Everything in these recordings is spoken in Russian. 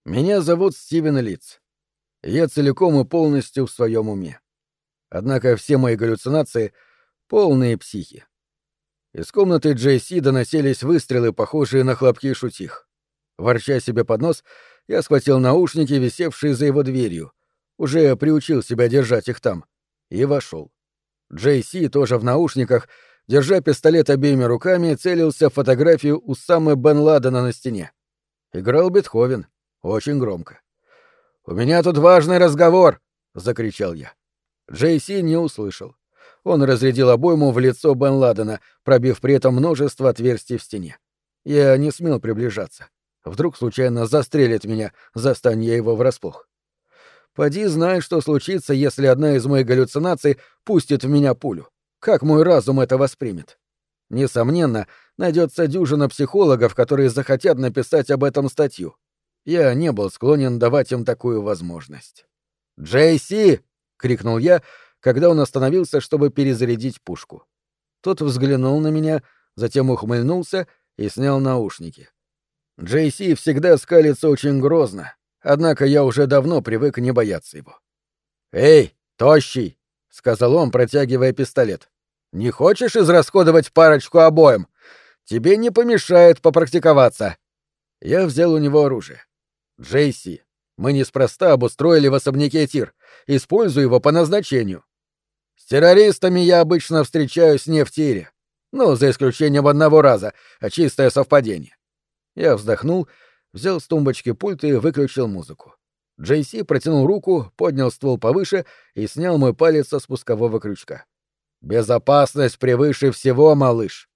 Меня зовут Стивен Литц. Я целиком и полностью в своем уме. Однако все мои галлюцинации — полные психи. Из комнаты Джейси доносились выстрелы, похожие на хлопки шутих. Ворча себе под нос, я схватил наушники, висевшие за его дверью. Уже приучил себя держать их там. И вошел. Джейси, тоже в наушниках, держа пистолет обеими руками, целился в фотографию Усамы бен Ладена на стене. Играл Бетховен. Очень громко. «У меня тут важный разговор!» — закричал я. Джейси не услышал. Он разрядил обойму в лицо бен Ладена, пробив при этом множество отверстий в стене. Я не смел приближаться. Вдруг случайно застрелит меня, застань я его врасплох. Поди знай, что случится, если одна из моих галлюцинаций пустит в меня пулю. Как мой разум это воспримет? Несомненно, найдется дюжина психологов, которые захотят написать об этом статью. Я не был склонен давать им такую возможность. «Джейси!» — крикнул я, когда он остановился, чтобы перезарядить пушку. Тот взглянул на меня, затем ухмыльнулся и снял наушники. Джейси всегда скалится очень грозно, однако я уже давно привык не бояться его. «Эй, тощий!» — сказал он, протягивая пистолет. «Не хочешь израсходовать парочку обоим? Тебе не помешает попрактиковаться». Я взял у него оружие. «Джейси, мы неспроста обустроили в особняке тир. Используй его по назначению. С террористами я обычно встречаюсь не в тире. Ну, за исключением одного раза, а чистое совпадение». Я вздохнул, взял с тумбочки пульт и выключил музыку. Джейси протянул руку, поднял ствол повыше и снял мой палец со спускового крючка. «Безопасность превыше всего, малыш».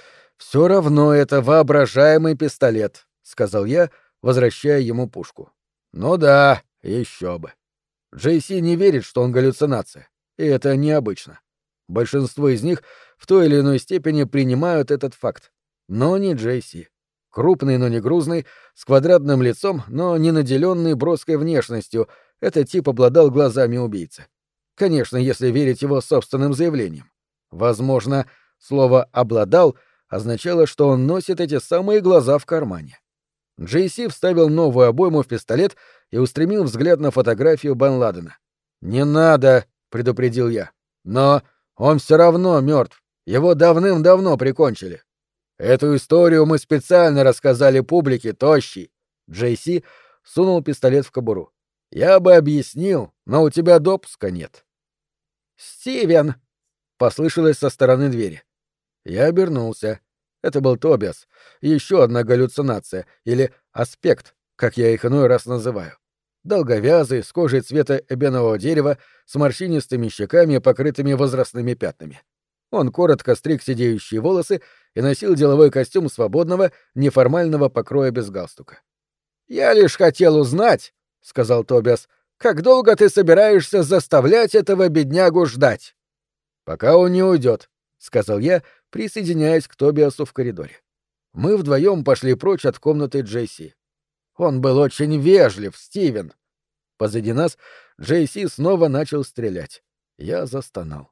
«Все равно это воображаемый пистолет», — сказал я, возвращая ему пушку. «Ну да, еще бы». Джейси не верит, что он галлюцинация, и это необычно. Большинство из них в той или иной степени принимают этот факт. Но не Джейси. Крупный, но не грузный, с квадратным лицом, но не наделенный броской внешностью, этот тип обладал глазами убийцы. Конечно, если верить его собственным заявлениям. Возможно, слово «обладал» означало, что он носит эти самые глаза в кармане. Джейси вставил новую обойму в пистолет и устремил взгляд на фотографию бен Ладена. «Не надо», — предупредил я. «Но он все равно мертв. Его давным-давно прикончили». «Эту историю мы специально рассказали публике, тощий». Джейси сунул пистолет в кобуру. «Я бы объяснил, но у тебя допуска нет». «Стивен!» — послышалось со стороны двери. Я обернулся. Это был Тобиас. Еще одна галлюцинация, или аспект, как я их иной раз называю. Долговязый, с кожей цвета эбенового дерева, с морщинистыми щеками, покрытыми возрастными пятнами. Он коротко стриг сидеющие волосы и носил деловой костюм свободного, неформального покроя без галстука. «Я лишь хотел узнать, — сказал Тобиас, — как долго ты собираешься заставлять этого беднягу ждать?» «Пока он не уйдет», — сказал я, присоединяясь к Тобиасу в коридоре. Мы вдвоем пошли прочь от комнаты Джейси. «Он был очень вежлив, Стивен». Позади нас Джейси снова начал стрелять. Я застонал.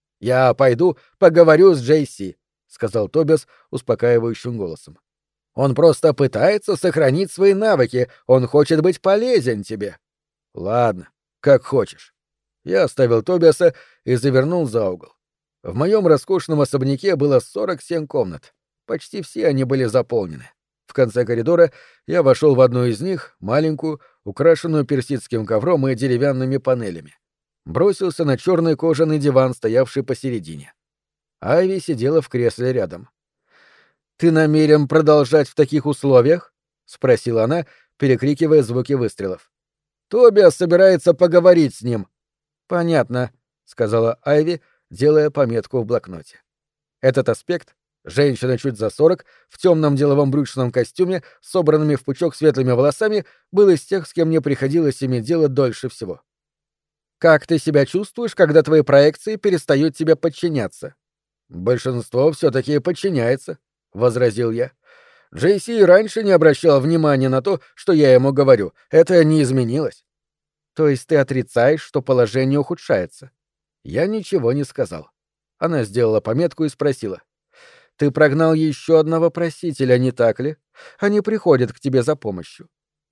«Я пойду поговорю с Джейси», — сказал Тобиас успокаивающим голосом. «Он просто пытается сохранить свои навыки, он хочет быть полезен тебе». «Ладно, как хочешь». Я оставил Тобиаса и завернул за угол. В моем роскошном особняке было 47 комнат. Почти все они были заполнены. В конце коридора я вошел в одну из них, маленькую, украшенную персидским ковром и деревянными панелями. Бросился на черный кожаный диван, стоявший посередине. Айви сидела в кресле рядом. «Ты намерен продолжать в таких условиях?» — спросила она, перекрикивая звуки выстрелов. «Тобиас собирается поговорить с ним». «Понятно», — сказала Айви, делая пометку в блокноте. Этот аспект, женщина чуть за 40, в темном деловом брючном костюме, с собранными в пучок светлыми волосами, был из тех, с кем мне приходилось иметь дело дольше всего. «Как ты себя чувствуешь, когда твои проекции перестают тебе подчиняться?» «Большинство все-таки подчиняется», — возразил я. Джейси и раньше не обращал внимания на то, что я ему говорю. Это не изменилось. «То есть ты отрицаешь, что положение ухудшается?» Я ничего не сказал. Она сделала пометку и спросила. «Ты прогнал еще одного просителя, не так ли? Они приходят к тебе за помощью».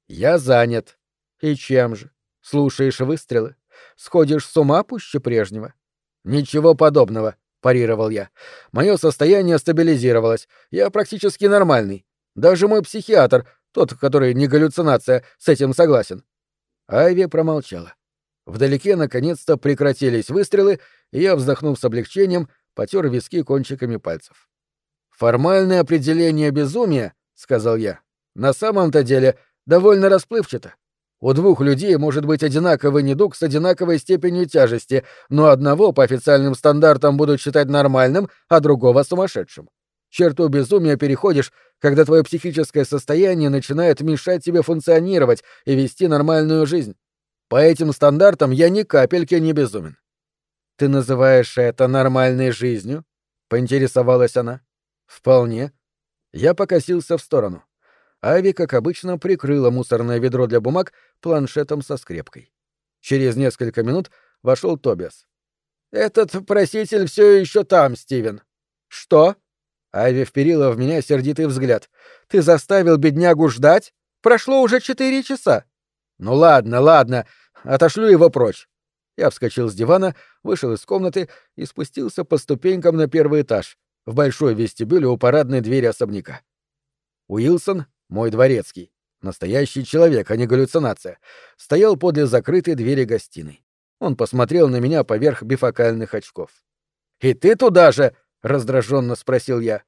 Я занят. И чем же? Слушаешь выстрелы? Сходишь с ума пуще прежнего? Ничего подобного, парировал я. Мое состояние стабилизировалось. Я практически нормальный. Даже мой психиатр, тот, который не галлюцинация, с этим согласен. Айви промолчала. Вдалеке наконец-то прекратились выстрелы, и я, вздохнув с облегчением, потер виски кончиками пальцев. «Формальное определение безумия, — сказал я, — на самом-то деле довольно расплывчато. У двух людей может быть одинаковый недуг с одинаковой степенью тяжести, но одного по официальным стандартам будут считать нормальным, а другого — сумасшедшим. Черту безумия переходишь, когда твое психическое состояние начинает мешать тебе функционировать и вести нормальную жизнь. По этим стандартам я ни капельки не безумен». «Ты называешь это нормальной жизнью?» — поинтересовалась она. «Вполне». Я покосился в сторону. Ави, как обычно, прикрыла мусорное ведро для бумаг планшетом со скрепкой. Через несколько минут вошел Тобиас. «Этот проситель все еще там, Стивен». «Что?» Ави вперила в меня сердитый взгляд. «Ты заставил беднягу ждать? Прошло уже 4 часа». «Ну ладно, ладно, отошлю его прочь». Я вскочил с дивана, вышел из комнаты и спустился по ступенькам на первый этаж, в большой вестибюле у парадной двери особняка. Уилсон, мой дворецкий, настоящий человек, а не галлюцинация, стоял подле закрытой двери гостиной. Он посмотрел на меня поверх бифокальных очков. «И ты туда же?» — раздраженно спросил я.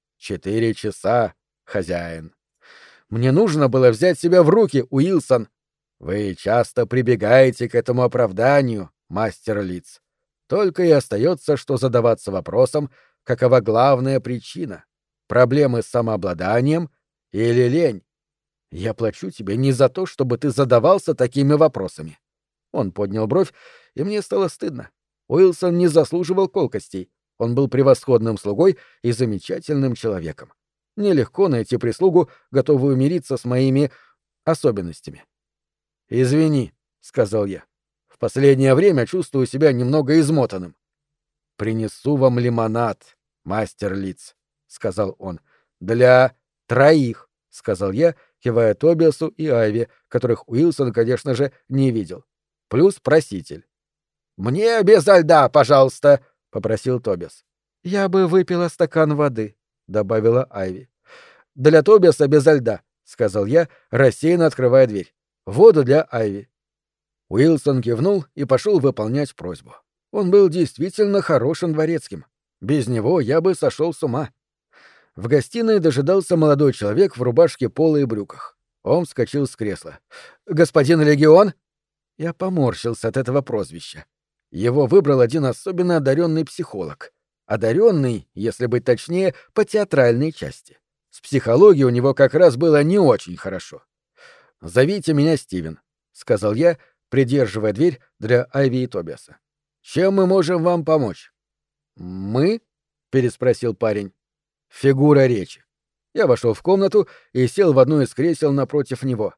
4 часа, хозяин. Мне нужно было взять себя в руки, Уилсон. Вы часто прибегаете к этому оправданию, мастер Литц. Только и остается, что задаваться вопросом, какова главная причина — проблемы с самообладанием или лень. Я плачу тебе не за то, чтобы ты задавался такими вопросами. Он поднял бровь, и мне стало стыдно. Уилсон не заслуживал колкостей. Он был превосходным слугой и замечательным человеком. Нелегко найти прислугу, готовую мириться с моими особенностями. «Извини», — сказал я. «В последнее время чувствую себя немного измотанным». «Принесу вам лимонад, мастер Литц», — сказал он. «Для 3, — сказал я, кивая Тобиасу и Айве, которых Уилсон, конечно же, не видел. «Плюс проситель». «Мне безо льда, пожалуйста», — попросил Тобиас. «Я бы выпила стакан воды», — добавила Айви. «Для Тобиаса безо льда», — сказал я, рассеянно открывая дверь. «Воду для Айви». Уилсон кивнул и пошел выполнять просьбу. Он был действительно хорошим дворецким. Без него я бы сошел с ума. В гостиной дожидался молодой человек в рубашке пола и брюках. Он вскочил с кресла. «Господин Легион?» Я поморщился от этого прозвища. Его выбрал один особенно одаренный психолог. Одаренный, если быть точнее, по театральной части. С психологией у него как раз было не очень хорошо. «Зовите меня Стивен», — сказал я, придерживая дверь для Айви и Тобиаса. «Чем мы можем вам помочь?» «Мы?» — переспросил парень. «Фигура речи». Я вошел в комнату и сел в одно из кресел напротив него.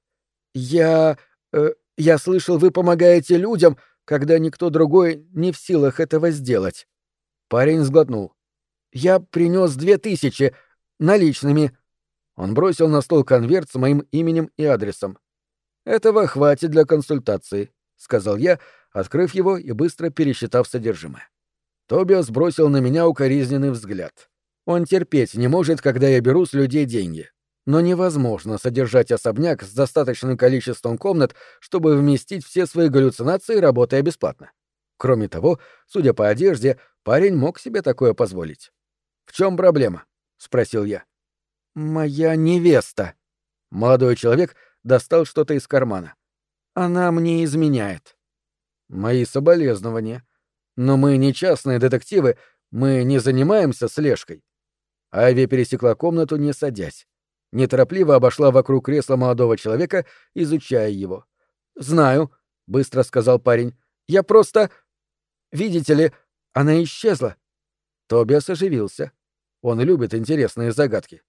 «Я слышал, вы помогаете людям, когда никто другой не в силах этого сделать». Парень сглотнул. «Я принес 2000 наличными». Он бросил на стол конверт с моим именем и адресом. «Этого хватит для консультации», — сказал я, открыв его и быстро пересчитав содержимое. Тобиас бросил на меня укоризненный взгляд. Он терпеть не может, когда я беру с людей деньги. Но невозможно содержать особняк с достаточным количеством комнат, чтобы вместить все свои галлюцинации, работая бесплатно. Кроме того, судя по одежде, парень мог себе такое позволить. «В чем проблема?» — спросил я. «Моя невеста». Молодой человек достал что-то из кармана. «Она мне изменяет». «Мои соболезнования. Но мы не частные детективы, мы не занимаемся слежкой». Айви пересекла комнату, не садясь. Неторопливо обошла вокруг кресла молодого человека, изучая его. «Знаю», — быстро сказал парень. «Я просто... Видите ли, она исчезла». Тобиас оживился. Он любит интересные загадки.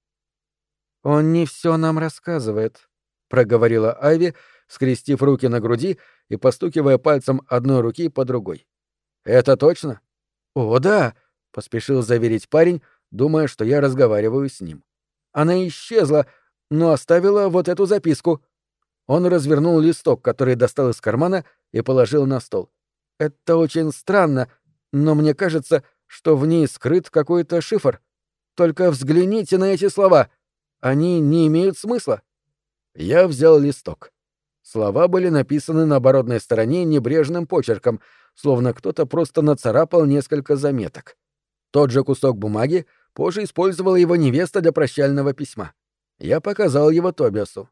«Он не все нам рассказывает», — проговорила Айви, скрестив руки на груди и постукивая пальцем одной руки по другой. «Это точно?» «О, да», — поспешил заверить парень, думая, что я разговариваю с ним. «Она исчезла, но оставила вот эту записку». Он развернул листок, который достал из кармана, и положил на стол. «Это очень странно, но мне кажется, что в ней скрыт какой-то шифр. Только взгляните на эти слова. Они не имеют смысла». Я взял листок. Слова были написаны на оборотной стороне небрежным почерком, словно кто-то просто нацарапал несколько заметок. Тот же кусок бумаги позже использовала его невеста для прощального письма. Я показал его Тобиасу.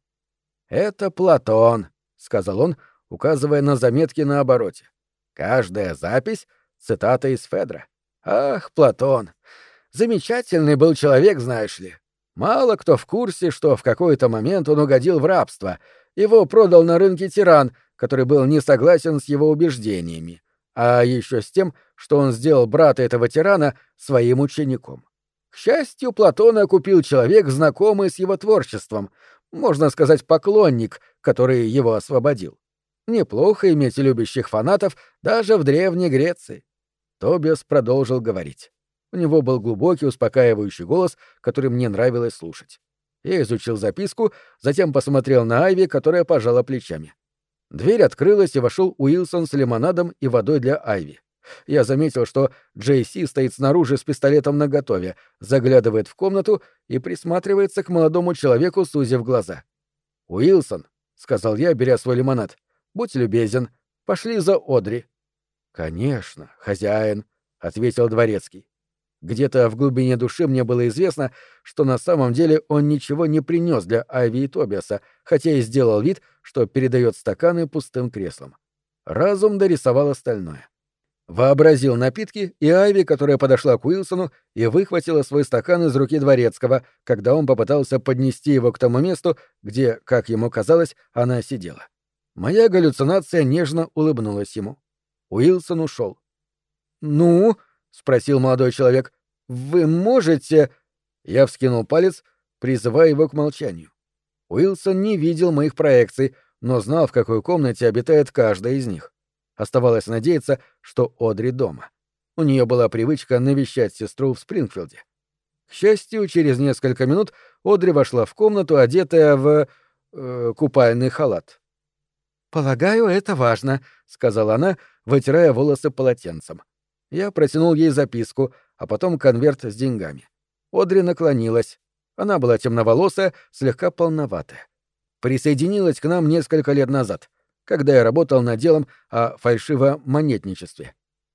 «Это Платон», — сказал он, указывая на заметки на обороте. «Каждая запись — цитата из Федра. Ах, Платон! Замечательный был человек, знаешь ли. Мало кто в курсе, что в какой-то момент он угодил в рабство. Его продал на рынке тиран, который был не согласен с его убеждениями, а еще с тем, что он сделал брата этого тирана своим учеником. К счастью, Платона купил человек, знакомый с его творчеством, можно сказать, поклонник, который его освободил. Неплохо иметь любящих фанатов даже в Древней Греции». Тобиас продолжил говорить. У него был глубокий, успокаивающий голос, который мне нравилось слушать. Я изучил записку, затем посмотрел на Айви, которая пожала плечами. Дверь открылась, и вошел Уилсон с лимонадом и водой для Айви. Я заметил, что Джейси стоит снаружи с пистолетом наготове, заглядывает в комнату и присматривается к молодому человеку, сузив глаза. «Уилсон», — сказал я, беря свой лимонад, — «будь любезен, пошли за Одри». «Конечно, хозяин», — ответил дворецкий. Где-то в глубине души мне было известно, что на самом деле он ничего не принес для Айви и Тобиаса, хотя и сделал вид, что передает стаканы пустым креслом. Разум дорисовал остальное. Вообразил напитки и Айви, которая подошла к Уилсону и выхватила свой стакан из руки дворецкого, когда он попытался поднести его к тому месту, где, как ему казалось, она сидела. Моя галлюцинация нежно улыбнулась ему. Уилсон ушел. «Ну?» — спросил молодой человек. «Вы можете...» Я вскинул палец, призывая его к молчанию. Уилсон не видел моих проекций, но знал, в какой комнате обитает каждая из них. Оставалось надеяться, что Одри дома. У нее была привычка навещать сестру в Спрингфилде. К счастью, через несколько минут Одри вошла в комнату, одетая в... купальный халат. «Полагаю, это важно», — сказала она, вытирая волосы полотенцем. Я протянул ей записку, а потом конверт с деньгами. Одри наклонилась. Она была темноволосая, слегка полноватая. Присоединилась к нам несколько лет назад, когда я работал над делом о фальшивомонетничестве.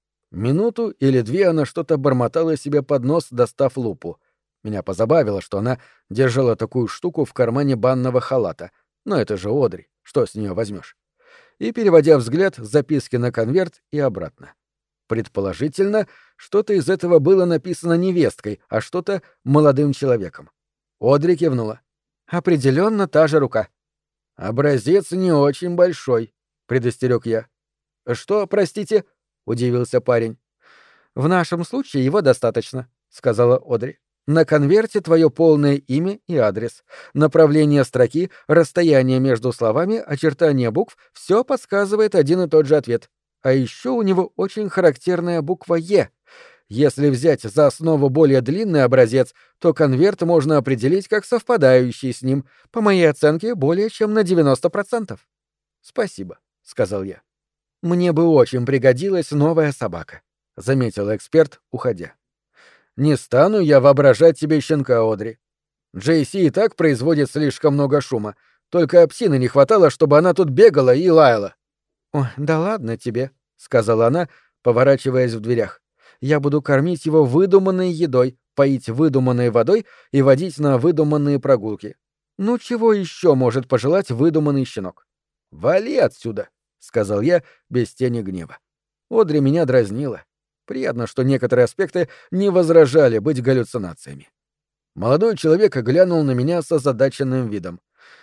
Минуту или две она что-то бормотала себе под нос, достав лупу. Меня позабавило, что она держала такую штуку в кармане банного халата. Но это же Одри, что с нее возьмешь? И переводя взгляд с записки на конверт и обратно. Предположительно, что-то из этого было написано невесткой, а что-то молодым человеком. Одри кивнула. Определенно та же рука. «Образец не очень большой», — предостерег я. «Что, простите?» — удивился парень. «В нашем случае его достаточно», — сказала Одри. «На конверте твое полное имя и адрес. Направление строки, расстояние между словами, очертания букв — все подсказывает один и тот же ответ. А еще у него очень характерная буква «Е». Если взять за основу более длинный образец, то конверт можно определить как совпадающий с ним, по моей оценке, более чем на 90%. «Спасибо», — сказал я. «Мне бы очень пригодилась новая собака», — заметил эксперт, уходя. «Не стану я воображать тебе щенка, Одри. Джейси и так производит слишком много шума. Только псины не хватало, чтобы она тут бегала и лаяла». «Ой, да ладно тебе», — сказала она, поворачиваясь в дверях. «Я буду кормить его выдуманной едой, поить выдуманной водой и водить на выдуманные прогулки. Ну чего еще может пожелать выдуманный щенок?» «Вали отсюда», — сказал я без тени гнева. Одри меня дразнила. Приятно, что некоторые аспекты не возражали быть галлюцинациями. Молодой человек глянул на меня с озадаченным видом.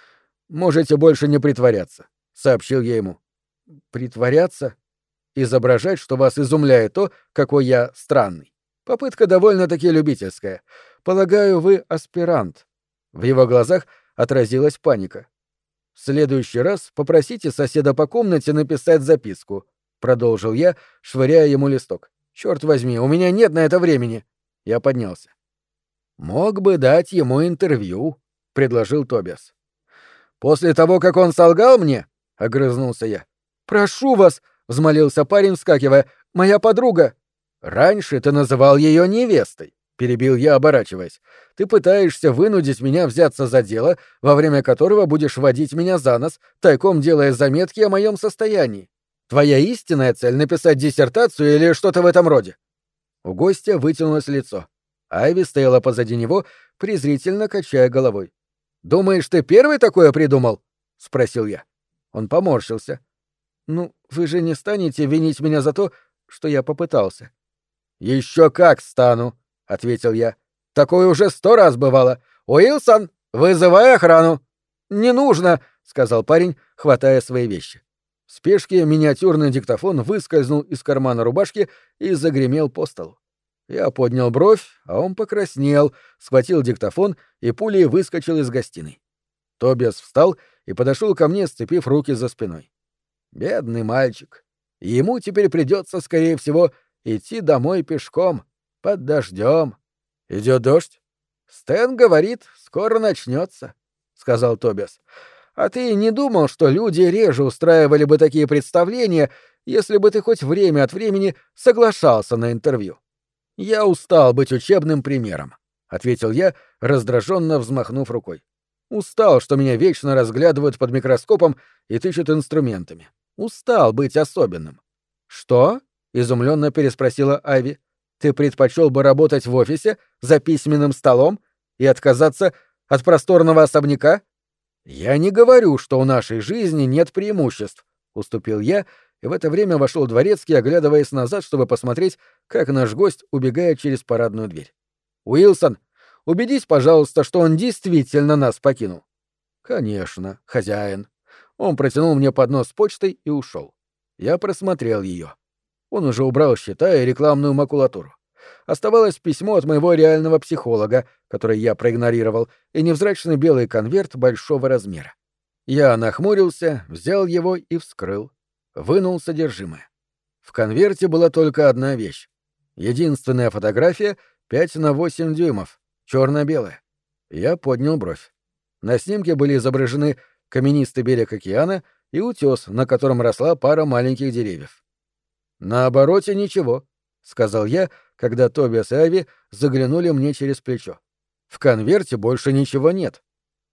«Можете больше не притворяться», — сообщил я ему. «Притворяться? Изображать, что вас изумляет то, какой я странный. Попытка довольно-таки любительская. Полагаю, вы аспирант». В его глазах отразилась паника. «В следующий раз попросите соседа по комнате написать записку», — продолжил я, швыряя ему листок. «Черт возьми, у меня нет на это времени». Я поднялся. «Мог бы дать ему интервью», — предложил Тобиас. После того, как он солгал мне?» — огрызнулся я. «Прошу вас!» — взмолился парень, вскакивая. «Моя подруга!» «Раньше ты называл ее невестой», — перебил я, оборачиваясь. «Ты пытаешься вынудить меня взяться за дело, во время которого будешь водить меня за нос, тайком делая заметки о моем состоянии. Твоя истинная цель — написать диссертацию или что-то в этом роде?» У гостя вытянулось лицо. Айви стояла позади него, презрительно качая головой. «Думаешь, ты первый такое придумал?» — спросил я. Он поморщился. «Ну, вы же не станете винить меня за то, что я попытался?» «Еще как стану», — ответил я. «Такое уже 100 раз бывало. Уилсон, вызывай охрану!» «Не нужно», — сказал парень, хватая свои вещи. В спешке миниатюрный диктофон выскользнул из кармана рубашки и загремел по столу. Я поднял бровь, а он покраснел, схватил диктофон и пулей выскочил из гостиной. Тобиас встал и подошел ко мне, сцепив руки за спиной. Бедный мальчик. Ему теперь придется, скорее всего, идти домой пешком, под дождем. Идет дождь? Стэн говорит, скоро начнется, сказал Тобиас. А ты не думал, что люди реже устраивали бы такие представления, если бы ты хоть время от времени соглашался на интервью? Я устал быть учебным примером, ответил я, раздраженно взмахнув рукой. Устал, что меня вечно разглядывают под микроскопом и тычут инструментами. Устал быть особенным. Что? Изумленно переспросила Айви. Ты предпочел бы работать в офисе за письменным столом и отказаться от просторного особняка? Я не говорю, что у нашей жизни нет преимуществ, уступил я, и в это время вошел дворецкий, оглядываясь назад, чтобы посмотреть, как наш гость убегает через парадную дверь. Уилсон, убедись, пожалуйста, что он действительно нас покинул. Конечно, хозяин. Он протянул мне поднос с почтой и ушел. Я просмотрел ее. Он уже убрал счета и рекламную макулатуру. Оставалось письмо от моего реального психолога, которое я проигнорировал, и невзрачный белый конверт большого размера. Я нахмурился, взял его и вскрыл. Вынул содержимое. В конверте была только одна вещь. Единственная фотография 5 на 8 дюймов, черно-белая. Я поднял бровь. На снимке были изображены каменистый берег океана и утес, на котором росла пара маленьких деревьев. «На обороте ничего», — сказал я, когда Тобиас и Айви заглянули мне через плечо. «В конверте больше ничего нет.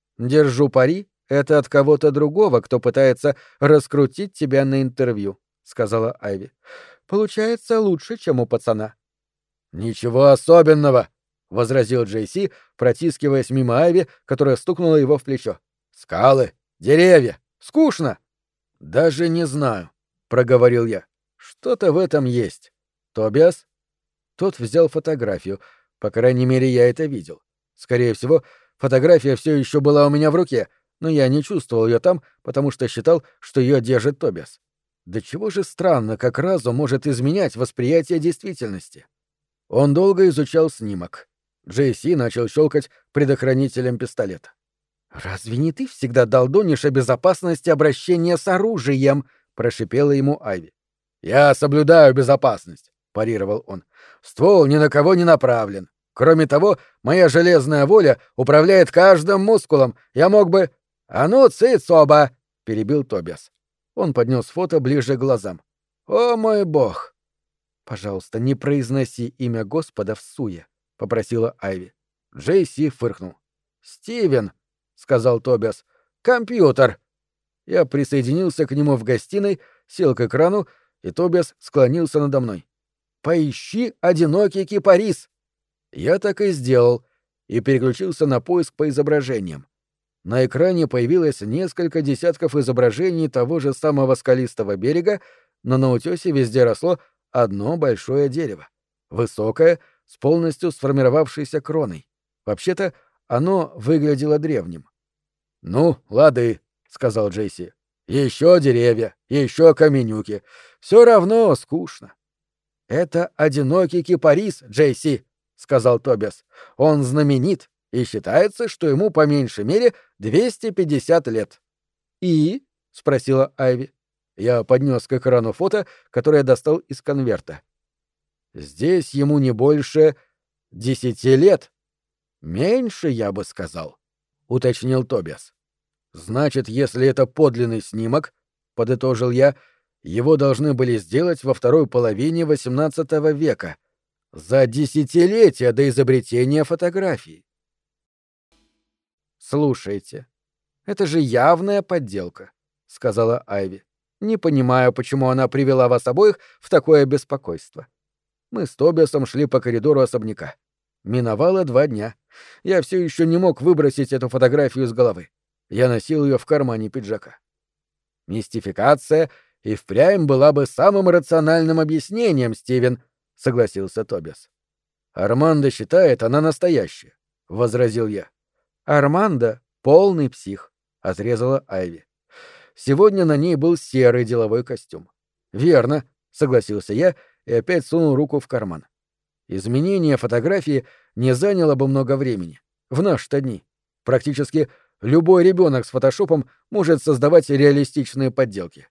Держу пари, это от кого-то другого, кто пытается раскрутить тебя на интервью», — сказала Айви. «Получается лучше, чем у пацана». «Ничего особенного», — возразил Джейси, протискиваясь мимо Айви, которая стукнула его в плечо. «Скалы, деревья, скучно». «Даже не знаю», — проговорил я. «Что-то в этом есть. Тобиас?» Тот взял фотографию. По крайней мере, я это видел. Скорее всего, фотография все еще была у меня в руке, но я не чувствовал ее там, потому что считал, что ее держит Тобиас. Да чего же странно, как разум может изменять восприятие действительности. Он долго изучал снимок. Джейси начал щелкать предохранителем пистолета. «Разве не ты всегда долдонишь о безопасности обращения с оружием?» — прошипела ему Айви. «Я соблюдаю безопасность», — парировал он. «Ствол ни на кого не направлен. Кроме того, моя железная воля управляет каждым мускулом. Я мог бы...» «А ну, цыц оба!» — перебил Тобиас. Он поднес фото ближе к глазам. «О мой бог!» «Пожалуйста, не произноси имя Господа всуе», — попросила Айви. Джейси фыркнул. «Стивен», — сказал Тобиас. «Компьютер». Я присоединился к нему в гостиной, сел к экрану, и Тобиас склонился надо мной. «Поищи одинокий кипарис!» Я так и сделал, и переключился на поиск по изображениям. На экране появилось несколько десятков изображений того же самого скалистого берега, но на утёсе везде росло одно большое дерево. Высокое, с полностью сформировавшейся кроной. Вообще-то, оно выглядело древним. «Ну, лады», — сказал Джейси. «Еще деревья, еще каменюки. Все равно скучно». «Это одинокий кипарис, Джейси», — сказал Тобиас. «Он знаменит, и считается, что ему по меньшей мере 250 лет». «И?» — спросила Айви. Я поднес к экрану фото, которое достал из конверта. «Здесь ему не больше 10 лет. Меньше, я бы сказал», — уточнил Тобиас. Значит, если это подлинный снимок, — подытожил я, — его должны были сделать во второй половине XVIII века, за десятилетия до изобретения фотографии. «Слушайте, это же явная подделка», — сказала Айви. «Не понимаю, почему она привела вас обоих в такое беспокойство». Мы с Тобиасом шли по коридору особняка. Миновало 2 дня. Я все еще не мог выбросить эту фотографию из головы. Я носил ее в кармане пиджака. «Мистификация и впрямь была бы самым рациональным объяснением, Стивен», — согласился Тобиас. «Армандо считает, она настоящая», — возразил я. «Армандо — полный псих», — отрезала Айви. Сегодня на ней был серый деловой костюм. «Верно», — согласился я и опять сунул руку в карман. Изменение фотографии не заняло бы много времени. В наши-то дни. Практически любой ребенок с фотошопом может создавать реалистичные подделки.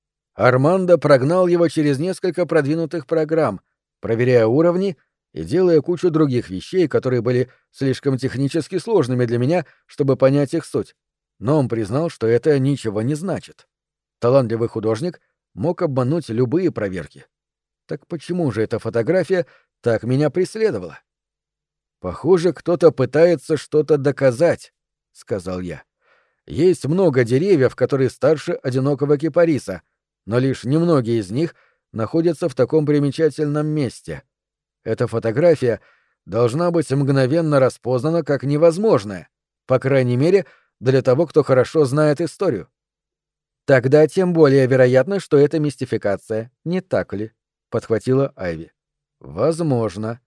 Армандо прогнал его через несколько продвинутых программ, проверяя уровни и делая кучу других вещей, которые были слишком технически сложными для меня, чтобы понять их суть. Но он признал, что это ничего не значит. Талантливый художник мог обмануть любые проверки. Так почему же эта фотография так меня преследовала? «Похоже, кто-то пытается что-то доказать», — сказал я. «Есть много деревьев, которые старше одинокого кипариса, но лишь немногие из них находятся в таком примечательном месте. Эта фотография должна быть мгновенно распознана как невозможная, по крайней мере, для того, кто хорошо знает историю». «Тогда тем более вероятно, что это мистификация, не так ли?» — подхватила Айви. «Возможно».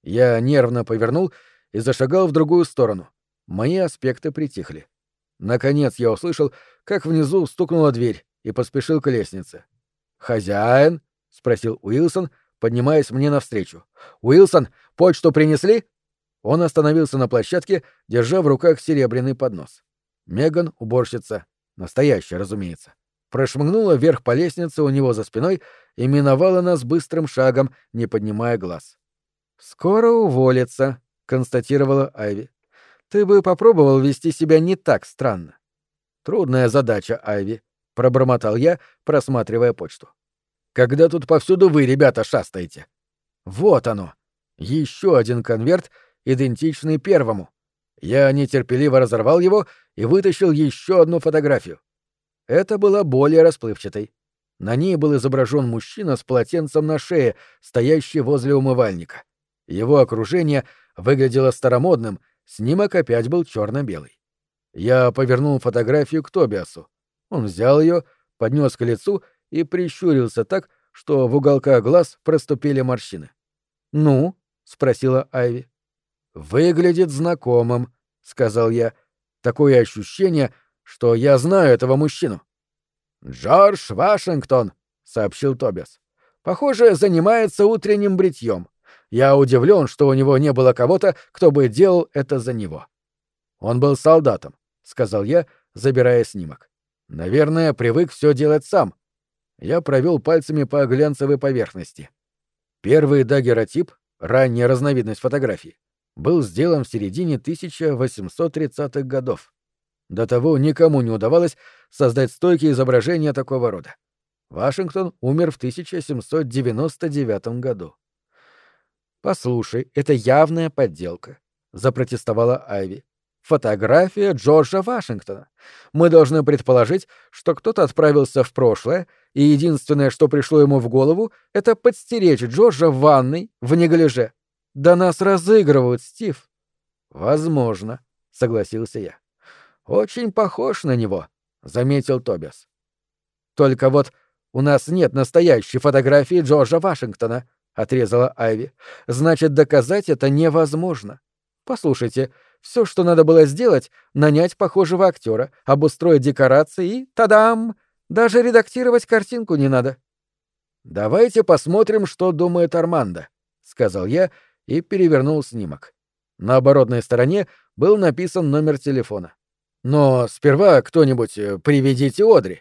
Я нервно повернул и зашагал в другую сторону. Мои аспекты притихли. Наконец я услышал, как внизу стукнула дверь, и поспешил к лестнице. «Хозяин?» — спросил Уилсон, поднимаясь мне навстречу. «Уилсон, почту принесли?» Он остановился на площадке, держа в руках серебряный поднос. Меган, уборщица, настоящая, разумеется, прошмыгнула вверх по лестнице у него за спиной и миновала нас быстрым шагом, не поднимая глаз. «Скоро уволится», — констатировала Айви. «Ты бы попробовал вести себя не так странно». «Трудная задача, Айви», — пробормотал я, просматривая почту. «Когда тут повсюду вы, ребята, шастаете?» «Вот оно! Еще один конверт, идентичный первому». Я нетерпеливо разорвал его и вытащил еще одну фотографию. Это была более расплывчатой. На ней был изображен мужчина с полотенцем на шее, стоящий возле умывальника. Его окружение выглядело старомодным, снимок опять был черно-белый. Я повернул фотографию к Тобиасу. Он взял ее, поднес к лицу и прищурился так, что в уголках глаз проступили морщины. «Ну?» — спросила Айви. «Выглядит знакомым», — сказал я. «Такое ощущение, что я знаю этого мужчину». «Джордж Вашингтон», — сообщил Тобиас. «Похоже, занимается утренним бритьем. Я удивлен, что у него не было кого-то, кто бы делал это за него». «Он был солдатом», — сказал я, забирая снимок. «Наверное, привык все делать сам». Я провел пальцами по глянцевой поверхности. Первый дагеротип, ранняя разновидность фотографии, был сделан в середине 1830-х годов. До того никому не удавалось создать стойкие изображения такого рода. Вашингтон умер в 1799 году. «Послушай, это явная подделка», — запротестовала Айви. «Фотография Джорджа Вашингтона. Мы должны предположить, что кто-то отправился в прошлое, и единственное, что пришло ему в голову, это подстеречь Джорджа в ванной, в неглиже. Да нас разыгрывают, Стив». «Возможно», — согласился я. «Очень похож на него», — заметил Тобиас. «Только вот у нас нет настоящей фотографии Джорджа Вашингтона», — отрезала Айви. «Значит, доказать это невозможно. Послушайте, все, что надо было сделать, нанять похожего актера, обустроить декорации и тадам! Даже редактировать картинку не надо». «Давайте посмотрим, что думает Армандо», — сказал я и перевернул снимок. На оборотной стороне был написан номер телефона. «Но сперва кто-нибудь приведите Одри».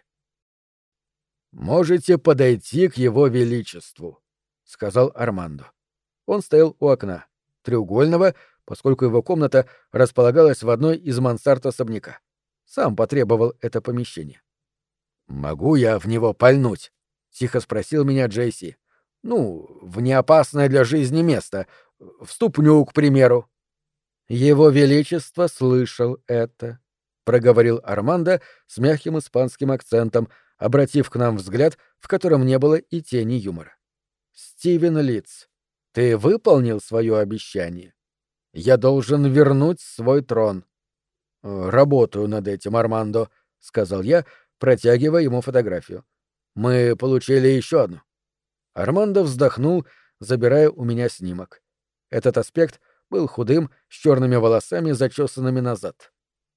«Можете подойти к его величеству», — сказал Армандо. Он стоял у окна, треугольного, поскольку его комната располагалась в одной из мансард особняка. Сам потребовал это помещение. «Могу я в него пальнуть?» — тихо спросил меня Джейси. «Ну, в неопасное для жизни место. В ступню, к примеру». «Его Величество слышал это», — проговорил Армандо с мягким испанским акцентом, обратив к нам взгляд, в котором не было и тени юмора. «Стивен Литц, ты выполнил свое обещание? Я должен вернуть свой трон». «Работаю над этим, Армандо», — сказал я, протягивая ему фотографию. «Мы получили еще одну». Армандо вздохнул, забирая у меня снимок. Этот аспект был худым, с черными волосами, зачесанными назад.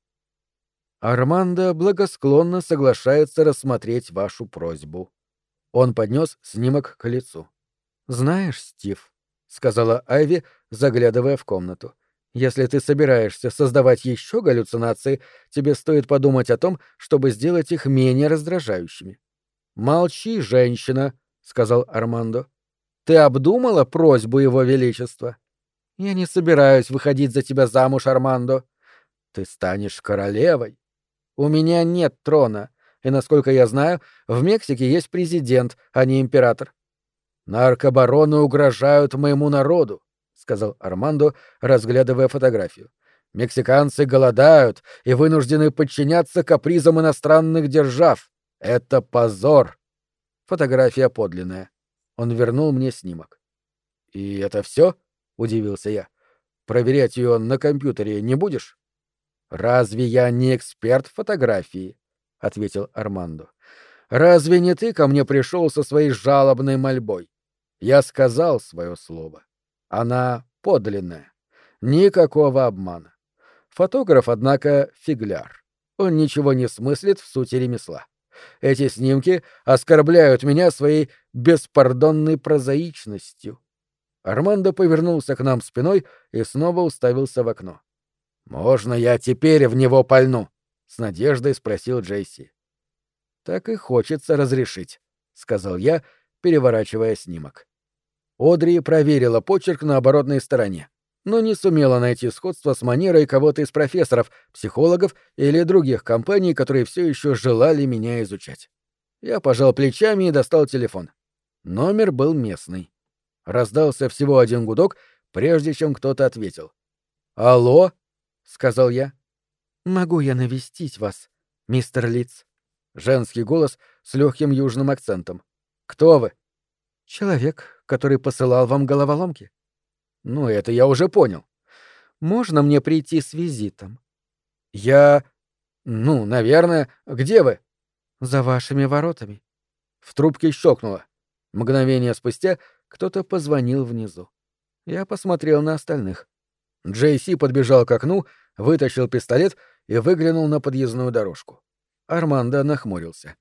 «Армандо благосклонно соглашается рассмотреть вашу просьбу». Он поднес снимок к лицу. «Знаешь, Стив», — сказала Айви, заглядывая в комнату, — «если ты собираешься создавать еще галлюцинации, тебе стоит подумать о том, чтобы сделать их менее раздражающими». «Молчи, женщина», — сказал Армандо. «Ты обдумала просьбу Его Величества?» «Я не собираюсь выходить за тебя замуж, Армандо. Ты станешь королевой. У меня нет трона, и, насколько я знаю, в Мексике есть президент, а не император». «Наркобароны угрожают моему народу», — сказал Армандо, разглядывая фотографию. «Мексиканцы голодают и вынуждены подчиняться капризам иностранных держав. Это позор». Фотография подлинная. Он вернул мне снимок. «И это все?» — удивился я. «Проверять ее на компьютере не будешь?» «Разве я не эксперт в фотографии?» — ответил Армандо. «Разве не ты ко мне пришел со своей жалобной мольбой? Я сказал свое слово. Она подлинная. Никакого обмана. Фотограф, однако, фигляр. Он ничего не смыслит в сути ремесла. Эти снимки оскорбляют меня своей беспардонной прозаичностью». Армандо повернулся к нам спиной и снова уставился в окно. «Можно я теперь в него пальну?» — с надеждой спросил Джейси. «Так и хочется разрешить», — сказал я, переворачивая снимок. Одри проверила почерк на оборотной стороне, но не сумела найти сходство с манерой кого-то из профессоров, психологов или других компаний, которые все еще желали меня изучать. Я пожал плечами и достал телефон. Номер был местный. Раздался всего один гудок, прежде чем кто-то ответил. «Алло?» — сказал я. «Могу я навестить вас, мистер Литц?» Женский голос с легким южным акцентом. «Кто вы?» «Человек, который посылал вам головоломки». «Ну, это я уже понял. Можно мне прийти с визитом?» «Я... Ну, наверное. Где вы?» «За вашими воротами». В трубке щелкнуло. Мгновение спустя кто-то позвонил внизу. Я посмотрел на остальных. Джейси подбежал к окну, вытащил пистолет и выглянул на подъездную дорожку. Армандо нахмурился.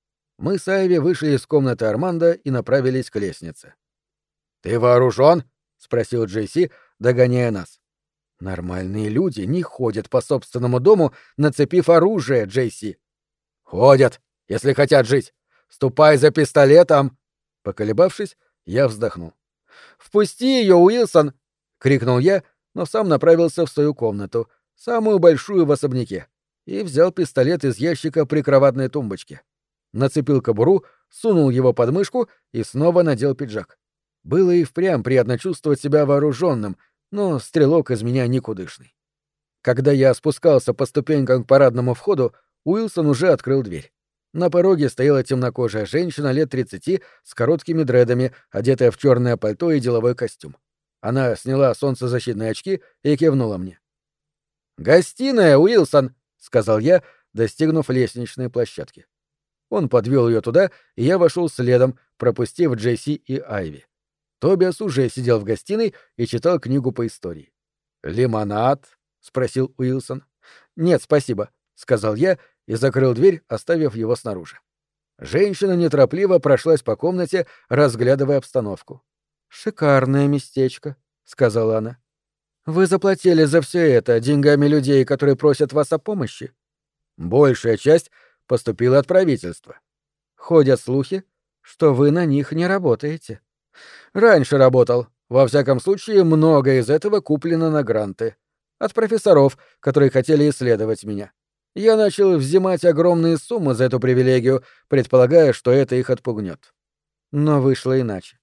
Мы с Айви вышли из комнаты Армандо и направились к лестнице. «Ты вооружен?» — спросил Джейси, догоняя нас. «Нормальные люди не ходят по собственному дому, нацепив оружие, Джейси». «Ходят, если хотят жить. Ступай за пистолетом!» Поколебавшись, я вздохнул. «Впусти ее, Уилсон!» — крикнул я, но сам направился в свою комнату, самую большую в особняке, и взял пистолет из ящика прикроватной тумбочки. Нацепил кобуру, сунул его под мышку и снова надел пиджак. Было и впрямь приятно чувствовать себя вооруженным, но стрелок из меня никудышный. Когда я спускался по ступенькам к парадному входу, Уилсон уже открыл дверь. На пороге стояла темнокожая женщина лет 30 с короткими дредами, одетая в черное пальто и деловой костюм. Она сняла солнцезащитные очки и кивнула мне. «Гостиная, Уилсон!» — сказал я, достигнув лестничной площадки. Он подвел ее туда, и я вошел следом, пропустив Джесси и Айви. Тобиас уже сидел в гостиной и читал книгу по истории. «Лимонад?» — спросил Уилсон. «Нет, спасибо», — сказал я и закрыл дверь, оставив его снаружи. Женщина неторопливо прошлась по комнате, разглядывая обстановку. «Шикарное местечко», — сказала она. «Вы заплатили за все это деньгами людей, которые просят вас о помощи?» «Большая часть поступила от правительства. Ходят слухи, что вы на них не работаете». «Раньше работал. Во всяком случае, многое из этого куплено на гранты. От профессоров, которые хотели исследовать меня. Я начал взимать огромные суммы за эту привилегию, предполагая, что это их отпугнет. Но вышло иначе.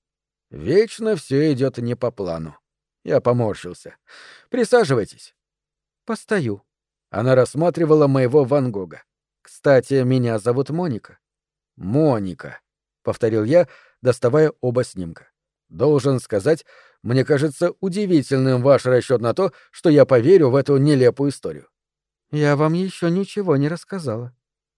Вечно все идет не по плану. Я поморщился. Присаживайтесь. Постою. Она рассматривала моего Ван Гога. Кстати, меня зовут Моника. Моника, повторил я, доставая оба снимка. Должен сказать, мне кажется удивительным ваш расчет на то, что я поверю в эту нелепую историю. Я вам еще ничего не рассказала.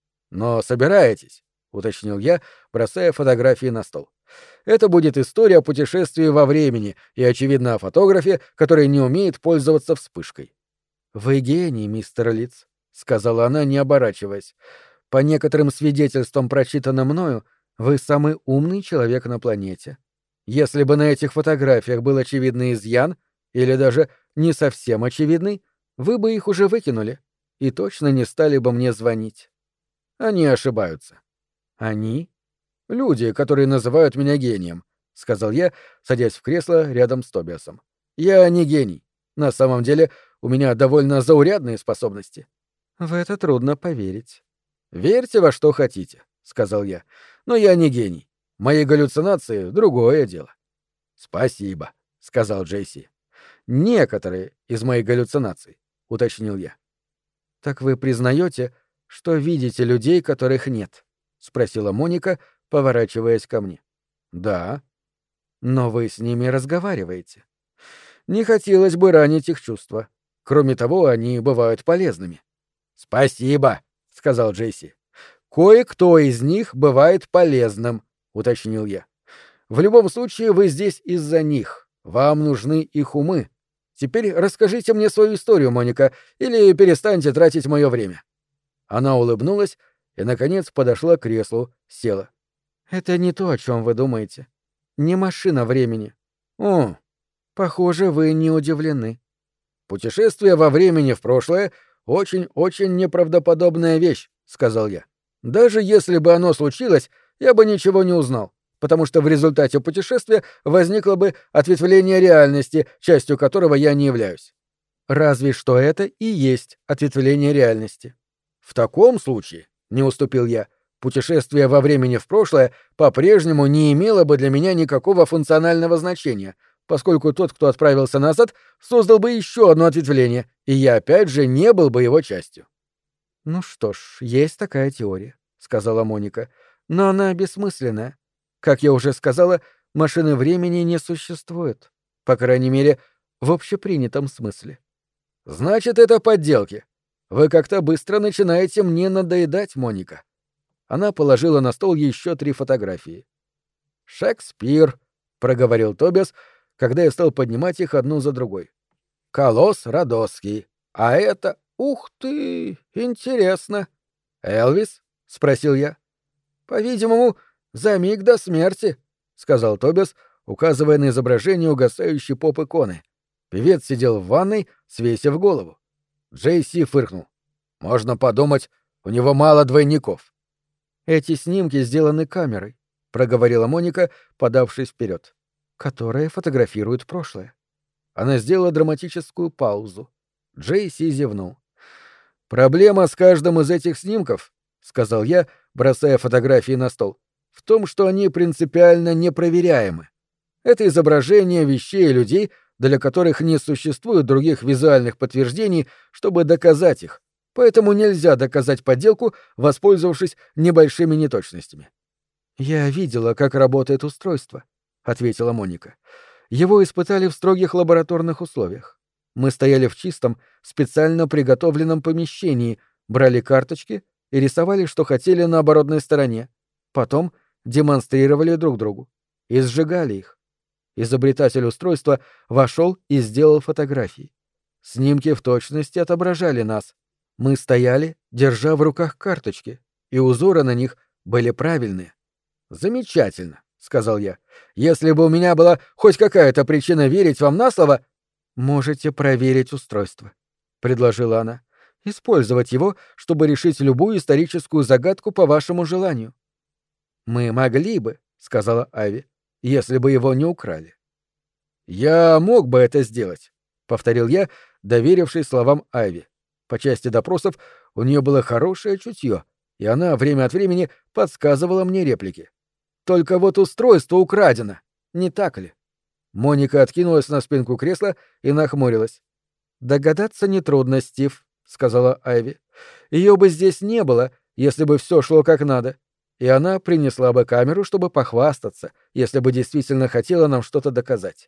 Но собираетесь, уточнил я, бросая фотографии на стол. Это будет история о путешествии во времени и, очевидно, о фотографе, который не умеет пользоваться вспышкой. Вы гений, мистер Литц, сказала она, не оборачиваясь. По некоторым свидетельствам, прочитанным мною, вы самый умный человек на планете. Если бы на этих фотографиях был очевидный изъян, или даже не совсем очевидный, вы бы их уже выкинули и точно не стали бы мне звонить. Они ошибаются. Они? Люди, которые называют меня гением, сказал я, садясь в кресло рядом с Тобиасом. Я не гений. На самом деле, у меня довольно заурядные способности. В это трудно поверить. Верьте во что хотите, сказал я. Но я не гений. Мои галлюцинации — другое дело. Спасибо, сказал Джейси. Некоторые из моих галлюцинаций, уточнил я. Так вы признаете, что видите людей, которых нет? Спросила Моника, поворачиваясь ко мне. Да. Но вы с ними разговариваете. Не хотелось бы ранить их чувства. Кроме того, они бывают полезными. Спасибо, сказал Джейси. Кое-кто из них бывает полезным, уточнил я. В любом случае, вы здесь из-за них. Вам нужны их умы. Теперь расскажите мне свою историю, Моника, или перестаньте тратить мое время. Она улыбнулась и, наконец, подошла к креслу, села. Это не то, о чем вы думаете. Не машина времени. О, похоже, вы не удивлены. Путешествие во времени в прошлое — очень-очень неправдоподобная вещь, сказал я. Даже если бы оно случилось, я бы ничего не узнал, потому что в результате путешествия возникло бы ответвление реальности, частью которого я не являюсь. Разве что это и есть ответвление реальности. В таком случае, не уступил я, путешествие во времени в прошлое по-прежнему не имело бы для меня никакого функционального значения, поскольку тот, кто отправился назад, создал бы еще одно ответвление, и я опять же не был бы его частью. «Ну что ж, есть такая теория», — сказала Моника, — «но она бессмысленная. Как я уже сказала, машины времени не существует, по крайней мере, в общепринятом смысле». «Значит, это подделки. Вы как-то быстро начинаете мне надоедать, Моника». Она положила на стол еще 3 фотографии. «Шекспир», — проговорил Тобиас, когда я стал поднимать их одну за другой. «Колосс Родосский. А это... Ух ты! Интересно!» «Элвис?» — спросил я. «По-видимому, за миг до смерти», — сказал Тобиас, указывая на изображение угасающей поп-иконы. Певец сидел в ванной, свесив голову. Джейси фыркнул. «Можно подумать, у него мало двойников». «Эти снимки сделаны камерой», — проговорила Моника, подавшись вперед, «которая фотографирует прошлое». Она сделала драматическую паузу. Джейси зевнул. «Проблема с каждым из этих снимков», — сказал я, бросая фотографии на стол, — «в том, что они принципиально непроверяемы. Это изображения вещей и людей, для которых не существует других визуальных подтверждений, чтобы доказать их, поэтому нельзя доказать подделку, воспользовавшись небольшими неточностями». «Я видела, как работает устройство», — ответила Моника. «Его испытали в строгих лабораторных условиях. Мы стояли в чистом, специально приготовленном помещении, брали карточки и рисовали, что хотели на оборотной стороне. Потом демонстрировали друг другу и сжигали их. Изобретатель устройства вошел и сделал фотографии. Снимки в точности отображали нас. Мы стояли, держа в руках карточки, и узоры на них были правильные. «Замечательно», — сказал я. «Если бы у меня была хоть какая-то причина верить вам на слово...» «Можете проверить устройство», — предложила она. «Использовать его, чтобы решить любую историческую загадку по вашему желанию». «Мы могли бы», — сказала Ави, — «если бы его не украли». «Я мог бы это сделать», — повторил я, доверившись словам Ави. По части допросов у нее было хорошее чутье, и она время от времени подсказывала мне реплики. Только вот устройство украдено, не так ли? Моника откинулась на спинку кресла и нахмурилась. «Догадаться нетрудно, Стив», — сказала Айви. «Ее бы здесь не было, если бы все шло как надо, и она принесла бы камеру, чтобы похвастаться, если бы действительно хотела нам что-то доказать.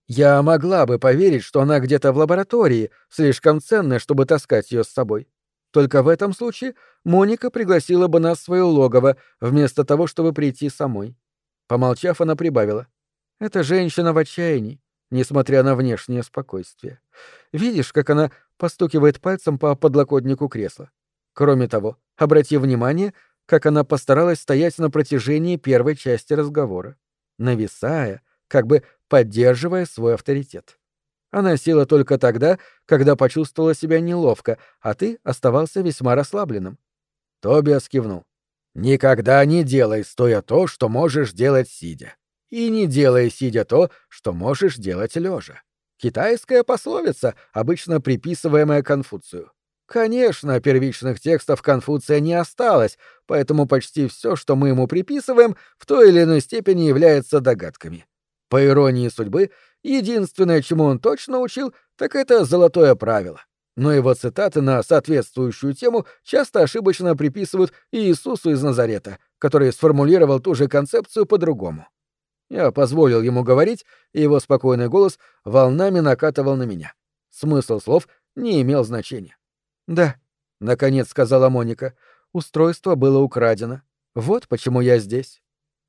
Я могла бы поверить, что она где-то в лаборатории, слишком ценная, чтобы таскать ее с собой. Только в этом случае Моника пригласила бы нас в свое логово, вместо того, чтобы прийти самой». Помолчав, она прибавила. «Эта женщина в отчаянии, несмотря на внешнее спокойствие. Видишь, как она постукивает пальцем по подлокотнику кресла? Кроме того, обрати внимание, как она постаралась стоять на протяжении первой части разговора, нависая, как бы поддерживая свой авторитет. Она села только тогда, когда почувствовала себя неловко, а ты оставался весьма расслабленным». Тобиас кивнул. «Никогда не делай стоя то, что можешь делать сидя. И не делай сидя то, что можешь делать лежа. Китайская пословица, обычно приписываемая Конфуцию. Конечно, первичных текстов Конфуция не осталось, поэтому почти все, что мы ему приписываем, в той или иной степени является догадками. По иронии судьбы, единственное, чему он точно учил, так это золотое правило. Но его цитаты на соответствующую тему часто ошибочно приписывают Иисусу из Назарета, который сформулировал ту же концепцию по-другому. Я позволил ему говорить, и его спокойный голос волнами накатывал на меня. Смысл слов не имел значения. «Да», — наконец сказала Моника, — «устройство было украдено. Вот почему я здесь».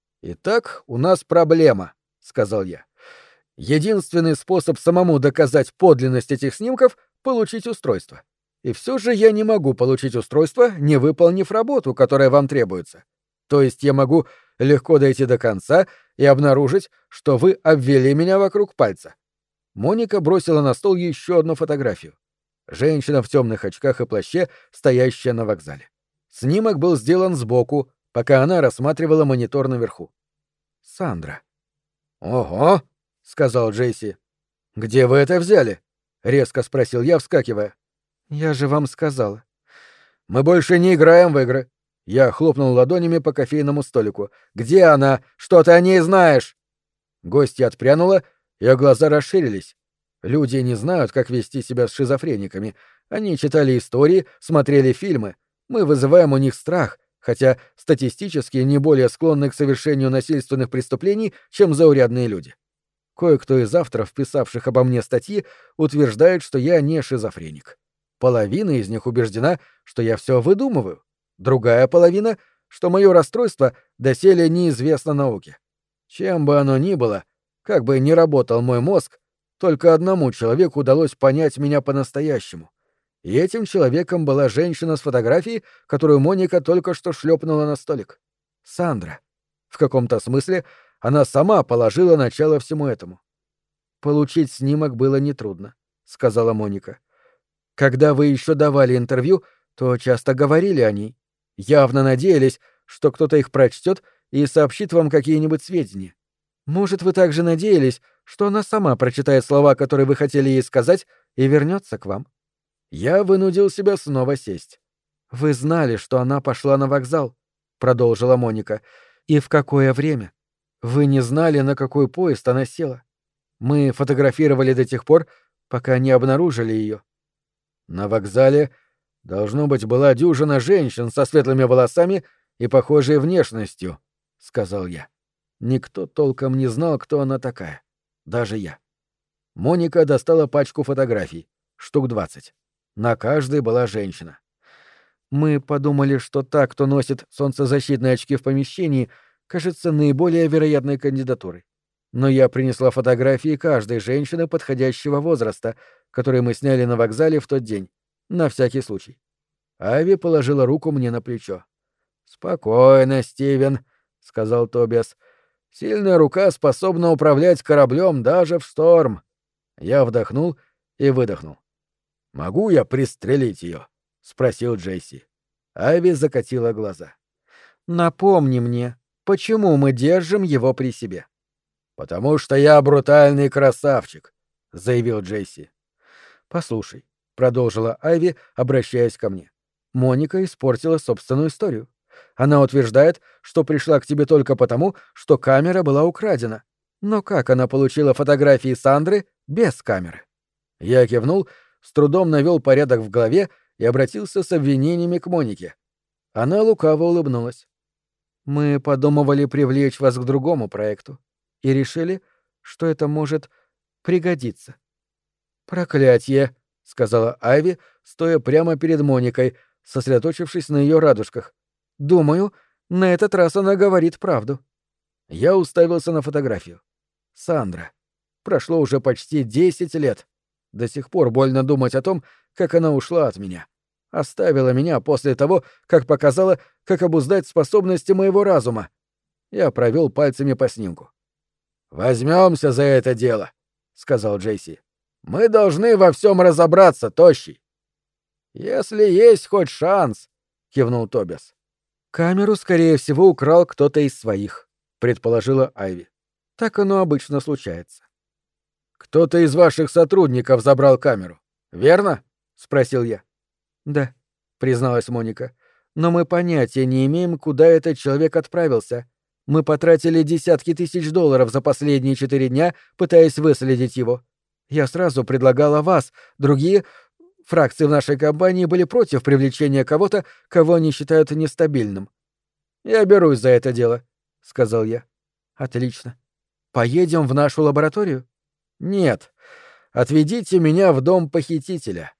«Итак, у нас проблема», — сказал я. «Единственный способ самому доказать подлинность этих снимков — получить устройство. И все же я не могу получить устройство, не выполнив работу, которая вам требуется. То есть я могу легко дойти до конца и обнаружить, что вы обвели меня вокруг пальца». Моника бросила на стол еще одну фотографию. Женщина в темных очках и плаще, стоящая на вокзале. Снимок был сделан сбоку, пока она рассматривала монитор наверху. «Сандра». «Ого», — сказал Джейси. «Где вы это взяли?» — резко спросил я, вскакивая. «Я же вам сказала». «Мы больше не играем в игры». Я хлопнул ладонями по кофейному столику. «Где она? Что ты о ней знаешь?» Гостья отпрянула, ее глаза расширились. Люди не знают, как вести себя с шизофрениками. Они читали истории, смотрели фильмы. Мы вызываем у них страх, хотя статистически не более склонны к совершению насильственных преступлений, чем заурядные люди. Кое-кто из авторов, писавших обо мне статьи, утверждает, что я не шизофреник. Половина из них убеждена, что я все выдумываю. Другая половина, что мое расстройство доселе неизвестно науке. Чем бы оно ни было, как бы ни работал мой мозг, только одному человеку удалось понять меня по-настоящему. И этим человеком была женщина с фотографией, которую Моника только что шлепнула на столик. Сандра. В каком-то смысле она сама положила начало всему этому. «Получить снимок было нетрудно», — сказала Моника. «Когда вы еще давали интервью, то часто говорили о ней. Явно надеялись, что кто-то их прочтет и сообщит вам какие-нибудь сведения. Может, вы также надеялись, что она сама прочитает слова, которые вы хотели ей сказать, и вернется к вам?» Я вынудил себя снова сесть. «Вы знали, что она пошла на вокзал», — продолжила Моника. «И в какое время? Вы не знали, на какой поезд она села. Мы фотографировали до тех пор, пока не обнаружили ее». «На вокзале, должно быть, была дюжина женщин со светлыми волосами и похожей внешностью», — сказал я. Никто толком не знал, кто она такая. Даже я. Моника достала пачку фотографий, штук 20. На каждой была женщина. Мы подумали, что та, кто носит солнцезащитные очки в помещении, кажется наиболее вероятной кандидатурой. Но я принесла фотографии каждой женщины подходящего возраста, которые мы сняли на вокзале в тот день, на всякий случай. Ави положила руку мне на плечо. «Спокойно, Стивен», — сказал Тобиас. «Сильная рука способна управлять кораблем даже в шторм». Я вдохнул и выдохнул. «Могу я пристрелить ее?» — спросил Джейси. Ави закатила глаза. «Напомни мне, почему мы держим его при себе?» «Потому что я брутальный красавчик», — заявил Джейси. «Послушай», — продолжила Айви, обращаясь ко мне. Моника испортила собственную историю. Она утверждает, что пришла к тебе только потому, что камера была украдена. Но как она получила фотографии Сандры без камеры? Я кивнул, с трудом навел порядок в голове и обратился с обвинениями к Монике. Она лукаво улыбнулась. Мы подумывали привлечь вас к другому проекту и решили, что это может пригодиться. «Проклятье!» — сказала Айви, стоя прямо перед Моникой, сосредоточившись на ее радужках. «Думаю, на этот раз она говорит правду». Я уставился на фотографию. Сандра. Прошло уже почти 10 лет. До сих пор больно думать о том, как она ушла от меня. Оставила меня после того, как показала, как обуздать способности моего разума. Я провел пальцами по снимку. «Возьмемся за это дело», — сказал Джейси. «Мы должны во всем разобраться, Тощий». «Если есть хоть шанс», — кивнул Тобиас. «Камеру, скорее всего, украл кто-то из своих», — предположила Айви. «Так оно обычно случается». «Кто-то из ваших сотрудников забрал камеру, верно?» — спросил я. «Да», — призналась Моника. «Но мы понятия не имеем, куда этот человек отправился. Мы потратили десятки тысяч долларов за последние 4 дня, пытаясь выследить его. Я сразу предлагала вас, другие фракции в нашей компании были против привлечения кого-то, кого они считают нестабильным. «Я берусь за это дело», — сказал я. «Отлично. Поедем в нашу лабораторию?» «Нет. Отведите меня в дом похитителя».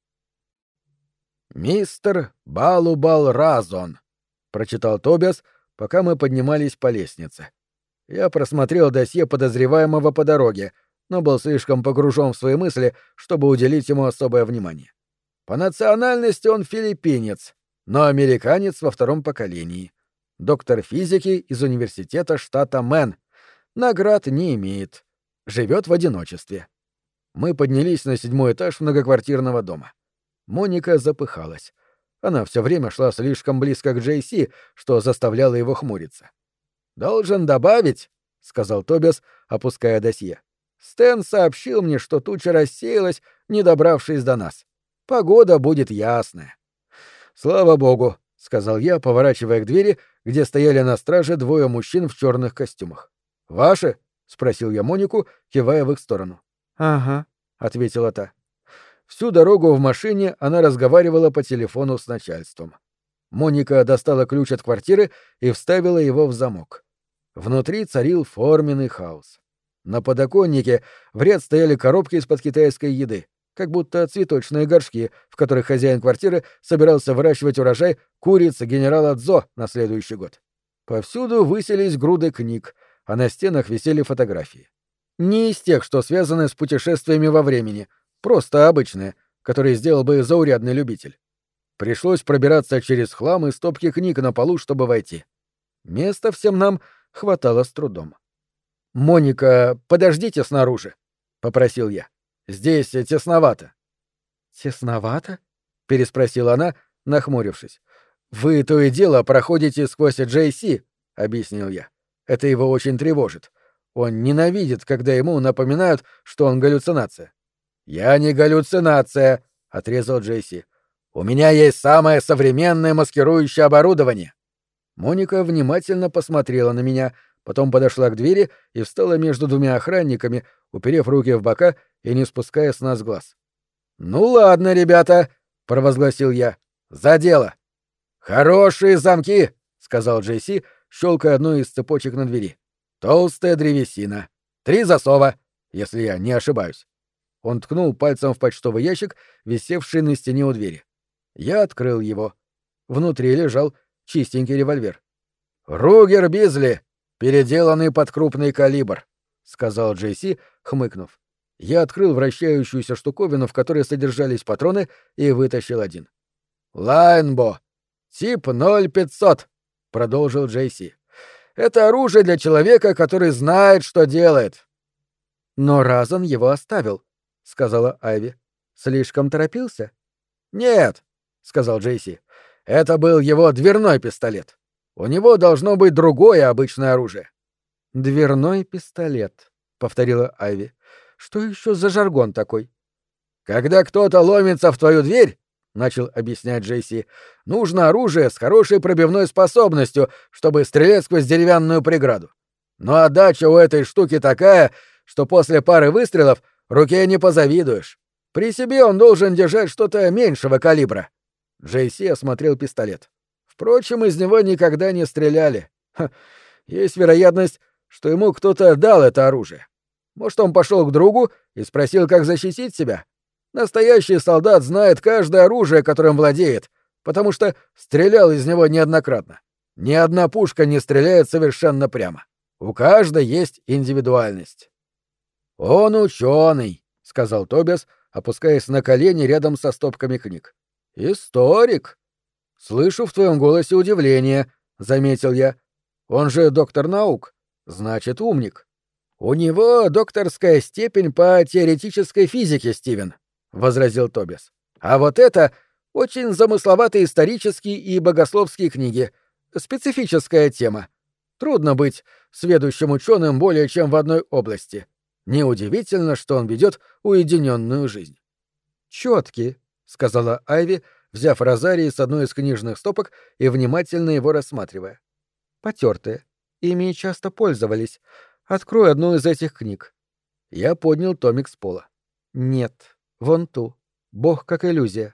«Мистер Балубал Разон», — прочитал Тобиас, пока мы поднимались по лестнице. Я просмотрел досье подозреваемого по дороге, но был слишком погружен в свои мысли, чтобы уделить ему особое внимание. По национальности он филиппинец, но американец во 2-м поколении. Доктор физики из университета штата Мэн. Наград не имеет. Живет в одиночестве. Мы поднялись на 7-й этаж многоквартирного дома. Моника запыхалась. Она все время шла слишком близко к Джейси, что заставляло его хмуриться. «Должен добавить», — сказал Тобиас, опуская досье. «Стэн сообщил мне, что туча рассеялась, не добравшись до нас. Погода будет ясная». «Слава богу», — сказал я, поворачивая к двери, где стояли на страже 2 мужчин в черных костюмах. «Ваши?» — спросил я Монику, кивая в их сторону. «Ага», — ответила та. Всю дорогу в машине она разговаривала по телефону с начальством. Моника достала ключ от квартиры и вставила его в замок. Внутри царил форменный хаос. На подоконнике в ряд стояли коробки из-под китайской еды, как будто цветочные горшки, в которых хозяин квартиры собирался выращивать урожай курицы генерала Цзо на следующий год. Повсюду высились груды книг, а на стенах висели фотографии. Не из тех, что связаны с путешествиями во времени, просто обычные, которые сделал бы заурядный любитель. Пришлось пробираться через хлам и стопки книг на полу, чтобы войти. Места всем нам хватало с трудом. «Моника, подождите снаружи», — попросил я. «Здесь тесновато». «Тесновато?» — переспросила она, нахмурившись. «Вы то и дело проходите сквозь Джейси», — объяснил я. «Это его очень тревожит. Он ненавидит, когда ему напоминают, что он галлюцинация». «Я не галлюцинация», — отрезал Джейси. «У меня есть самое современное маскирующее оборудование». Моника внимательно посмотрела на меня, потом подошла к двери и встала между 2 охранниками, уперев руки в бока и не спуская с нас глаз. «Ну ладно, ребята», — провозгласил я, — «за дело». «Хорошие замки», — сказал Джейси, щелкая одну из цепочек на двери. «Толстая древесина. 3 засова, если я не ошибаюсь». Он ткнул пальцем в почтовый ящик, висевший на стене у двери. Я открыл его. Внутри лежал чистенький револьвер. «Ругер Бизли, переделанный под крупный калибр», — сказал Джейси, хмыкнув. Я открыл вращающуюся штуковину, в которой содержались патроны, и вытащил один. «Лайнбо, тип 0500», — продолжил Джейси. «Это оружие для человека, который знает, что делает». «Но Разан его оставил», — сказала Айви. «Слишком торопился?» «Нет», — сказал Джейси. «Это был его дверной пистолет. У него должно быть другое обычное оружие». «Дверной пистолет», — повторила Айви. «Что еще за жаргон такой?» «Когда кто-то ломится в твою дверь», — начал объяснять Джейси. «Нужно оружие с хорошей пробивной способностью, чтобы стрелять сквозь деревянную преграду. Но отдача у этой штуки такая, что после пары выстрелов руке не позавидуешь. При себе он должен держать что-то меньшего калибра». Джейси осмотрел пистолет. «Впрочем, из него никогда не стреляли. Есть вероятность, что ему кто-то дал это оружие. Может, он пошел к другу и спросил, как защитить себя? Настоящий солдат знает каждое оружие, которым владеет, потому что стрелял из него неоднократно. Ни одна пушка не стреляет совершенно прямо. У каждой есть индивидуальность». «Он ученый», — сказал Тобиас, опускаясь на колени рядом со стопками книг. «Историк». «Слышу в твоем голосе удивление», — заметил я. «Он же доктор наук, значит, умник». «У него докторская степень по теоретической физике, Стивен», — возразил Тобиас. «А вот это очень замысловатые исторические и богословские книги. Специфическая тема. Трудно быть сведущим ученым более чем в одной области. Неудивительно, что он ведет уединенную жизнь». «Четкий», — сказала Айви, взяв розарий с одной из книжных стопок и внимательно его рассматривая. «Потертые. Ими часто пользовались. Открой одну из этих книг». Я поднял томик с пола. «Нет, вон ту. Бог как иллюзия».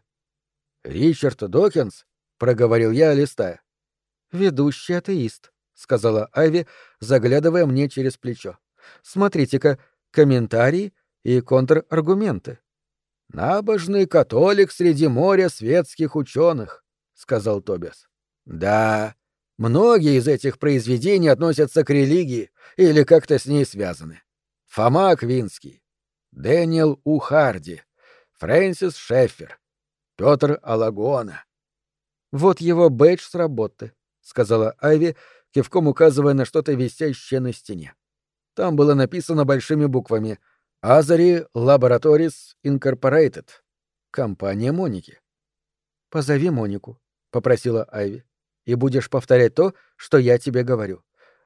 «Ричард Докинс?» — проговорил я, листая. «Ведущий атеист», — сказала Айви, заглядывая мне через плечо. «Смотрите-ка, комментарии и контраргументы». «Набожный католик среди моря светских ученых», — сказал Тобиас. «Да, многие из этих произведений относятся к религии или как-то с ней связаны. Фома Аквинский, Дэниел У. Харди, Фрэнсис Шеффер, Петр Алагона». «Вот его бэдж с работы», — сказала Айви, кивком указывая на что-то висящее на стене. Там было написано большими буквами «Азари Laboratories Incorporated». Компания Моники. «Позови Монику», — попросила Айви, — «и будешь повторять то, что я тебе говорю».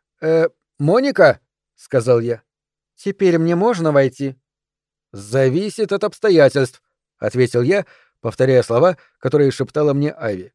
Моника?» — сказал я. «Теперь мне можно войти?» «Зависит от обстоятельств», — ответил я, повторяя слова, которые шептала мне Айви.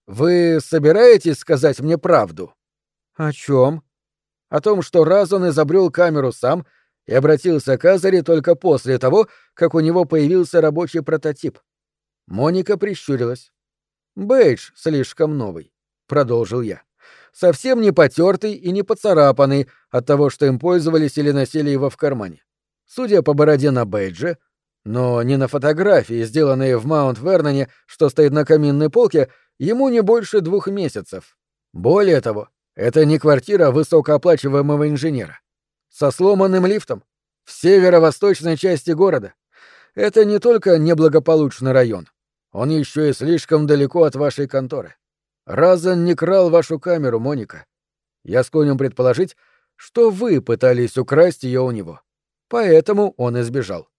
«Вы собираетесь сказать мне правду?» «О чем?» «О том, что Разон изобрел камеру сам и обратился к Азари только после того, как у него появился рабочий прототип». Моника прищурилась. «Бейдж слишком новый», — продолжил я. «Совсем не потертый и не поцарапанный от того, что им пользовались или носили его в кармане. Судя по бороде на бейдже, но не на фотографии, сделанной в Маунт-Верноне, что стоит на каминной полке, ему не больше 2 месяцев. Более того, это не квартира высокооплачиваемого инженера. Со сломанным лифтом. В северо-восточной части города. Это не только неблагополучный район. Он еще и слишком далеко от вашей конторы. Разон не крал вашу камеру, Моника. Я склонен предположить, что вы пытались украсть ее у него. Поэтому он избежал».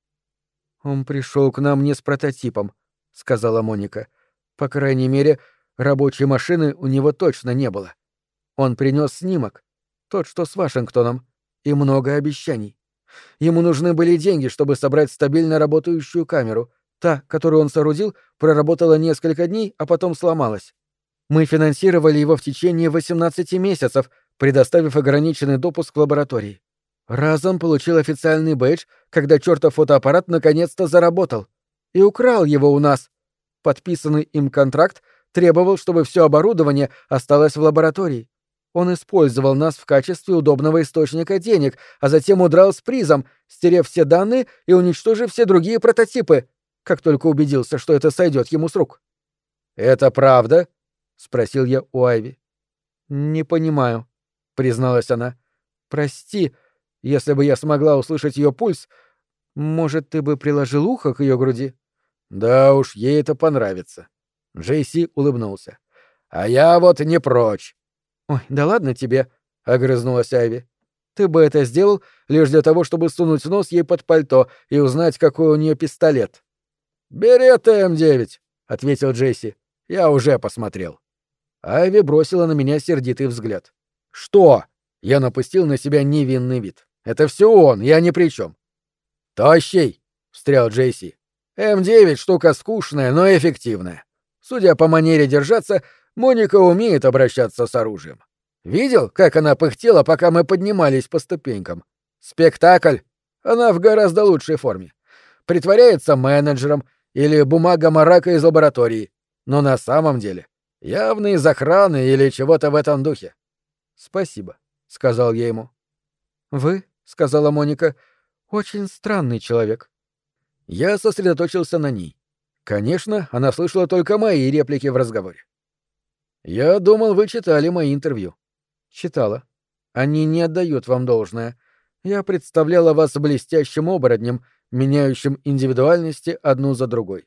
«Он пришел к нам не с прототипом», — сказала Моника. «По крайней мере, рабочей машины у него точно не было. Он принес снимок, тот, что с Вашингтоном, и много обещаний. Ему нужны были деньги, чтобы собрать стабильно работающую камеру. Та, которую он соорудил, проработала несколько дней, а потом сломалась. Мы финансировали его в течение 18 месяцев, предоставив ограниченный допуск в лаборатории. Разом получил официальный бэдж, когда чертов фотоаппарат наконец-то заработал. И украл его у нас. Подписанный им контракт требовал, чтобы все оборудование осталось в лаборатории. Он использовал нас в качестве удобного источника денег, а затем удрал с призом, стерев все данные и уничтожив все другие прототипы, как только убедился, что это сойдет ему с рук. «Это правда?» — спросил я у Айви. «Не понимаю», — призналась она. «Прости, если бы я смогла услышать ее пульс, может, ты бы приложил ухо к ее груди?» «Да уж, ей это понравится». Джейси улыбнулся. «А я вот не прочь». «Ой, да ладно тебе», — огрызнулась Айви. «Ты бы это сделал лишь для того, чтобы сунуть нос ей под пальто и узнать, какой у нее пистолет». «Беретта М9», — ответил Джесси. «Я уже посмотрел». Айви бросила на меня сердитый взгляд. «Что?» — я напустил на себя невинный вид. «Это все он, я ни при чем». «Тощий», — встрял Джесси. «М9 штука скучная, но эффективная. Судя по манере держаться, Моника умеет обращаться с оружием. Видел, как она пыхтела, пока мы поднимались по ступенькам? Спектакль! Она в гораздо лучшей форме. Притворяется менеджером или бумага-марака из лаборатории, но на самом деле явно из охраны или чего-то в этом духе. «Спасибо», — сказал я ему. «Вы, — сказала Моника, — очень странный человек». Я сосредоточился на ней. Конечно, она слышала только мои реплики в разговоре. «Я думал, вы читали мои интервью». «Читала. Они не отдают вам должное. Я представляла вас блестящим оборотнем, меняющим индивидуальности одну за другой».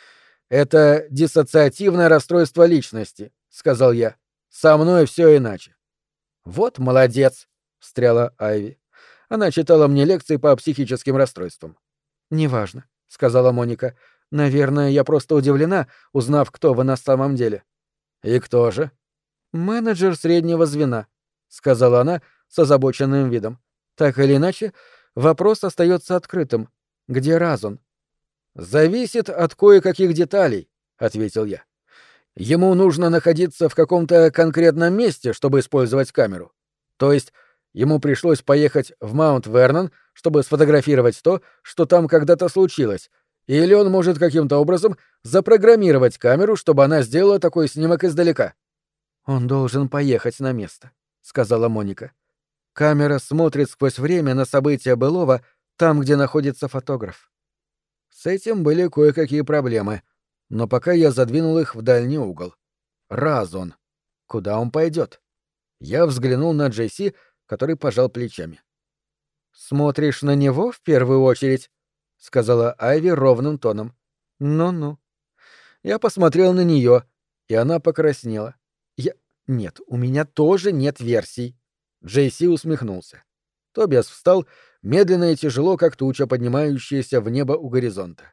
«Это диссоциативное расстройство личности», — сказал я. «Со мной все иначе». «Вот молодец», — встряла Айви. Она читала мне лекции по психическим расстройствам. «Неважно», — сказала Моника. «Наверное, я просто удивлена, узнав, кто вы на самом деле». «И кто же?» «Менеджер среднего звена», — сказала она с озабоченным видом. «Так или иначе, вопрос остается открытым. Где Разон?» «Зависит от кое-каких деталей», — ответил я. «Ему нужно находиться в каком-то конкретном месте, чтобы использовать камеру. То есть ему пришлось поехать в Маунт-Вернон, чтобы сфотографировать то, что там когда-то случилось, или он может каким-то образом запрограммировать камеру, чтобы она сделала такой снимок издалека». «Он должен поехать на место», — сказала Моника. «Камера смотрит сквозь время на события былого там, где находится фотограф». С этим были кое-какие проблемы, но пока я задвинул их в дальний угол. Разон. Куда он пойдет? Я взглянул на Джесси, который пожал плечами. «Смотришь на него в первую очередь?» — сказала Айви ровным тоном. «Ну-ну». Я посмотрел на нее, и она покраснела. Нет, у меня тоже нет версий. Джейси усмехнулся. Тобиас встал, медленно и тяжело, как туча, поднимающаяся в небо у горизонта.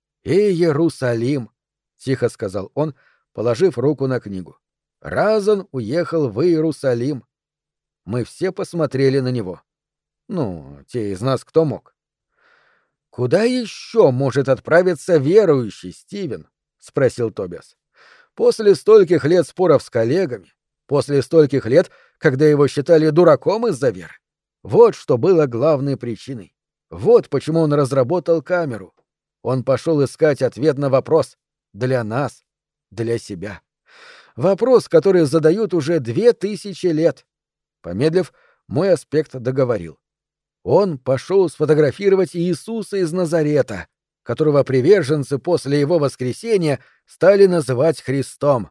Иерусалим!» — тихо сказал он, положив руку на книгу. «Разон уехал в Иерусалим». Мы все посмотрели на него. Ну, те из нас, кто мог. «Куда еще может отправиться верующий, Стивен?» — спросил Тобиас. «После стольких лет споров с коллегами, после стольких лет, когда его считали дураком из-за веры. Вот что было главной причиной. Вот почему он разработал камеру. Он пошел искать ответ на вопрос. Для нас. Для себя. Вопрос, который задают уже 2000 лет». Помедлив, мой аспект договорил. Он пошел сфотографировать Иисуса из Назарета, которого приверженцы после его воскресения стали называть Христом.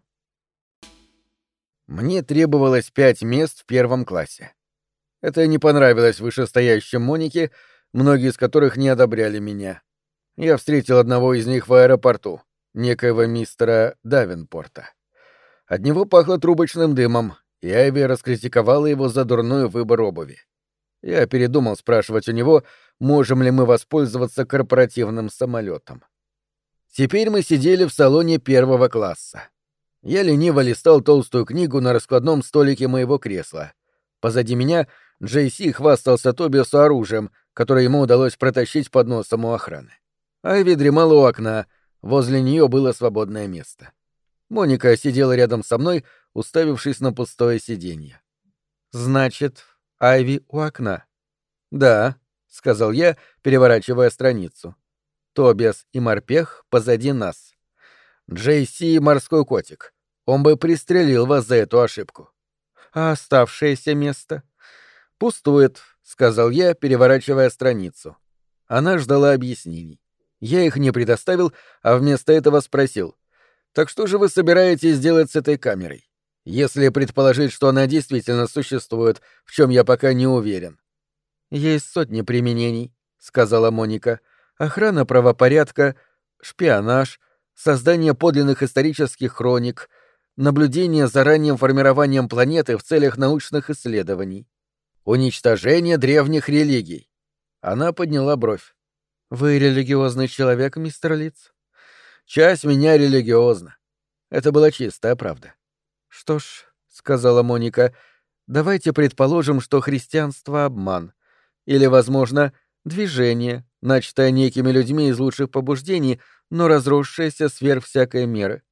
Мне требовалось 5 мест в первом классе. Это не понравилось вышестоящим Монике, многие из которых не одобряли меня. Я встретил одного из них в аэропорту, некоего мистера Давенпорта. От него пахло трубочным дымом, и Айви раскритиковала его за дурной выбор обуви. Я передумал спрашивать у него, можем ли мы воспользоваться корпоративным самолетом. Теперь мы сидели в салоне первого класса. Я лениво листал толстую книгу на раскладном столике моего кресла. Позади меня Джейси хвастался Тобиасу оружием, которое ему удалось протащить под носом у охраны. Айви дремала у окна, возле нее было свободное место. Моника сидела рядом со мной, уставившись на пустое сиденье. «Значит, Айви у окна?» «Да», — сказал я, переворачивая страницу. «Тобиас и морпех позади нас. Джейси — морской котик. Он бы пристрелил вас за эту ошибку». «А оставшееся место?» «Пустует», — сказал я, переворачивая страницу. Она ждала объяснений. Я их не предоставил, а вместо этого спросил. «Так что же вы собираетесь делать с этой камерой? Если предположить, что она действительно существует, в чем я пока не уверен». «Есть сотни применений», — сказала Моника. «Охрана правопорядка, шпионаж, создание подлинных исторических хроник, наблюдение за ранним формированием планеты в целях научных исследований, уничтожение древних религий». Она подняла бровь. «Вы религиозный человек, мистер Литц?» «Часть меня религиозна». Это была чистая правда. «Что ж», — сказала Моника, — «давайте предположим, что христианство — обман. Или, возможно, движение, начатое некими людьми из лучших побуждений, но разросшееся сверх всякой меры.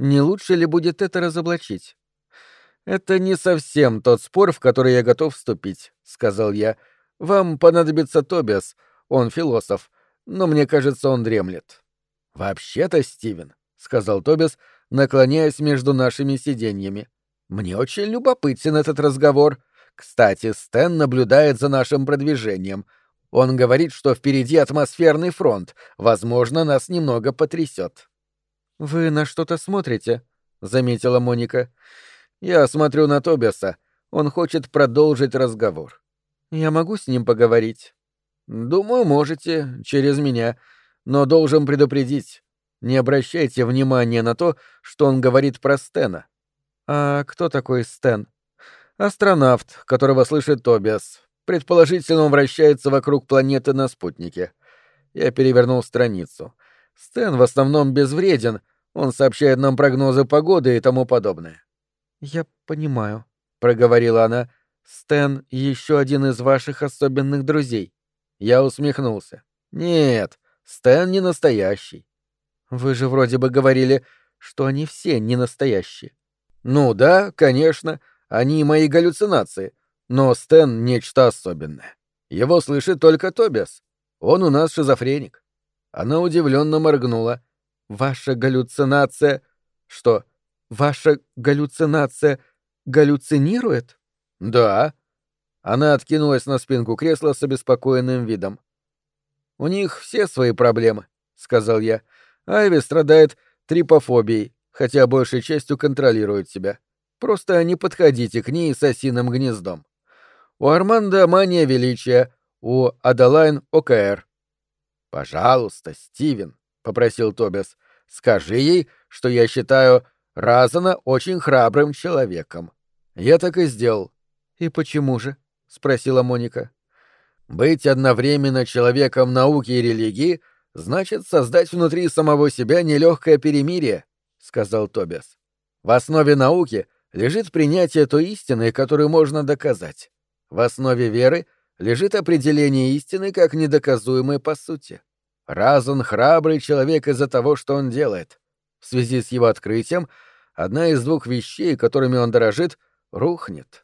Не лучше ли будет это разоблачить? «Это не совсем тот спор, в который я готов вступить», — сказал я. «Вам понадобится Тобиас, он философ, но мне кажется, он дремлет». «Вообще-то, Стивен», — сказал Тобиас, наклоняясь между нашими сиденьями, — «мне очень любопытен этот разговор. Кстати, Стэн наблюдает за нашим продвижением. Он говорит, что впереди атмосферный фронт. Возможно, нас немного потрясет». «Вы на что-то смотрите?» — заметила Моника. «Я смотрю на Тобиаса. Он хочет продолжить разговор. Я могу с ним поговорить?» «Думаю, можете, через меня. Но должен предупредить. Не обращайте внимания на то, что он говорит про Стэна». «А кто такой Стэн?» «Астронавт, которого слышит Тобиас. Предположительно, он вращается вокруг планеты на спутнике». Я перевернул страницу. «Стэн в основном безвреден. Он сообщает нам прогнозы погоды и тому подобное». «Я понимаю», — проговорила она. «Стэн — еще один из ваших особенных друзей». Я усмехнулся. «Нет, Стэн не настоящий». «Вы же вроде бы говорили, что они все не настоящие». «Ну да, конечно, они мои галлюцинации, но Стэн — нечто особенное. Его слышит только Тобиас. Он у нас шизофреник». Она удивленно моргнула. «Ваша галлюцинация...» «Что?» «Ваша галлюцинация галлюцинирует?» «Да». Она откинулась на спинку кресла с обеспокоенным видом. «У них все свои проблемы», — сказал я. «Айви страдает трипофобией, хотя большей частью контролирует себя. Просто не подходите к ней с осиным гнездом. У Армандо мания величия, у Адалайн — ОКР». «Пожалуйста, Стивен», — попросил Тобиас, — «скажи ей, что я считаю Разана очень храбрым человеком». Я так и сделал. «И почему же?» — спросила Моника. «Быть одновременно человеком науки и религии значит создать внутри самого себя нелегкое перемирие», — сказал Тобиас. «В основе науки лежит принятие той истины, которую можно доказать. В основе веры лежит определение истины как недоказуемой по сути. Разан — храбрый человек из-за того, что он делает. В связи с его открытием одна из двух вещей, которыми он дорожит, рухнет».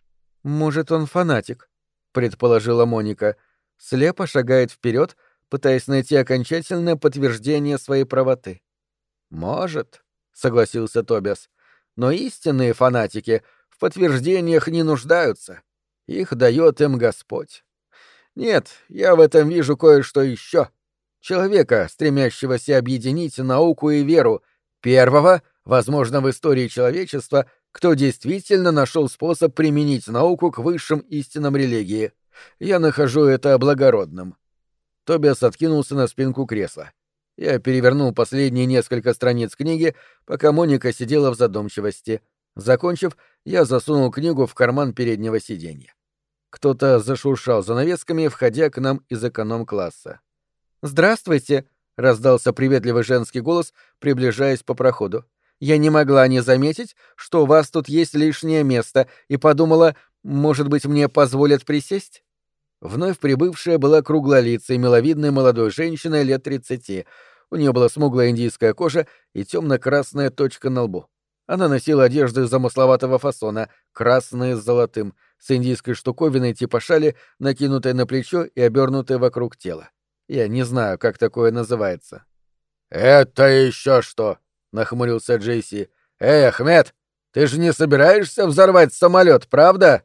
«Может, он фанатик», — предположила Моника. Слепо шагает вперед, пытаясь найти окончательное подтверждение своей правоты. «Может», — согласился Тобиас, — «но истинные фанатики в подтверждениях не нуждаются. Их дает им Господь. Нет, я в этом вижу кое-что еще. Человека, стремящегося объединить науку и веру, первого, возможно, в истории человечества, кто действительно нашел способ применить науку к высшим истинам религии. Я нахожу это благородным». Тобиас откинулся на спинку кресла. Я перевернул последние несколько страниц книги, пока Моника сидела в задумчивости. Закончив, я засунул книгу в карман переднего сиденья. Кто-то зашуршал занавесками, входя к нам из эконом-класса. «Здравствуйте!» — раздался приветливый женский голос, приближаясь по проходу. «Я не могла не заметить, что у вас тут есть лишнее место, и подумала, может быть, мне позволят присесть?» Вновь прибывшая была круглолицей, миловидной молодой женщиной лет 30. У нее была смуглая индийская кожа и темно-красная точка на лбу. Она носила одежду замысловатого фасона, красные с золотым, с индийской штуковиной типа шали, накинутой на плечо и обернутой вокруг тела. Я не знаю, как такое называется. «Это еще что?» — нахмурился Джейси. «Эй, Ахмед, ты же не собираешься взорвать самолет, правда?»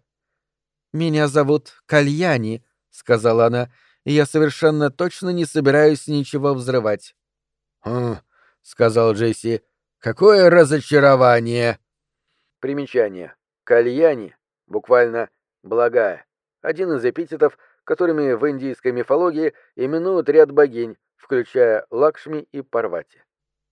«Меня зовут Кальяни», — сказала она, — «и я совершенно точно не собираюсь ничего взрывать». «Хм», — сказал Джейси, — «какое разочарование!» Примечание. Кальяни, буквально «благая», один из эпитетов, которыми в индийской мифологии именуют ряд богинь, включая Лакшми и Парвати.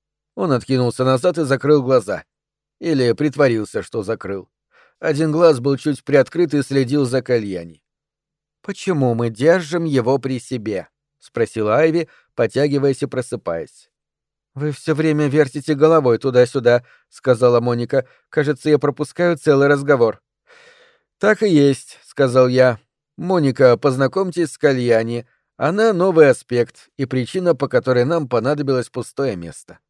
Он откинулся назад и закрыл глаза. Или притворился, что закрыл. Один глаз был чуть приоткрыт и следил за Кальяни. «Почему мы держим его при себе?» — спросила Айви, потягиваясь и просыпаясь. «Вы все время вертите головой туда-сюда», — сказала Моника. «Кажется, я пропускаю целый разговор». «Так и есть», — сказал я. «Моника, познакомьтесь с Кальяни. Она новый аспект и причина, по которой нам понадобилось пустое место».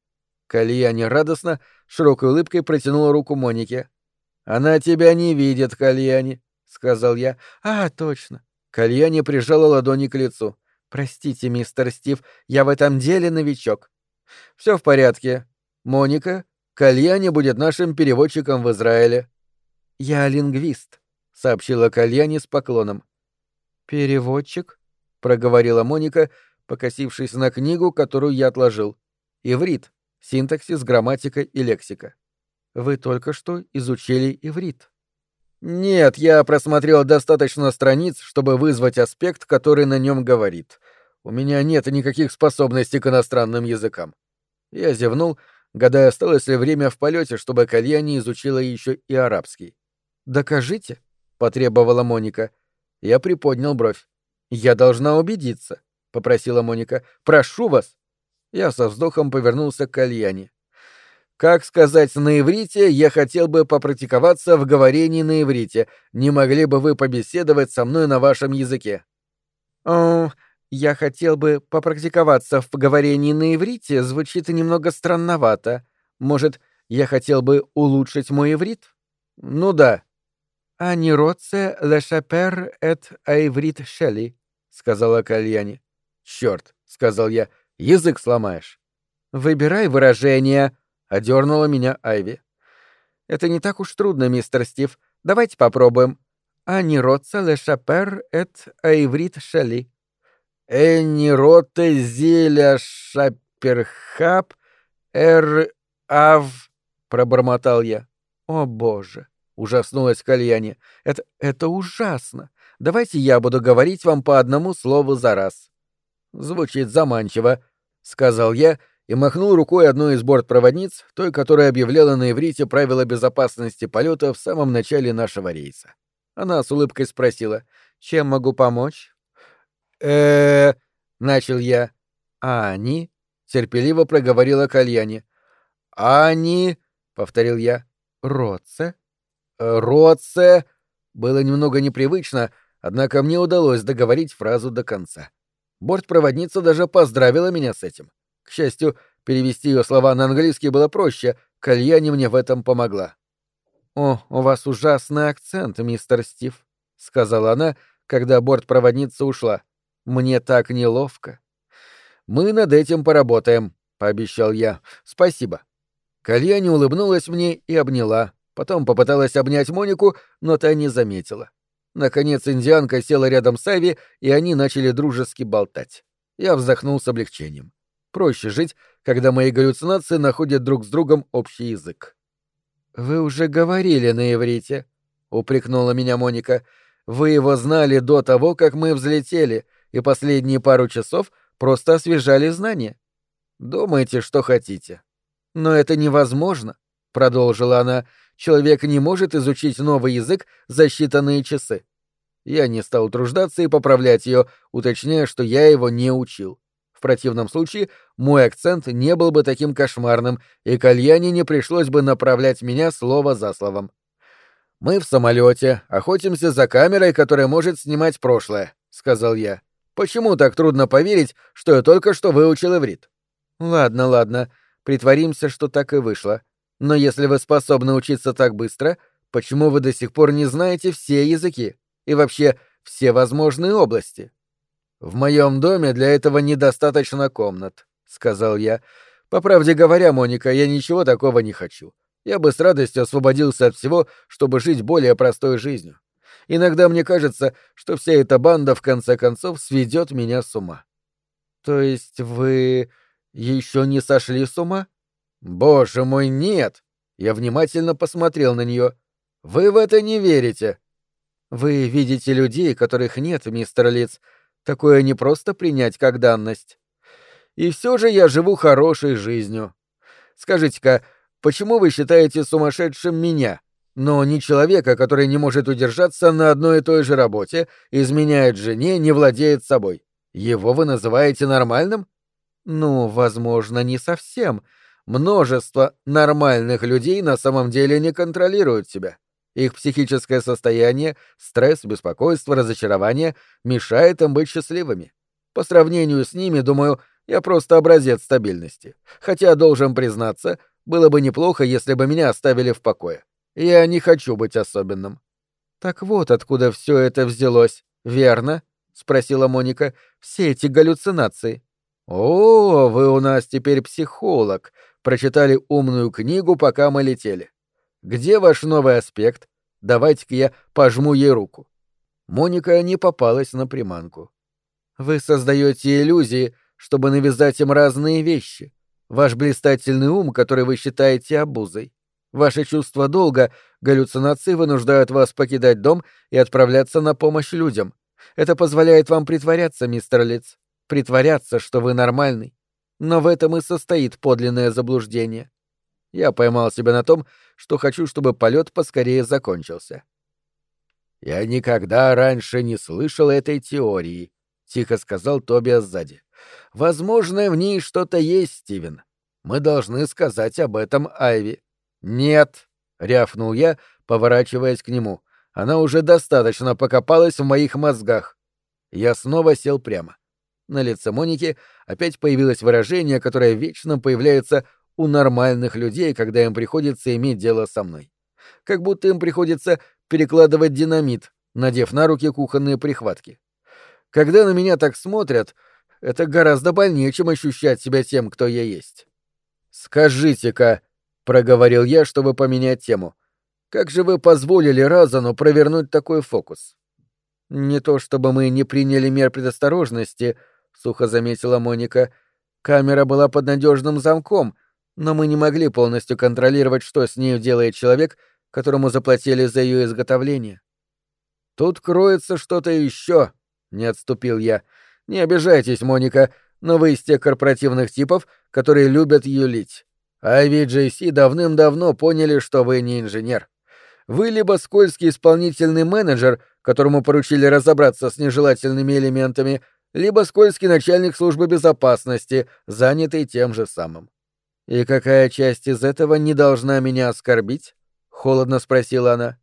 Кальяни радостно, широкой улыбкой протянула руку Монике. «Она тебя не видит, Кальяни», — сказал я. «А, точно». Кальяни прижала ладони к лицу. «Простите, мистер Стив, я в этом деле новичок». «Все в порядке. Моника, Кальяни будет нашим переводчиком в Израиле». «Я лингвист», — сообщила Кальяни с поклоном. «Переводчик?» — проговорила Моника, покосившись на книгу, которую я отложил. «Иврит. Синтаксис, грамматика и лексика». «Вы только что изучили иврит». «Нет, я просмотрел достаточно страниц, чтобы вызвать аспект, который на нем говорит. У меня нет никаких способностей к иностранным языкам». Я зевнул, гадая, осталось ли время в полете, чтобы Кальяни изучила еще и арабский. «Докажите», — потребовала Моника. Я приподнял бровь. «Я должна убедиться», — попросила Моника. «Прошу вас». Я со вздохом повернулся к Кальяни. «Как сказать на иврите, я хотел бы попрактиковаться в говорении на иврите. Не могли бы вы побеседовать со мной на вашем языке?» «О, я хотел бы попрактиковаться в говорении на иврите» звучит немного странновато. Может, я хотел бы улучшить мой иврит? Ну да. «Ани роце ле шапер эт аиврит шели», — сказала Кальяни. «Чёрт», — сказал я, — «язык сломаешь». «Выбирай выражение», — одернула меня Айви. «Это не так уж трудно, мистер Стив. Давайте попробуем. Ани роце ле шапер эт аиврит шели». «Энни роте зиля шаперхап ав», — пробормотал я. «О, боже!» — ужаснулась Кальяни. «Это ужасно! Давайте я буду говорить вам по одному слову за раз». «Звучит заманчиво», — сказал я и махнул рукой одной из бортпроводниц, той, которая объявляла на иврите правила безопасности полета в самом начале нашего рейса. Она с улыбкой спросила: «Чем могу помочь?» Начал я. «А они?» — терпеливо проговорила Кальяни. «Они?» — повторил я. «Роце?» «Роце?» Было немного непривычно, однако мне удалось договорить фразу до конца. Бортпроводница даже поздравила меня с этим. К счастью, перевести ее слова на английский было проще, Кальяни мне в этом помогла. «О, у вас ужасный акцент, мистер Стив», — сказала она, когда бортпроводница ушла. «Мне так неловко». «Мы над этим поработаем», — пообещал я. «Спасибо». Кальяни улыбнулась мне и обняла, потом попыталась обнять Монику, но та не заметила. Наконец индианка села рядом с Айви, и они начали дружески болтать. Я вздохнул с облегчением. Проще жить, когда мои галлюцинации находят друг с другом общий язык. «Вы уже говорили на иврите», — упрекнула меня Моника. «Вы его знали до того, как мы взлетели, и последние пару часов просто освежали знания. Думайте, что хотите». «Но это невозможно», — продолжила она. «Человек не может изучить новый язык за считанные часы». Я не стал утруждаться и поправлять ее, уточняя, что я его не учил. В противном случае мой акцент не был бы таким кошмарным, и Кальяни не пришлось бы направлять меня слово за словом. «Мы в самолете, охотимся за камерой, которая может снимать прошлое», — сказал я. «Почему так трудно поверить, что я только что выучил иврит?» «Ладно, ладно, притворимся, что так и вышло. Но если вы способны учиться так быстро, почему вы до сих пор не знаете все языки и вообще все возможные области?» «В моем доме для этого недостаточно комнат», — сказал я. «По правде говоря, Моника, я ничего такого не хочу. Я бы с радостью освободился от всего, чтобы жить более простой жизнью. Иногда мне кажется, что вся эта банда в конце концов сведет меня с ума». «То есть вы еще не сошли с ума?» «Боже мой, нет!» Я внимательно посмотрел на нее. «Вы в это не верите?» «Вы видите людей, которых нет, мистер Литц. Такое не просто принять как данность. И все же я живу хорошей жизнью. Скажите-ка, почему вы считаете сумасшедшим меня, но не человека, который не может удержаться на одной и той же работе, изменяет жене, не владеет собой? Его вы называете нормальным?» «Ну, возможно, не совсем. Множество нормальных людей на самом деле не контролируют себя. Их психическое состояние, стресс, беспокойство, разочарование мешает им быть счастливыми. По сравнению с ними, думаю, Я просто образец стабильности. Хотя, должен признаться, было бы неплохо, если бы меня оставили в покое. Я не хочу быть особенным». «Так вот откуда все это взялось, верно?» — спросила Моника. «Все эти галлюцинации». «О, вы у нас теперь психолог. Прочитали умную книгу, пока мы летели. Где ваш новый аспект? Давайте-ка я пожму ей руку». Моника не попалась на приманку. «Вы создаете иллюзии, чтобы навязать им разные вещи. Ваш блистательный ум, который вы считаете обузой. Ваше чувство долга, галлюцинации вынуждают вас покидать дом и отправляться на помощь людям. Это позволяет вам притворяться, мистер Литц, притворяться, что вы нормальный. Но в этом и состоит подлинное заблуждение. Я поймал себя на том, что хочу, чтобы полет поскорее закончился». «Я никогда раньше не слышал этой теории», — тихо сказал Тобиас сзади. «Возможно, в ней что-то есть, Стивен. Мы должны сказать об этом Айви». «Нет», — рявкнул я, поворачиваясь к нему. «Она уже достаточно покопалась в моих мозгах». Я снова сел прямо. На лице Моники опять появилось выражение, которое вечно появляется у нормальных людей, когда им приходится иметь дело со мной. Как будто им приходится перекладывать динамит, надев на руки кухонные прихватки. Когда на меня так смотрят, это гораздо больнее, чем ощущать себя тем, кто я есть. «Скажите-ка», — проговорил я, чтобы поменять тему, — «как же вы позволили Разану провернуть такой фокус?» «Не то чтобы мы не приняли мер предосторожности», — сухо заметила Моника. «Камера была под надежным замком, но мы не могли полностью контролировать, что с нею делает человек, которому заплатили за ее изготовление». «Тут кроется что-то еще», — не отступил я. «Не обижайтесь, Моника, но вы из тех корпоративных типов, которые любят юлить. Айви и Джейси давным-давно поняли, что вы не инженер. Вы либо скользкий исполнительный менеджер, которому поручили разобраться с нежелательными элементами, либо скользкий начальник службы безопасности, занятый тем же самым». «И какая часть из этого не должна меня оскорбить?» — холодно спросила она.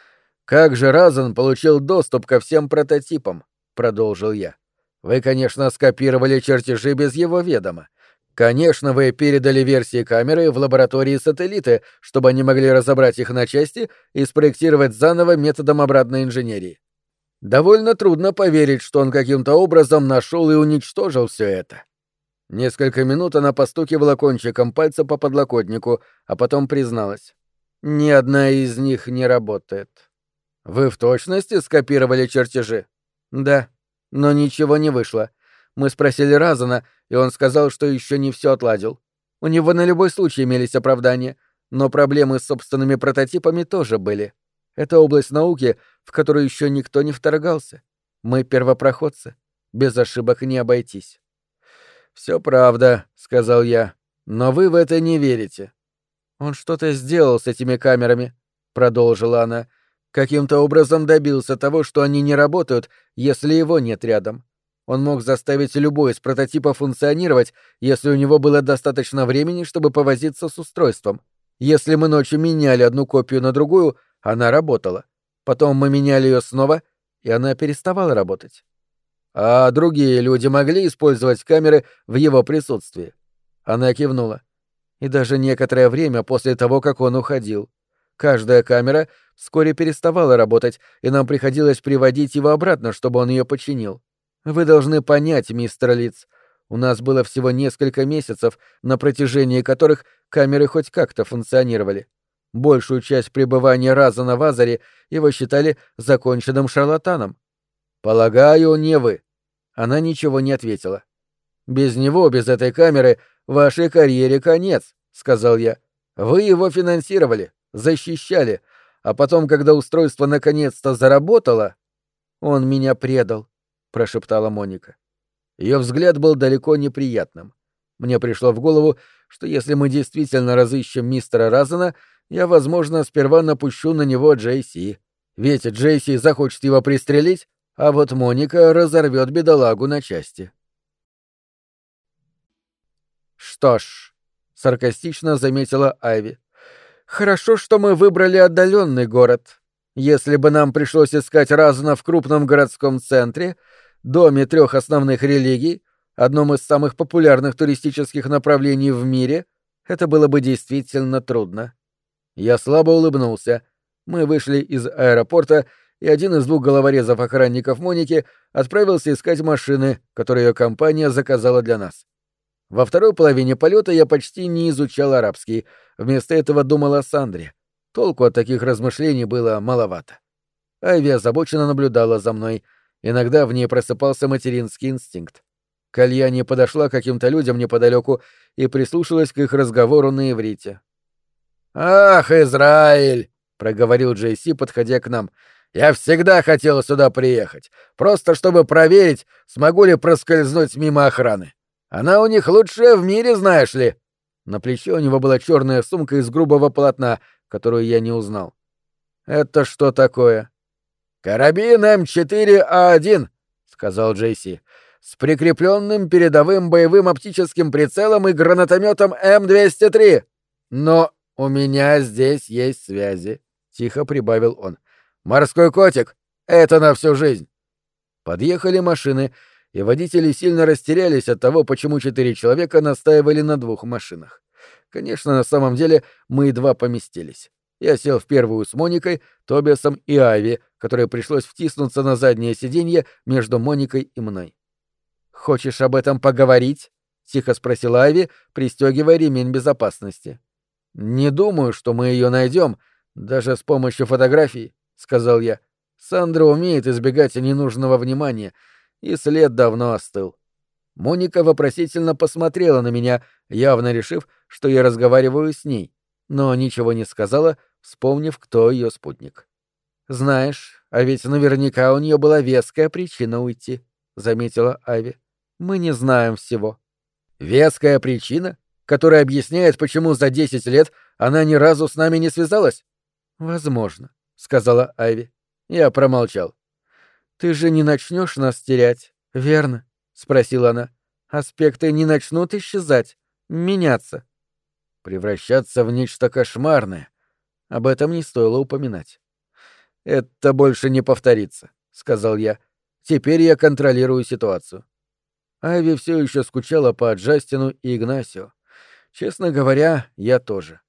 «Как же Разан получил доступ ко всем прототипам?» — продолжил я. «Вы, конечно, скопировали чертежи без его ведома. Конечно, вы передали версии камеры в лаборатории сателлиты, чтобы они могли разобрать их на части и спроектировать заново методом обратной инженерии. Довольно трудно поверить, что он каким-то образом нашел и уничтожил все это». Несколько минут она постукивала кончиком пальца по подлокотнику, а потом призналась. «Ни одна из них не работает». «Вы в точности скопировали чертежи?» «Да, но ничего не вышло. Мы спросили Разана, и он сказал, что еще не все отладил. У него на любой случай имелись оправдания, но проблемы с собственными прототипами тоже были. Это область науки, в которую еще никто не вторгался. Мы первопроходцы. Без ошибок не обойтись». «Все правда», — сказал я, — «но вы в это не верите». «Он что-то сделал с этими камерами», — продолжила она. «Каким-то образом добился того, что они не работают, если его нет рядом. Он мог заставить любой из прототипов функционировать, если у него было достаточно времени, чтобы повозиться с устройством. Если мы ночью меняли одну копию на другую, она работала. Потом мы меняли ее снова, и она переставала работать». «А другие люди могли использовать камеры в его присутствии?» Она кивнула. «И даже некоторое время после того, как он уходил. Каждая камера вскоре переставала работать, и нам приходилось приводить его обратно, чтобы он ее починил. Вы должны понять, мистер Литц, у нас было всего несколько месяцев, на протяжении которых камеры хоть как-то функционировали. Большую часть пребывания Разана в Азаре его считали законченным шарлатаном». «Полагаю, не вы». Она ничего не ответила. «Без него, без этой камеры, вашей карьере конец», — сказал я. «Вы его финансировали, защищали, а потом, когда устройство наконец-то заработало...» «Он меня предал», — прошептала Моника. Ее взгляд был далеко неприятным. Мне пришло в голову, что если мы действительно разыщем мистера Разана, я, возможно, сперва напущу на него Джейси. Ведь Джейси захочет его пристрелить, а вот Моника разорвет бедолагу на части. «Что ж», — саркастично заметила Айви, — «хорошо, что мы выбрали отдаленный город. Если бы нам пришлось искать Разана в крупном городском центре, доме 3 основных религий, одном из самых популярных туристических направлений в мире, это было бы действительно трудно. Я слабо улыбнулся. Мы вышли из аэропорта, и один из двух головорезов-охранников Моники отправился искать машины, которые ее компания заказала для нас. Во второй половине полета я почти не изучал арабский, вместо этого думал о Сандре. Толку от таких размышлений было маловато. Айви озабоченно наблюдала за мной. Иногда в ней просыпался материнский инстинкт. Кальяни подошла к каким-то людям неподалеку и прислушалась к их разговору на иврите. «Ах, Израиль!» — проговорил Джейси, подходя к нам. «Я всегда хотел сюда приехать, просто чтобы проверить, смогу ли проскользнуть мимо охраны. Она у них лучшая в мире, знаешь ли». На плече у него была черная сумка из грубого полотна, которую я не узнал. «Это что такое?» «Карабин М4А1», — сказал Джейси, — «с прикрепленным передовым боевым оптическим прицелом и гранатометом М203. Но у меня здесь есть связи», — тихо прибавил он. «Морской котик — это на всю жизнь». Подъехали машины, и водители сильно растерялись от того, почему 4 человека настаивали на 2 машинах. Конечно, на самом деле мы едва поместились. Я сел в первую с Моникой, Тобиасом и Айви, которой пришлось втиснуться на заднее сиденье между Моникой и мной. «Хочешь об этом поговорить?» — тихо спросила Айви, пристегивая ремень безопасности. «Не думаю, что мы ее найдем, даже с помощью фотографий», — сказал я. «Сандра умеет избегать ненужного внимания, и след давно остыл». Моника вопросительно посмотрела на меня, явно решив, что я разговариваю с ней, но ничего не сказала, вспомнив, кто ее спутник. «Знаешь, а ведь наверняка у нее была веская причина уйти», — заметила Айви. «Мы не знаем всего». «Веская причина, которая объясняет, почему за 10 лет она ни разу с нами не связалась?» «Возможно», — сказала Айви. Я промолчал. «Ты же не начнешь нас терять, верно?» — спросила она. «Аспекты не начнут исчезать, меняться». «Превращаться в нечто кошмарное. Об этом не стоило упоминать». «Это больше не повторится», — сказал я. «Теперь я контролирую ситуацию». Айви все еще скучала по Джастину и Игнасио. Честно говоря, я тоже.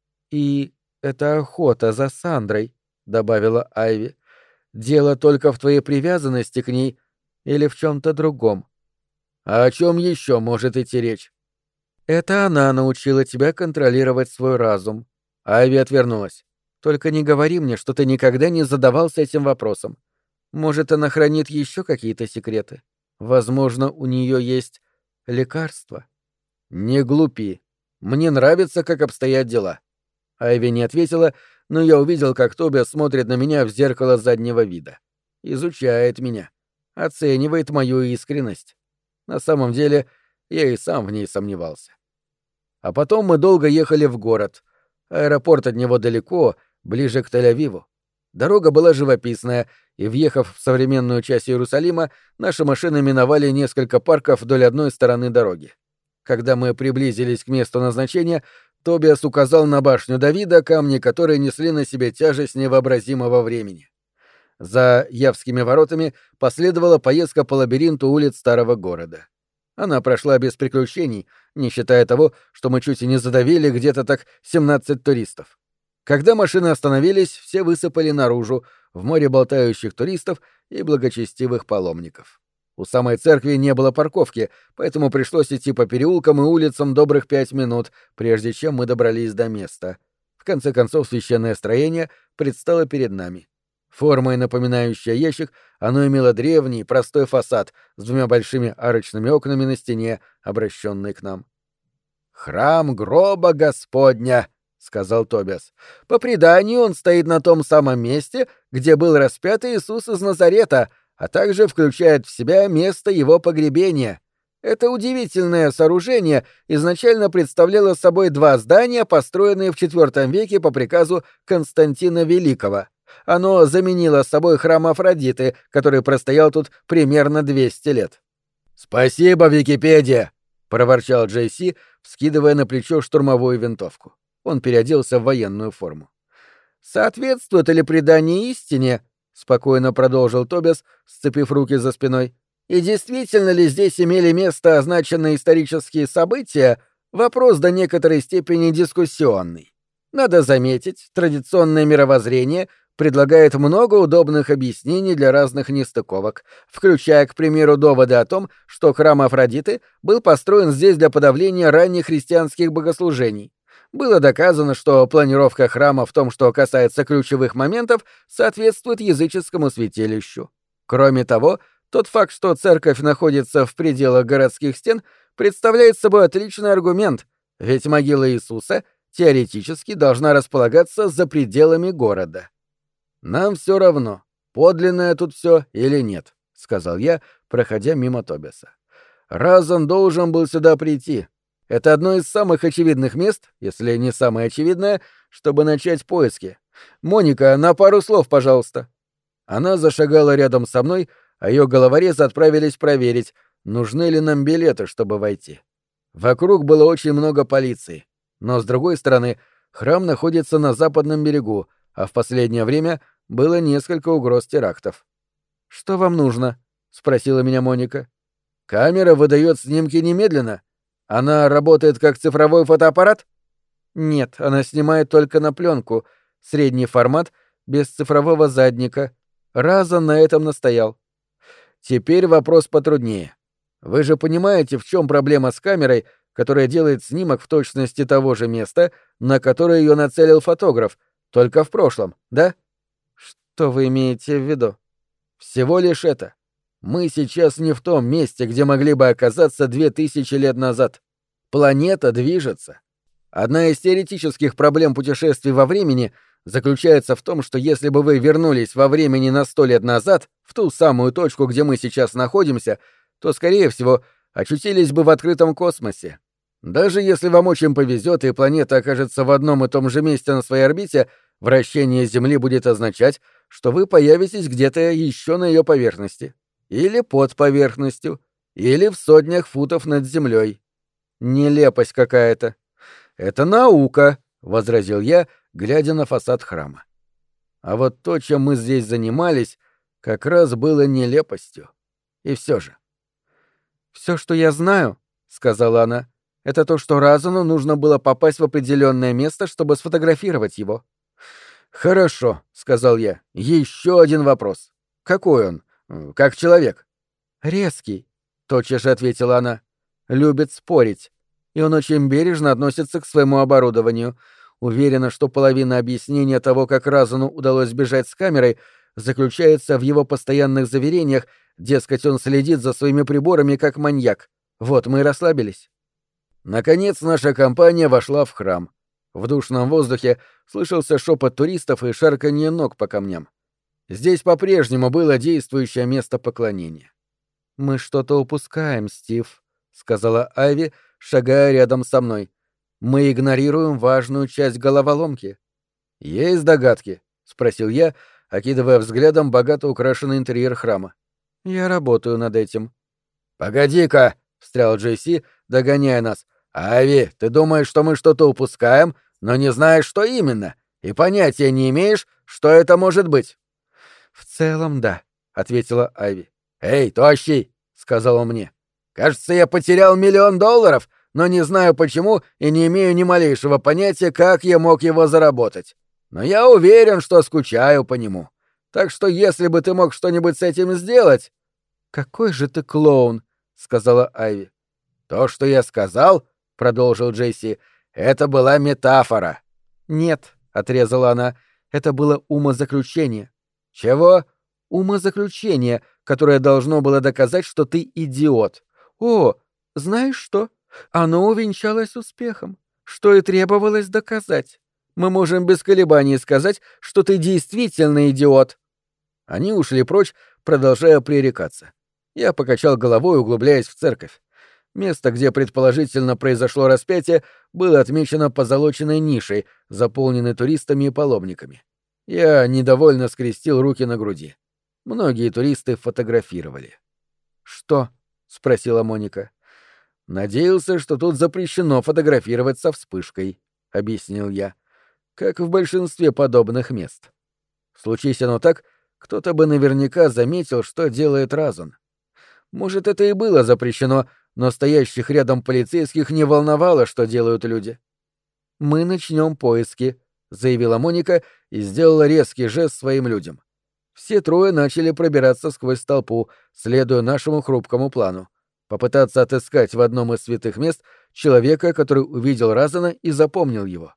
«И это охота за Сандрой», — добавила Айви. «Дело только в твоей привязанности к ней или в чем-то другом?» «А о чем еще может идти речь?» «Это она научила тебя контролировать свой разум». Айви отвернулась. «Только не говори мне, что ты никогда не задавался этим вопросом. Может, она хранит еще какие-то секреты? Возможно, у нее есть лекарство?» «Не глупи. Мне нравится, как обстоят дела». Айви не ответила, но я увидел, как Тобиас смотрит на меня в зеркало заднего вида. Изучает меня. Оценивает мою искренность. На самом деле, я и сам в ней сомневался. А потом мы долго ехали в город. Аэропорт от него далеко, ближе к Тель-Авиву. Дорога была живописная, и, въехав в современную часть Иерусалима, наши машины миновали несколько парков вдоль одной стороны дороги. Когда мы приблизились к месту назначения, Тобиас указал на башню Давида, камни которой несли на себе тяжесть невообразимого времени. За Явскими воротами последовала поездка по лабиринту улиц старого города. Она прошла без приключений, не считая того, что мы чуть и не задавили где-то так 17 туристов. Когда машины остановились, все высыпали наружу, в море болтающих туристов и благочестивых паломников. У самой церкви не было парковки, поэтому пришлось идти по переулкам и улицам добрых 5 минут, прежде чем мы добрались до места. В конце концов, священное строение предстало перед нами. Формой напоминающая ящик, оно имело древний, простой фасад с 2 большими арочными окнами на стене, обращенной к нам. «Храм гроба Господня», — сказал Тобиас. «По преданию он стоит на том самом месте, где был распят Иисус из Назарета, а также включает в себя место его погребения. Это удивительное сооружение изначально представляло собой 2 здания, построенные в IV веке по приказу Константина Великого. Оно заменило собой храм Афродиты, который простоял тут примерно 200 лет. «Спасибо, Википедия!» — проворчал Джейси, вскидывая на плечо штурмовую винтовку. Он переоделся в военную форму. «Соответствует ли предание истине?» — спокойно продолжил Тобиас, сцепив руки за спиной. И действительно ли здесь имели место означенные исторические события, вопрос до некоторой степени дискуссионный. Надо заметить, традиционное мировоззрение предлагает много удобных объяснений для разных нестыковок, включая, к примеру, доводы о том, что храм Афродиты был построен здесь для подавления ранних христианских богослужений. Было доказано, что планировка храма в том, что касается ключевых моментов, соответствует языческому святилищу. Кроме того, тот факт, что церковь находится в пределах городских стен, представляет собой отличный аргумент, ведь могила Иисуса теоретически должна располагаться за пределами города. «Нам все равно, подлинное тут все или нет», — сказал я, проходя мимо Тобиаса. «Разан должен был сюда прийти. Это одно из самых очевидных мест, если не самое очевидное, чтобы начать поиски. Моника, на пару слов, пожалуйста». Она зашагала рядом со мной, а ее головорезы отправились проверить, нужны ли нам билеты, чтобы войти. Вокруг было очень много полиции, но, с другой стороны, храм находится на западном берегу, а в последнее время было несколько угроз терактов. «Что вам нужно?» — спросила меня Моника. «Камера выдает снимки немедленно. Она работает как цифровой фотоаппарат?» «Нет, она снимает только на пленку. Средний формат, без цифрового задника. Разан на этом настоял». «Теперь вопрос потруднее. Вы же понимаете, в чем проблема с камерой, которая делает снимок в точности того же места, на которое ее нацелил фотограф, только в прошлом, да?» «Что вы имеете в виду?» «Всего лишь это. Мы сейчас не в том месте, где могли бы оказаться 2000 лет назад. Планета движется. Одна из теоретических проблем путешествий во времени заключается в том, что если бы вы вернулись во времени на 100 лет назад, в ту самую точку, где мы сейчас находимся, то, скорее всего, очутились бы в открытом космосе. Даже если вам очень повезет и планета окажется в одном и том же месте на своей орбите, вращение Земли будет означать, что вы появитесь где-то еще на ее поверхности. Или под поверхностью. Или в сотнях футов над Землей. Нелепость какая-то. «Это наука», — возразил я, глядя на фасад храма. А вот то, чем мы здесь занимались, как раз было нелепостью. И все же. «Все, что я знаю», — сказала она, — «это то, что Разану нужно было попасть в определенное место, чтобы сфотографировать его». «Хорошо», — сказал я. «Еще один вопрос. Какой он? Как человек?» «Резкий», — тотчас же ответила она. «Любит спорить. И он очень бережно относится к своему оборудованию. Уверена, что половина объяснения того, как Разану удалось сбежать с камерой, заключается в его постоянных заверениях, дескать, он следит за своими приборами как маньяк. Вот мы и расслабились». Наконец наша компания вошла в храм. В душном воздухе слышался шепот туристов и шарканье ног по камням. Здесь по-прежнему было действующее место поклонения. «Мы что-то упускаем, Стив», — сказала Айви, шагая рядом со мной. «Мы игнорируем важную часть головоломки». «Есть догадки?» — спросил я, окидывая взглядом богато украшенный интерьер храма. «Я работаю над этим». «Погоди-ка!» — встрял Джесси, догоняя нас. «Айви, ты думаешь, что мы что-то упускаем, но не знаешь, что именно, и понятия не имеешь, что это может быть?» «В целом, да», — ответила Айви. «Эй, тощий!» — сказал он мне. «Кажется, я потерял $1 миллион, но не знаю почему и не имею ни малейшего понятия, как я мог его заработать. Но я уверен, что скучаю по нему. Так что если бы ты мог что-нибудь с этим сделать...» «Какой же ты клоун!» — сказала Айви. «То, что я сказал, — продолжил Джесси, — это была метафора». «Нет», — отрезала она, — «это было умозаключение». «Чего?» «Умозаключение, которое должно было доказать, что ты идиот. О, знаешь что? Оно увенчалось успехом, что и требовалось доказать. Мы можем без колебаний сказать, что ты действительно идиот». Они ушли прочь, продолжая пререкаться. Я покачал головой, углубляясь в церковь. Место, где предположительно произошло распятие, было отмечено позолоченной нишей, заполненной туристами и паломниками. Я недовольно скрестил руки на груди. Многие туристы фотографировали. «Что?» — спросила Моника. «Надеялся, что тут запрещено фотографировать со вспышкой», — объяснил я. «Как в большинстве подобных мест. Случись оно так, кто-то бы наверняка заметил, что делает Разан. Может, это и было запрещено, но стоящих рядом полицейских не волновало, что делают люди. «Мы начнем поиски», — заявила Моника и сделала резкий жест своим людям. Все трое начали пробираться сквозь толпу, следуя нашему хрупкому плану. Попытаться отыскать в одном из святых мест человека, который увидел Разана и запомнил его.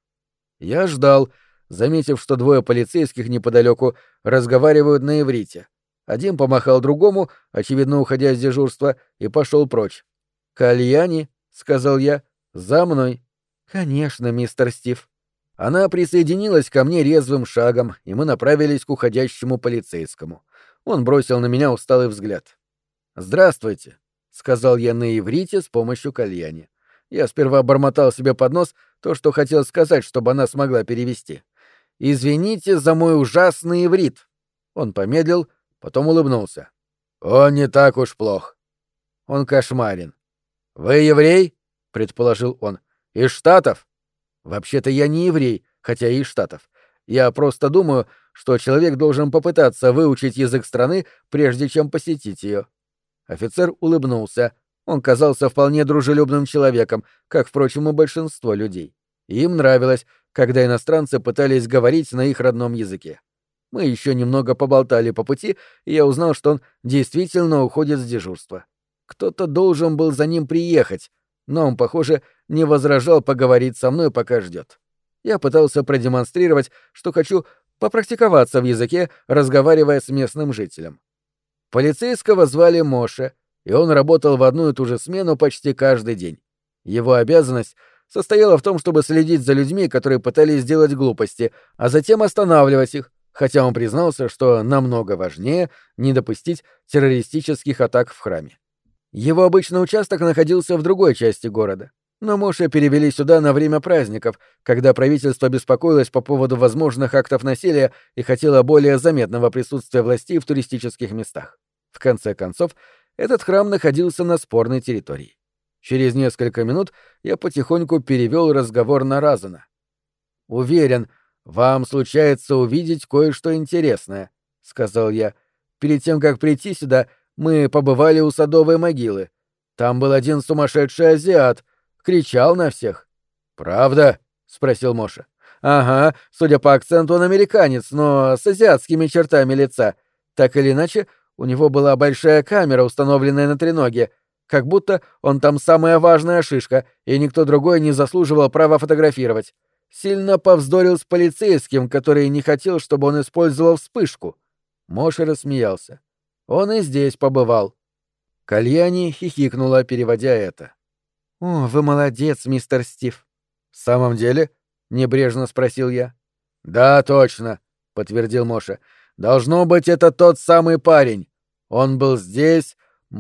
Я ждал, заметив, что двое полицейских неподалеку разговаривают на иврите. Один помахал другому, очевидно, уходя с дежурства, и пошел прочь. «Кальяни», — сказал я, — «за мной». «Конечно, мистер Стив». Она присоединилась ко мне резвым шагом, и мы направились к уходящему полицейскому. Он бросил на меня усталый взгляд. «Здравствуйте», — сказал я на иврите с помощью кальяни. Я сперва бормотал себе под нос то, что хотел сказать, чтобы она смогла перевести. «Извините за мой ужасный иврит». Он помедлил, потом улыбнулся. «Он не так уж плох. Он кошмарен». «Вы еврей?» — предположил он. «Из Штатов?» «Вообще-то я не еврей, хотя и из Штатов. Я просто думаю, что человек должен попытаться выучить язык страны, прежде чем посетить ее». Офицер улыбнулся. Он казался вполне дружелюбным человеком, как, впрочем, и большинство людей. И им нравилось, когда иностранцы пытались говорить на их родном языке. Мы еще немного поболтали по пути, и я узнал, что он действительно уходит с дежурства. Кто-то должен был за ним приехать, но он, похоже, не возражал поговорить со мной, пока ждет. Я пытался продемонстрировать, что хочу попрактиковаться в языке, разговаривая с местным жителем. Полицейского звали Моше, и он работал в одну и ту же смену почти каждый день. Его обязанность состояла в том, чтобы следить за людьми, которые пытались сделать глупости, а затем останавливать их, хотя он признался, что намного важнее не допустить террористических атак в храме. Его обычный участок находился в другой части города, но Моше перевели сюда на время праздников, когда правительство беспокоилось по поводу возможных актов насилия и хотело более заметного присутствия властей в туристических местах. В конце концов, этот храм находился на спорной территории. Через несколько минут я потихоньку перевел разговор на Разана. «Уверен, вам случается увидеть кое-что интересное», — сказал я. «Перед тем, как прийти сюда, мы побывали у Садовой могилы. Там был один сумасшедший азиат, кричал на всех». «Правда?» — спросил Моша. «Ага, судя по акценту, он американец, но с азиатскими чертами лица. Так или иначе, у него была большая камера, установленная на треноге, как будто он там самая важная шишка, и никто другой не заслуживал права фотографировать. Сильно повздорил с полицейским, который не хотел, чтобы он использовал вспышку». Моша рассмеялся. «Он и здесь побывал». Кальяни хихикнула, переводя это. «О, вы молодец, мистер Стив». «В самом деле?» — небрежно спросил я. «Да, точно», — подтвердил Моша. «Должно быть, это тот самый парень. Он был здесь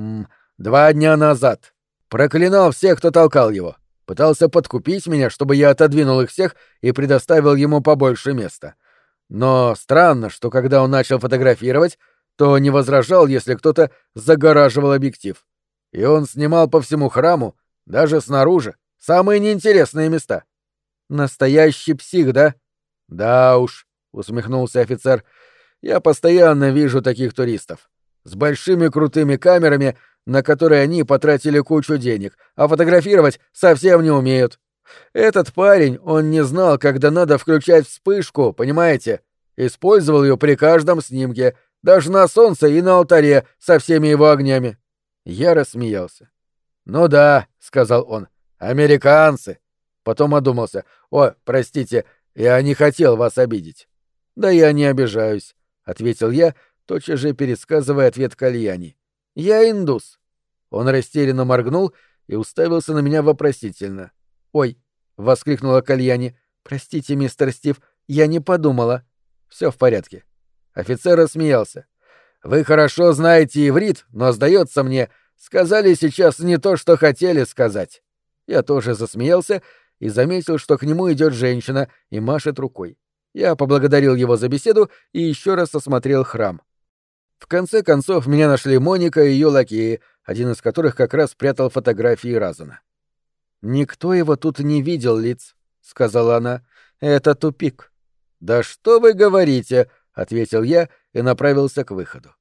2 дня назад. Проклинал всех, кто толкал его. Пытался подкупить меня, чтобы я отодвинул их всех и предоставил ему побольше места. Но странно, что когда он начал фотографировать, то не возражал, если кто-то загораживал объектив. И он снимал по всему храму, даже снаружи, самые неинтересные места». «Настоящий псих, да?» «Да уж», — усмехнулся офицер, — «я постоянно вижу таких туристов. С большими крутыми камерами, на которые они потратили кучу денег, а фотографировать совсем не умеют. Этот парень, он не знал, когда надо включать вспышку, понимаете? Использовал ее при каждом снимке, даже на солнце и на алтаре со всеми его огнями». Я рассмеялся. «Ну да», — сказал он, — «американцы». Потом одумался. «О, простите, я не хотел вас обидеть». «Да я не обижаюсь», — ответил я, тотчас же пересказывая ответ Кальяни. «Я индус». Он растерянно моргнул и уставился на меня вопросительно. «Ой», — воскликнула Кальяни, — «простите, мистер Стив, я не подумала». «Все в порядке». Офицер рассмеялся. «Вы хорошо знаете иврит, но, сдается мне, сказали сейчас не то, что хотели сказать». Я тоже засмеялся и заметил, что к нему идет женщина и машет рукой. Я поблагодарил его за беседу и еще раз осмотрел храм. В конце концов, меня нашли Моника и ее лакеи, один из которых как раз прятал фотографии Разана. «Никто его тут не видел, Лиц», — сказала она. «Это тупик». «Да что вы говорите?» — ответил я и направился к выходу.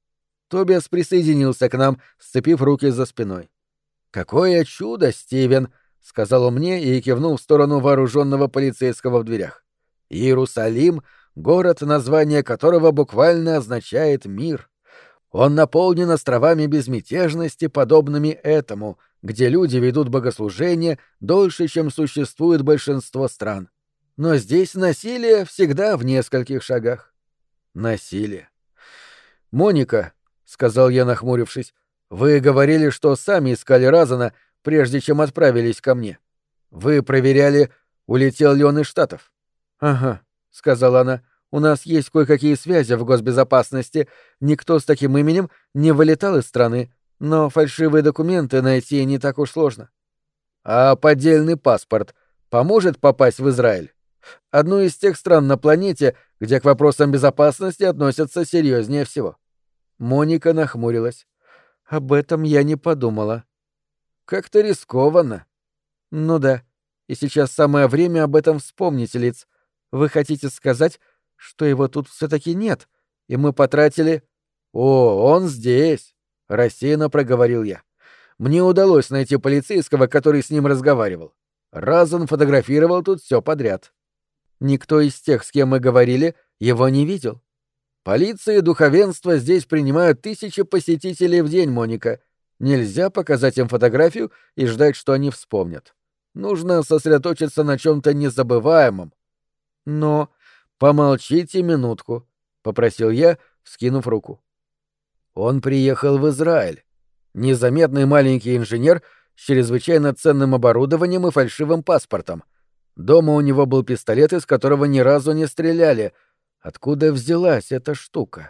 Тобиас присоединился к нам, сцепив руки за спиной. «Какое чудо, Стивен!» — сказал он мне и кивнул в сторону вооруженного полицейского в дверях. «Иерусалим — город, название которого буквально означает «мир». Он наполнен островами безмятежности, подобными этому, где люди ведут богослужение дольше, чем существует большинство стран. Но здесь насилие всегда в нескольких шагах. Насилие. «Моника», — сказал я, нахмурившись, — «вы говорили, что сами искали Разана, прежде чем отправились ко мне. Вы проверяли, улетел ли он из Штатов?» «Ага», — сказала она, — «у нас есть кое-какие связи в госбезопасности. Никто с таким именем не вылетал из страны, но фальшивые документы найти не так уж сложно». «А поддельный паспорт поможет попасть в Израиль? Одну из тех стран на планете, где к вопросам безопасности относятся серьезнее всего». Моника нахмурилась. «Об этом я не подумала». «Как-то рискованно». «Ну да. И сейчас самое время об этом вспомнить, Лиц. Вы хотите сказать, что его тут все-таки нет, и мы потратили...» «О, он здесь», — рассеянно проговорил я. «Мне удалось найти полицейского, который с ним разговаривал. Разан фотографировал тут все подряд». «Никто из тех, с кем мы говорили, его не видел». «Полиция и духовенство здесь принимают тысячи посетителей в день, Моника. Нельзя показать им фотографию и ждать, что они вспомнят. Нужно сосредоточиться на чем-то незабываемом». «Но...» «Помолчите минутку», — попросил я, вскинув руку. Он приехал в Израиль. Незаметный маленький инженер с чрезвычайно ценным оборудованием и фальшивым паспортом. Дома у него был пистолет, из которого ни разу не стреляли. Откуда взялась эта штука?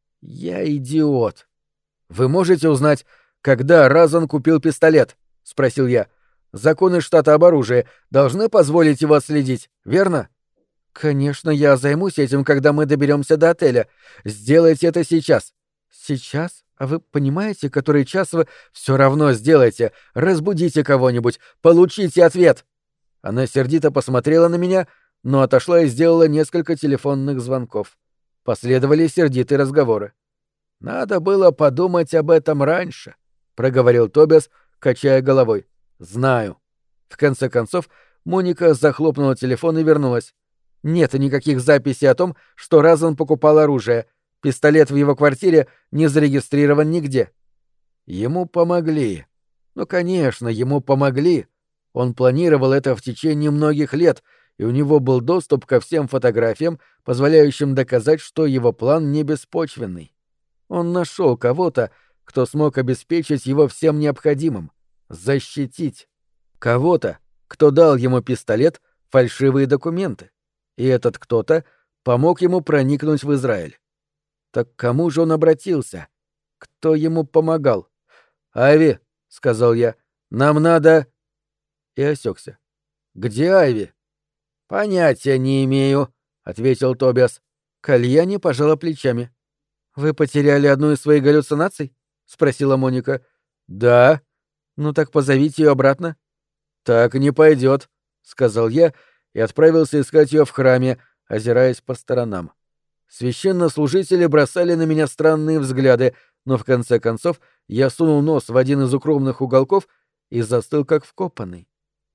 Я идиот. «Вы можете узнать, когда Разан купил пистолет?» — спросил я. «Законы штата об оружии должны позволить его отследить, верно?» «Конечно, я займусь этим, когда мы доберемся до отеля. Сделайте это сейчас». «Сейчас? А вы понимаете, который час вы все равно сделаете? Разбудите кого-нибудь, получите ответ!» Она сердито посмотрела на меня, но отошла и сделала несколько телефонных звонков. Последовали сердитые разговоры. «Надо было подумать об этом раньше», — проговорил Тобиас, качая головой. «Знаю». В конце концов, Моника захлопнула телефон и вернулась. «Нет никаких записей о том, что Разан покупал оружие. Пистолет в его квартире не зарегистрирован нигде». Ему помогли. Ну, конечно, ему помогли. Он планировал это в течение многих лет, и у него был доступ ко всем фотографиям, позволяющим доказать, что его план не беспочвенный. Он нашел кого-то, кто смог обеспечить его всем необходимым, защитить. Кого-то, кто дал ему пистолет, фальшивые документы. И этот кто-то помог ему проникнуть в Израиль. Так к кому же он обратился? Кто ему помогал? «Айви», — сказал я, — «нам надо...» И осекся. «Где Айви?» «Понятия не имею», — ответил Тобиас. Кальяни пожала плечами. «Вы потеряли одну из своих галлюцинаций?» — спросила Моника. «Да». «Ну так позовите ее обратно». «Так не пойдет», — сказал я и отправился искать ее в храме, озираясь по сторонам. Священнослужители бросали на меня странные взгляды, но в конце концов я сунул нос в один из укромных уголков и застыл как вкопанный.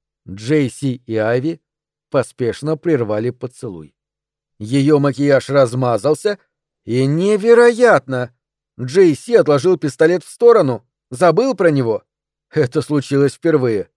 Джейси и Айви поспешно прервали поцелуй. Ее макияж размазался, и невероятно! Джейси отложил пистолет в сторону, забыл про него. Это случилось впервые.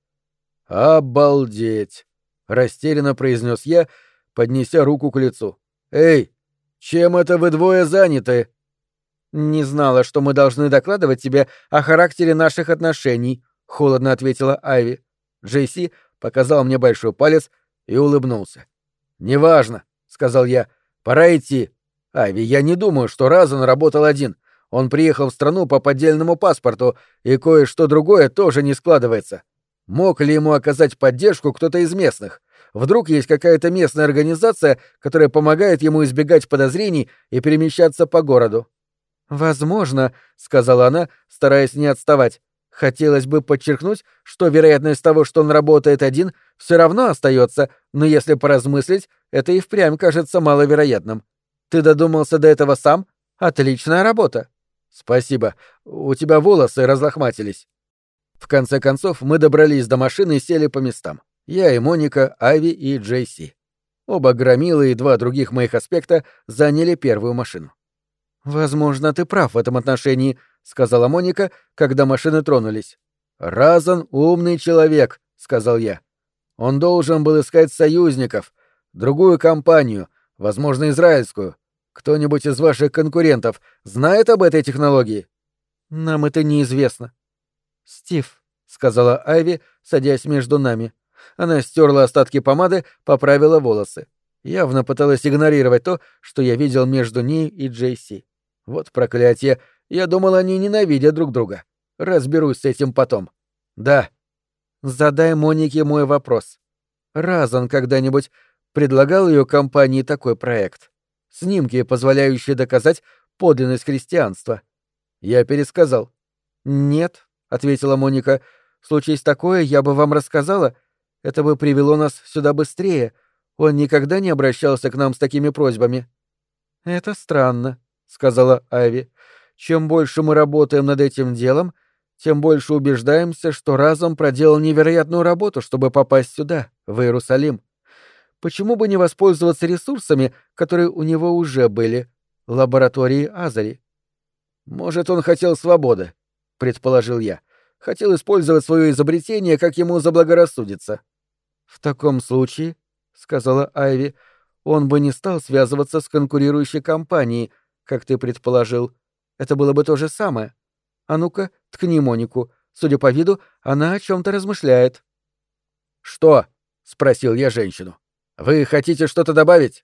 «Обалдеть!» — растерянно произнес я, поднеся руку к лицу. «Эй, чем это вы двое заняты?» «Не знала, что мы должны докладывать тебе о характере наших отношений», — холодно ответила Айви. Джейси показал мне большой палец и улыбнулся. «Неважно», — сказал я, — «пора идти. Айви, я не думаю, что Разан работал один. Он приехал в страну по поддельному паспорту, и кое-что другое тоже не складывается. Мог ли ему оказать поддержку кто-то из местных? Вдруг есть какая-то местная организация, которая помогает ему избегать подозрений и перемещаться по городу?» «Возможно», — сказала она, стараясь не отставать. «Хотелось бы подчеркнуть, что вероятность того, что он работает один, все равно остается, но если поразмыслить, это и впрямь кажется маловероятным. Ты додумался до этого сам? Отличная работа». Спасибо. У тебя волосы разлохматились. В конце концов, мы добрались до машины и сели по местам. Я и Моника, Айви и Джейси. Оба громилы и два других моих аспекта заняли первую машину. «Возможно, ты прав в этом отношении», — сказала Моника, когда машины тронулись. «Разан — умный человек», — сказал я. «Он должен был искать союзников, другую компанию, возможно, израильскую. Кто-нибудь из ваших конкурентов знает об этой технологии?» «Нам это неизвестно». «Стив», — сказала Айви, садясь между нами. Она стерла остатки помады, поправила волосы. Явно пыталась игнорировать то, что я видел между ней и Джейси. Вот проклятие. Я думал, они ненавидят друг друга. Разберусь с этим потом. Да. Задай Монике мой вопрос. Разан когда-нибудь предлагал ее компании такой проект? Снимки, позволяющие доказать подлинность христианства. Я пересказал. Нет, ответила Моника. Случись такое, я бы вам рассказала. Это бы привело нас сюда быстрее. Он никогда не обращался к нам с такими просьбами. Это странно, сказала Айви. Чем больше мы работаем над этим делом, тем больше убеждаемся, что разум проделал невероятную работу, чтобы попасть сюда, в Иерусалим. Почему бы не воспользоваться ресурсами, которые у него уже были, лабораторией Азари? Может, он хотел свободы, предположил я. Хотел использовать свое изобретение, как ему заблагорассудится. В таком случае, сказала Айви, он бы не стал связываться с конкурирующей компанией, как ты предположил. Это было бы то же самое. А ну-ка, ткни Монику. Судя по виду, она о чем-то размышляет. Что? Спросил я женщину. Вы хотите что-то добавить?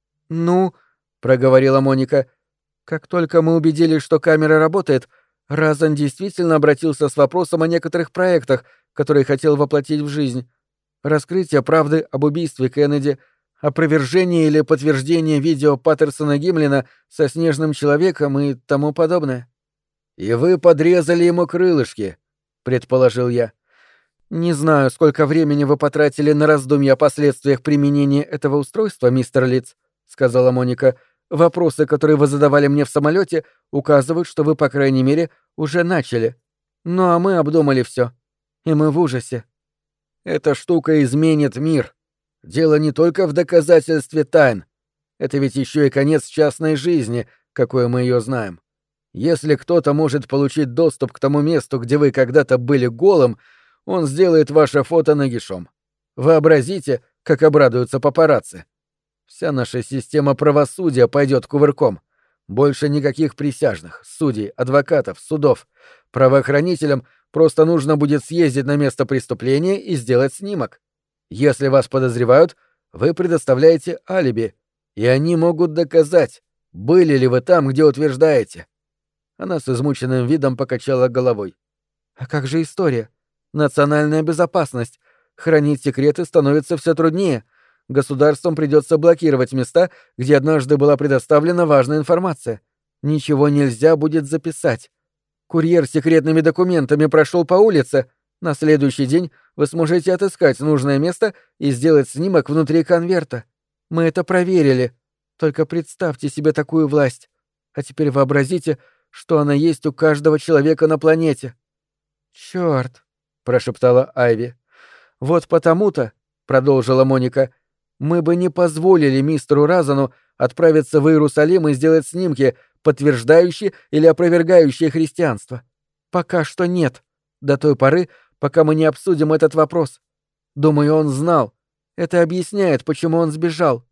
Ну, проговорила Моника. Как только мы убедились, что камера работает, Разан действительно обратился с вопросом о некоторых проектах, которые хотел воплотить в жизнь. Раскрытие правды об убийстве Кеннеди, опровержение или подтверждение видео Паттерсона Гимлина со снежным человеком и тому подобное. «И вы подрезали ему крылышки», — предположил я. «Не знаю, сколько времени вы потратили на раздумья о последствиях применения этого устройства, мистер Литц», — сказала Моника. «Вопросы, которые вы задавали мне в самолете, указывают, что вы, по крайней мере, уже начали. Ну а мы обдумали все. И мы в ужасе». «Эта штука изменит мир. Дело не только в доказательстве тайн. Это ведь еще и конец частной жизни, какой мы ее знаем. Если кто-то может получить доступ к тому месту, где вы когда-то были голым, он сделает ваше фото нагишом. Вообразите, как обрадуются папарацци. Вся наша система правосудия пойдет кувырком. Больше никаких присяжных, судей, адвокатов, судов. Правоохранителям просто нужно будет съездить на место преступления и сделать снимок. Если вас подозревают, вы предоставляете алиби, и они могут доказать, были ли вы там, где утверждаете. Она с измученным видом покачала головой. А как же история? Национальная безопасность. Хранить секреты становится все труднее. Государствам придется блокировать места, где однажды была предоставлена важная информация. Ничего нельзя будет записать. Курьер с секретными документами прошел по улице. На следующий день вы сможете отыскать нужное место и сделать снимок внутри конверта. Мы это проверили. Только представьте себе такую власть. А теперь вообразите, что она есть у каждого человека на планете. «Чёрт!» — прошептала Айви. «Вот потому-то, — продолжила Моника, — мы бы не позволили мистеру Разану отправиться в Иерусалим и сделать снимки, подтверждающие или опровергающие христианство. Пока что нет, до той поры, пока мы не обсудим этот вопрос. Думаю, он знал. Это объясняет, почему он сбежал».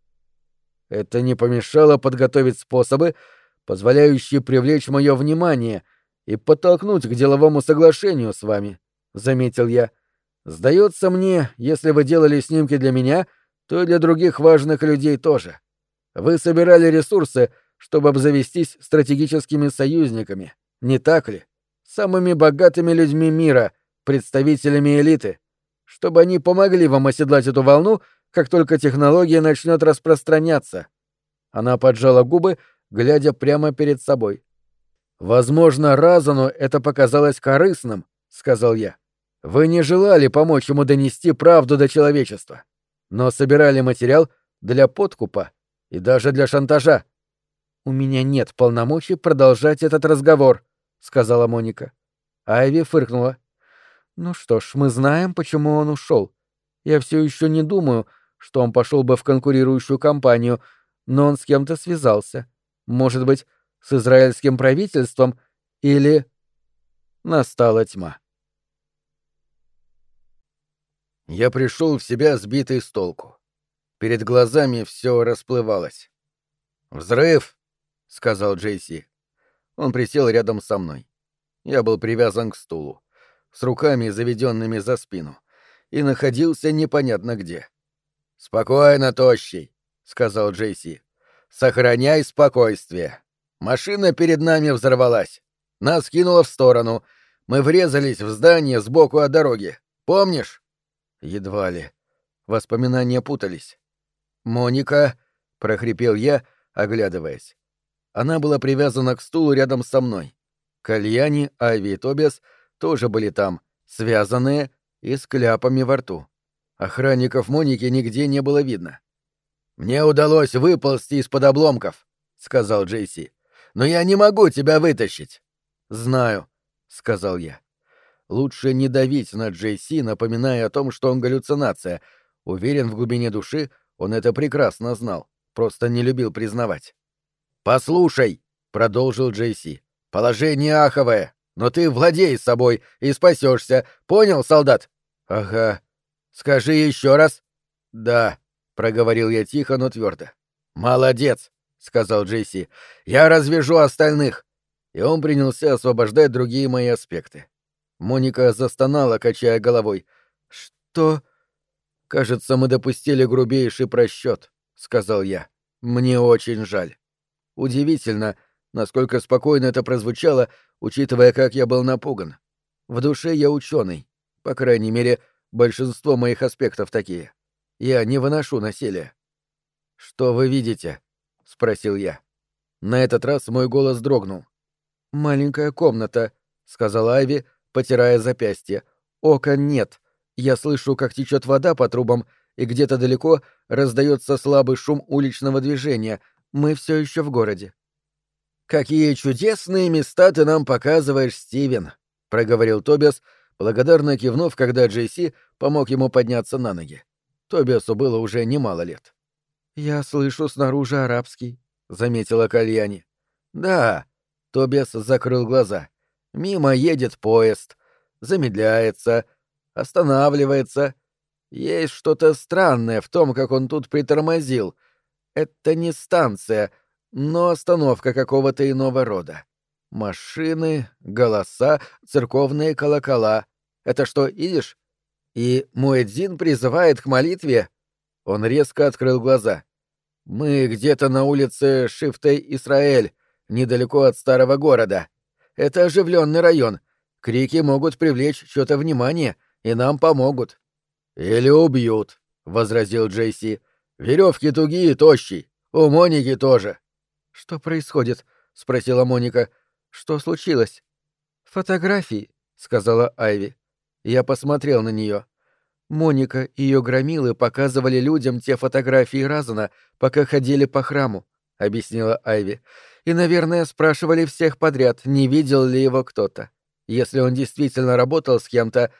Это не помешало подготовить способы, позволяющие привлечь мое внимание и подтолкнуть к деловому соглашению с вами, — заметил я. Сдается мне, если вы делали снимки для меня, то и для других важных людей тоже. Вы собирали ресурсы, чтобы обзавестись стратегическими союзниками, не так ли? Самыми богатыми людьми мира, представителями элиты, чтобы они помогли вам оседлать эту волну, как только технология начнет распространяться. Она поджала губы, глядя прямо перед собой. «Возможно, Разану это показалось корыстным», — сказал я. «Вы не желали помочь ему донести правду до человечества, но собирали материал для подкупа и даже для шантажа». «У меня нет полномочий продолжать этот разговор», — сказала Моника. Айви фыркнула. «Ну что ж, мы знаем, почему он ушел. Я все еще не думаю, что он пошел бы в конкурирующую компанию, но он с кем-то связался. Может быть, с израильским правительством или...» Настала тьма. Я пришел в себя сбитый с толку. Перед глазами все расплывалось. «Взрыв!» — сказал Джейси. Он присел рядом со мной. Я был привязан к стулу, с руками, заведенными за спину, и находился непонятно где. «Спокойно, тощий», — сказал Джейси. «Сохраняй спокойствие. Машина перед нами взорвалась. Нас кинуло в сторону. Мы врезались в здание сбоку от дороги. Помнишь?» Едва ли. Воспоминания путались. «Моника», — прохрипел я, оглядываясь. Она была привязана к стулу рядом со мной. Кальяни, Айви и Тобиас тоже были там, связанные и с кляпами во рту. Охранников Моники нигде не было видно. «Мне удалось выползти из-под обломков», — сказал Джейси. «Но я не могу тебя вытащить». «Знаю», — сказал я. Лучше не давить на Джейси, напоминая о том, что он галлюцинация. Уверен, в глубине души он это прекрасно знал, просто не любил признавать. «Послушай», — продолжил Джейси, — «положение аховое, но ты владей собой и спасешься. Понял, солдат?» «Ага. Скажи еще раз». «Да», — проговорил я тихо, но твердо. «Молодец», — сказал Джейси. «Я развяжу остальных». И он принялся освобождать другие мои аспекты. Моника застонала, качая головой. «Что?» «Кажется, мы допустили грубейший просчет», — сказал я. «Мне очень жаль». Удивительно, насколько спокойно это прозвучало, учитывая, как я был напуган. В душе я ученый. По крайней мере, большинство моих аспектов такие. Я не выношу насилия. «Что вы видите?» — спросил я. На этот раз мой голос дрогнул. «Маленькая комната», — сказала Айви, потирая запястье. «Окон нет. Я слышу, как течет вода по трубам, и где-то далеко раздается слабый шум уличного движения. Мы все еще в городе». «Какие чудесные места ты нам показываешь, Стивен», — проговорил Тобиас, благодарно кивнув, когда Джейси помог ему подняться на ноги. Тобиасу было уже немало лет. «Я слышу снаружи арабский», — заметила Кальяни. «Да», — Тобиас закрыл глаза. «Мимо едет поезд, замедляется, останавливается. Есть что-то странное в том, как он тут притормозил. Это не станция, но остановка какого-то иного рода. Машины, голоса, церковные колокола. Это что, идиш? И муэдзин призывает к молитве?» Он резко открыл глаза. «Мы где-то на улице Шифтей-Исраэль, недалеко от старого города. Это оживленный район. Крики могут привлечь чьё-то внимание, и нам помогут». «Или убьют», — возразил Джейси. «Веревки тугие и тощий. У Моники тоже». «Что происходит?» — спросила Моника. «Что случилось?» «Фотографии», — сказала Айви. Я посмотрел на нее. Моника и ее громилы показывали людям те фотографии Разана, пока ходили по храму, — объяснила Айви. И, наверное, спрашивали всех подряд, не видел ли его кто-то. Если он действительно работал с кем-то...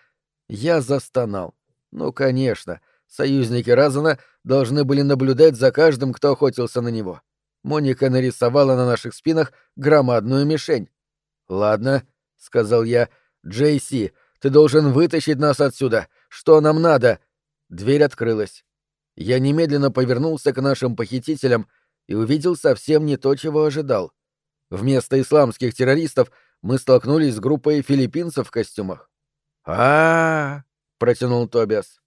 Я застонал. Ну, конечно, союзники Разана должны были наблюдать за каждым, кто охотился на него. Моника нарисовала на наших спинах громадную мишень. «Ладно», — сказал я, — «Джейси, ты должен вытащить нас отсюда. Что нам надо?» Дверь открылась. Я немедленно повернулся к нашим похитителям и увидел совсем не то, чего ожидал. Вместо исламских террористов мы столкнулись с группой филиппинцев в костюмах. «А-а-а!» — протянул Тобиас.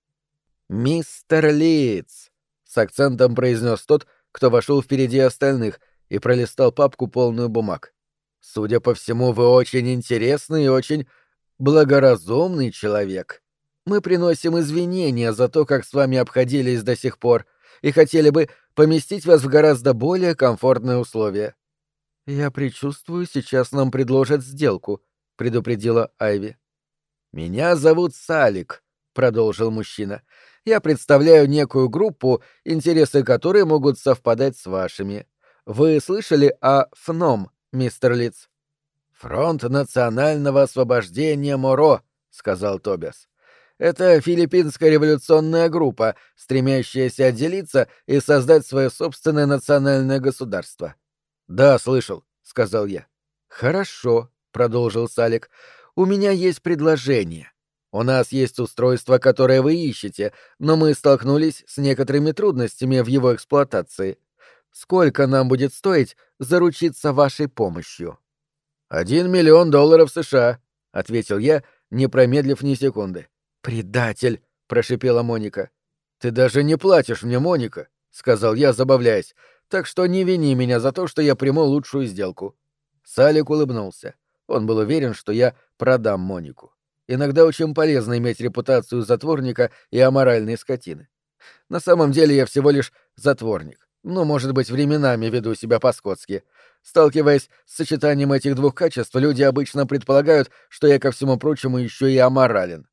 «Мистер Литц!» — с акцентом произнес тот, кто вошел впереди остальных и пролистал папку, полную бумаг. «Судя по всему, вы очень интересный и очень благоразумный человек. Мы приносим извинения за то, как с вами обходились до сих пор, и хотели бы поместить вас в гораздо более комфортные условия». «Я предчувствую, сейчас нам предложат сделку», — предупредила Айви. «Меня зовут Салик», — продолжил мужчина. «Я представляю некую группу, интересы которой могут совпадать с вашими. вы слышали о ФНОМ, мистер Литц?» «Фронт национального освобождения Моро», — сказал Тобиас. «Это филиппинская революционная группа, стремящаяся отделиться и создать свое собственное национальное государство». «Да, слышал», — сказал я. «Хорошо», — продолжил Салик. «У меня есть предложение. У нас есть устройство, которое вы ищете, но мы столкнулись с некоторыми трудностями в его эксплуатации. Сколько нам будет стоить заручиться вашей помощью?» $1 миллион США», — ответил я, не промедлив ни секунды. «Предатель!» — прошипела Моника. «Ты даже не платишь мне, Моника», — сказал я, забавляясь, «так что не вини меня за то, что я приму лучшую сделку». Салик улыбнулся. Он был уверен, что я продам Монику. Иногда очень полезно иметь репутацию затворника и аморальной скотины. На самом деле я всего лишь затворник. Ну, может быть, временами веду себя по-скотски. Сталкиваясь с сочетанием этих двух качеств, люди обычно предполагают, что я, ко всему прочему, еще и аморален.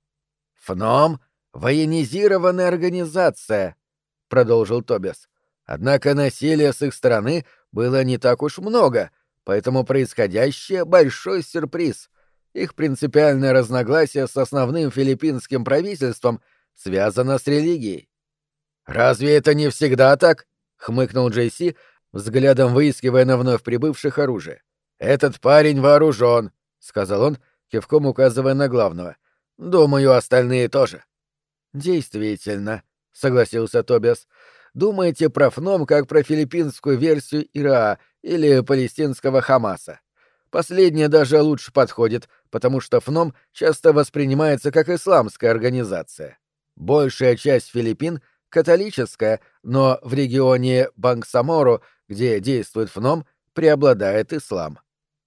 «ФНОМ — военизированная организация», — продолжил Тобиас. «Однако насилия с их стороны было не так уж много, поэтому происходящее — большой сюрприз. Их принципиальное разногласие с основным филиппинским правительством связано с религией». «Разве это не всегда так?» — хмыкнул Джейси, взглядом выискивая на вновь прибывших оружие. «Этот парень вооружен», — сказал он, кивком указывая на главного. «Думаю, остальные тоже». «Действительно», — согласился Тобиас. «Думаете про ФНОМ как про филиппинскую версию ИРА или палестинского Хамаса. Последнее даже лучше подходит, потому что ФНОМ часто воспринимается как исламская организация. Большая часть Филиппин — католическая, но в регионе Бангсаморо, где действует ФНОМ, преобладает ислам».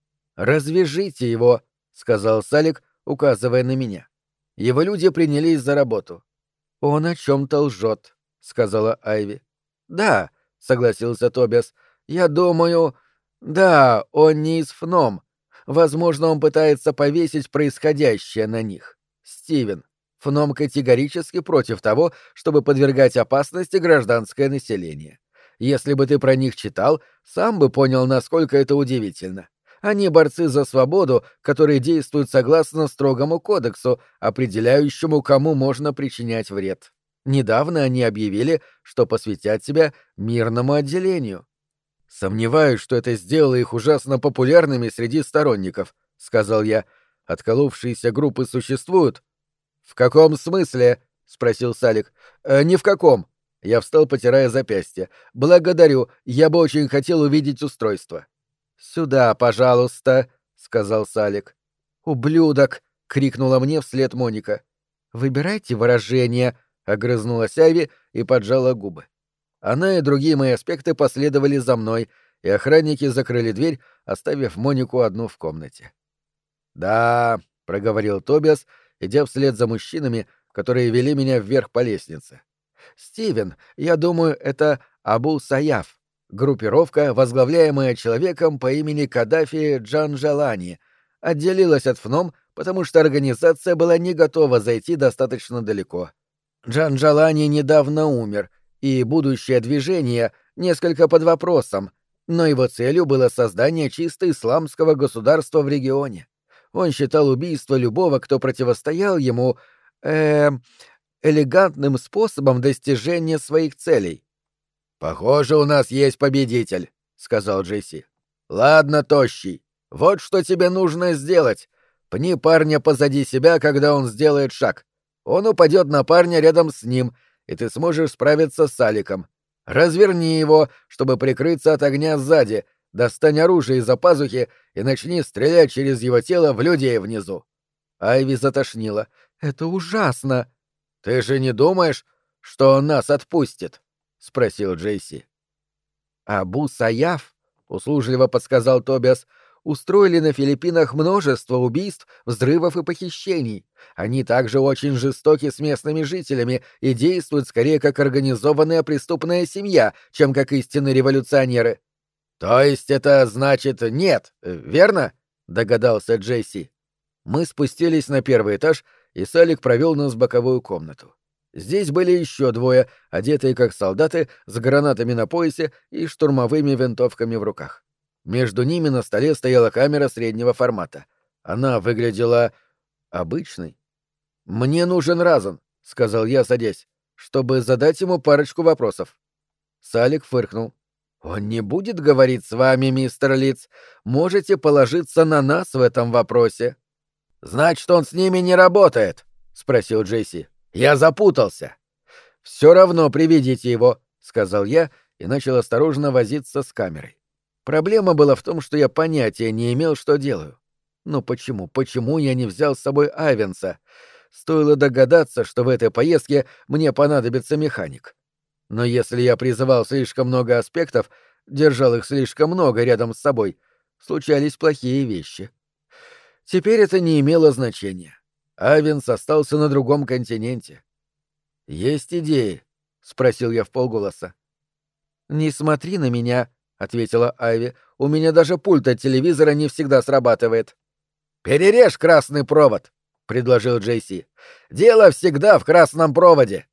«Развяжите его», — сказал Салик, указывая на меня. Его люди принялись за работу. «Он о чем-то лжет», — сказала Айви. «Да», — согласился Тобиас. «Я думаю... Да, он не из ФНОМ. Возможно, он пытается повесить происходящее на них. Стивен, ФНОМ категорически против того, чтобы подвергать опасности гражданское население. Если бы ты про них читал, сам бы понял, насколько это удивительно. Они борцы за свободу, которые действуют согласно строгому кодексу, определяющему, кому можно причинять вред. Недавно они объявили, что посвятят себя мирному отделению. «Сомневаюсь, что это сделало их ужасно популярными среди сторонников», — сказал я. «Отколовшиеся группы существуют?» «В каком смысле?» — спросил Салик. «Ни в каком». Я встал, потирая запястье. «Благодарю, я бы очень хотел увидеть устройство». «Сюда, пожалуйста», — сказал Салик. «Ублюдок!» — крикнула мне вслед Моника. «Выбирайте выражение», — огрызнулась Айви и поджала губы. Она и другие мои аспекты последовали за мной, и охранники закрыли дверь, оставив Монику одну в комнате. «Да», — проговорил Тобиас, идя вслед за мужчинами, которые вели меня вверх по лестнице. «Стивен, я думаю, это Абу Саяф, группировка, возглавляемая человеком по имени Каддафи Джанжалани, отделилась от ФНОМ, потому что организация была не готова зайти достаточно далеко. Джанжалани недавно умер, и будущее движение несколько под вопросом, но его целью было создание чисто исламского государства в регионе. Он считал убийство любого, кто противостоял ему, элегантным способом достижения своих целей. «Похоже, у нас есть победитель», — сказал Джесси. «Ладно, тощий, вот что тебе нужно сделать. Пни парня позади себя, когда он сделает шаг. Он упадет на парня рядом с ним, и ты сможешь справиться с Аликом. Разверни его, чтобы прикрыться от огня сзади, достань оружие из-за пазухи и начни стрелять через его тело в людей внизу». Айви затошнила. «Это ужасно!» «Ты же не думаешь, что он нас отпустит?» — спросил Джейси. «Абу Саяф», — услужливо подсказал Тобиас, — «устроили на Филиппинах множество убийств, взрывов и похищений. Они также очень жестоки с местными жителями и действуют скорее как организованная преступная семья, чем как истинные революционеры». «То есть это значит нет, верно?» — догадался Джейси. Мы спустились на первый этаж, и Салик провел нас в боковую комнату. Здесь были еще двое, одетые как солдаты, с гранатами на поясе и штурмовыми винтовками в руках. Между ними на столе стояла камера среднего формата. Она выглядела обычной. «Мне нужен Разан», — сказал я, садясь, — «чтобы задать ему парочку вопросов». Салик фыркнул. «Он не будет говорить с вами, мистер Литц. Можете положиться на нас в этом вопросе». «Значит, он с ними не работает?» — спросил Джесси. «Я запутался». «Все равно приведите его», — сказал я и начал осторожно возиться с камерой. Проблема была в том, что я понятия не имел, что делаю. Но почему? Почему я не взял с собой Айвенса? Стоило догадаться, что в этой поездке мне понадобится механик. Но если я призывал слишком много аспектов, держал их слишком много рядом с собой, случались плохие вещи. Теперь это не имело значения. Айвенс остался на другом континенте. «Есть идеи?» — спросил я вполголоса. «Не смотри на меня», — ответила Айви. «У меня даже пульт от телевизора не всегда срабатывает». «Перережь красный провод», — предложил Джейси. «Дело всегда в красном проводе».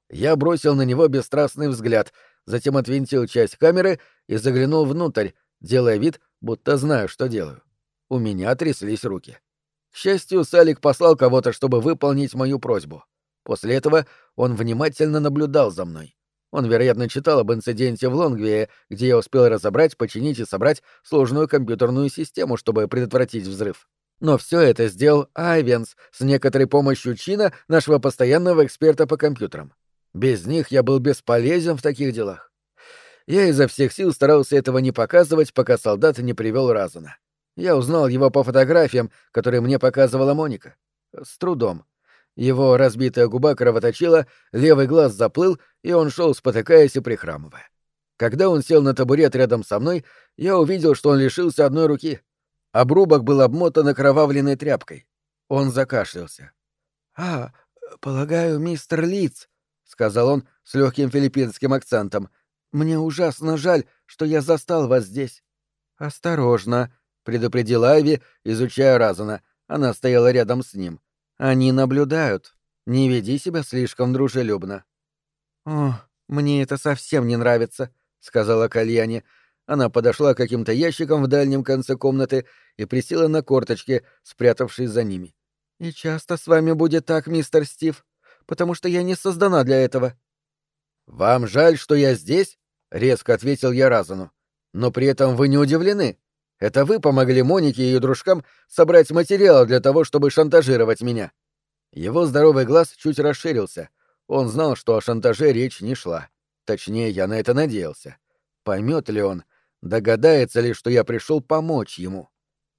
Я бросил на него бесстрастный взгляд, затем отвинтил часть камеры и заглянул внутрь, делая вид, будто знаю, что делаю. У меня тряслись руки. К счастью, Салик послал кого-то, чтобы выполнить мою просьбу. После этого он внимательно наблюдал за мной. Он, вероятно, читал об инциденте в Лонгвее, где я успел разобрать, починить и собрать сложную компьютерную систему, чтобы предотвратить взрыв. Но все это сделал Айвенс с некоторой помощью Чина, нашего постоянного эксперта по компьютерам. Без них я был бесполезен в таких делах. Я изо всех сил старался этого не показывать, пока солдат не привел Разана. Я узнал его по фотографиям, которые мне показывала Моника. С трудом. Его разбитая губа кровоточила, левый глаз заплыл, и он шел, спотыкаясь и прихрамывая. Когда он сел на табурет рядом со мной, я увидел, что он лишился одной руки. Обрубок был обмотан окровавленной тряпкой. Он закашлялся. Полагаю, мистер Литц, — сказал он с легким филиппинским акцентом, — мне ужасно жаль, что я застал вас здесь. — Осторожно, — предупредила Айви, изучая Разана. Она стояла рядом с ним. — Они наблюдают. Не веди себя слишком дружелюбно. — О, мне это совсем не нравится, — сказала Кальяни. Она подошла к каким-то ящикам в дальнем конце комнаты и присела на корточки, спрятавшись за ними. — И часто с вами будет так, мистер Стив? Потому что я не создана для этого. «Вам жаль, что я здесь?» — резко ответил я Разану. «Но при этом вы не удивлены. Это вы помогли Монике и ее дружкам собрать материал для того, чтобы шантажировать меня». Его здоровый глаз чуть расширился. Он знал, что о шантаже речь не шла. Точнее, я на это надеялся. Поймет ли он, догадается ли, что я пришел помочь ему?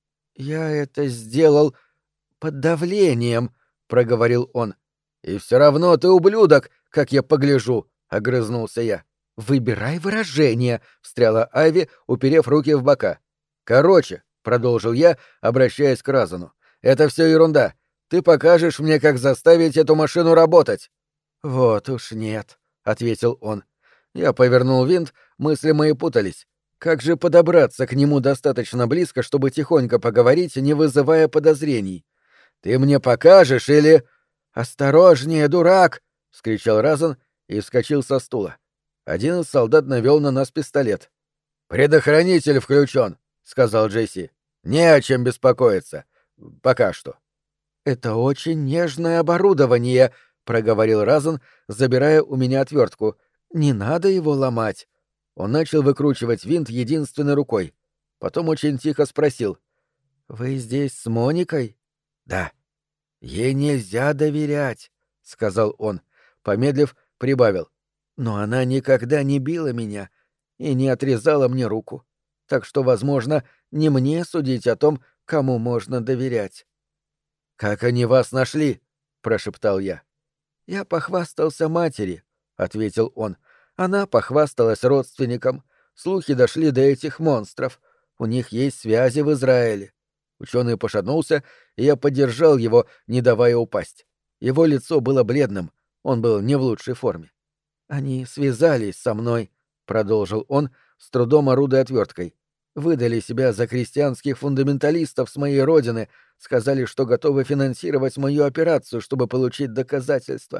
«Я это сделал под давлением», — проговорил он. «И все равно ты ублюдок, как я погляжу», — огрызнулся я. «Выбирай выражение», — встряла Айви, уперев руки в бока. «Короче», — продолжил я, обращаясь к Разану, — «это все ерунда. Ты покажешь мне, как заставить эту машину работать». «Вот уж нет», — ответил он. Я повернул винт, мысли мои путались. Как же подобраться к нему достаточно близко, чтобы тихонько поговорить, не вызывая подозрений? «Ты мне покажешь или...» «Осторожнее, дурак!» — вскричал Разан и вскочил со стула. Один из солдат навел на нас пистолет. «Предохранитель включен», — сказал Джесси. «Не о чем беспокоиться. Пока что». «Это очень нежное оборудование», — проговорил Разан, забирая у меня отвертку. «Не надо его ломать». Он начал выкручивать винт единственной рукой. Потом очень тихо спросил. «Вы здесь с Моникой?» «Да». «Ей нельзя доверять», — сказал он. Помедлив, прибавил. «Но она никогда не била меня и не отрезала мне руку. Так что, возможно, не мне судить о том, кому можно доверять». «Как они вас нашли?» — прошептал я. «Я похвастался матери», — ответил он. «Она похвасталась родственникам. Слухи дошли до этих монстров. У них есть связи в Израиле». Ученый пошатнулся, и я поддержал его, не давая упасть. Его лицо было бледным, он был не в лучшей форме. «Они связались со мной», — продолжил он, с трудом орудуя отверткой. «Выдали себя за христианских фундаменталистов с моей родины, сказали, что готовы финансировать мою операцию, чтобы получить доказательства.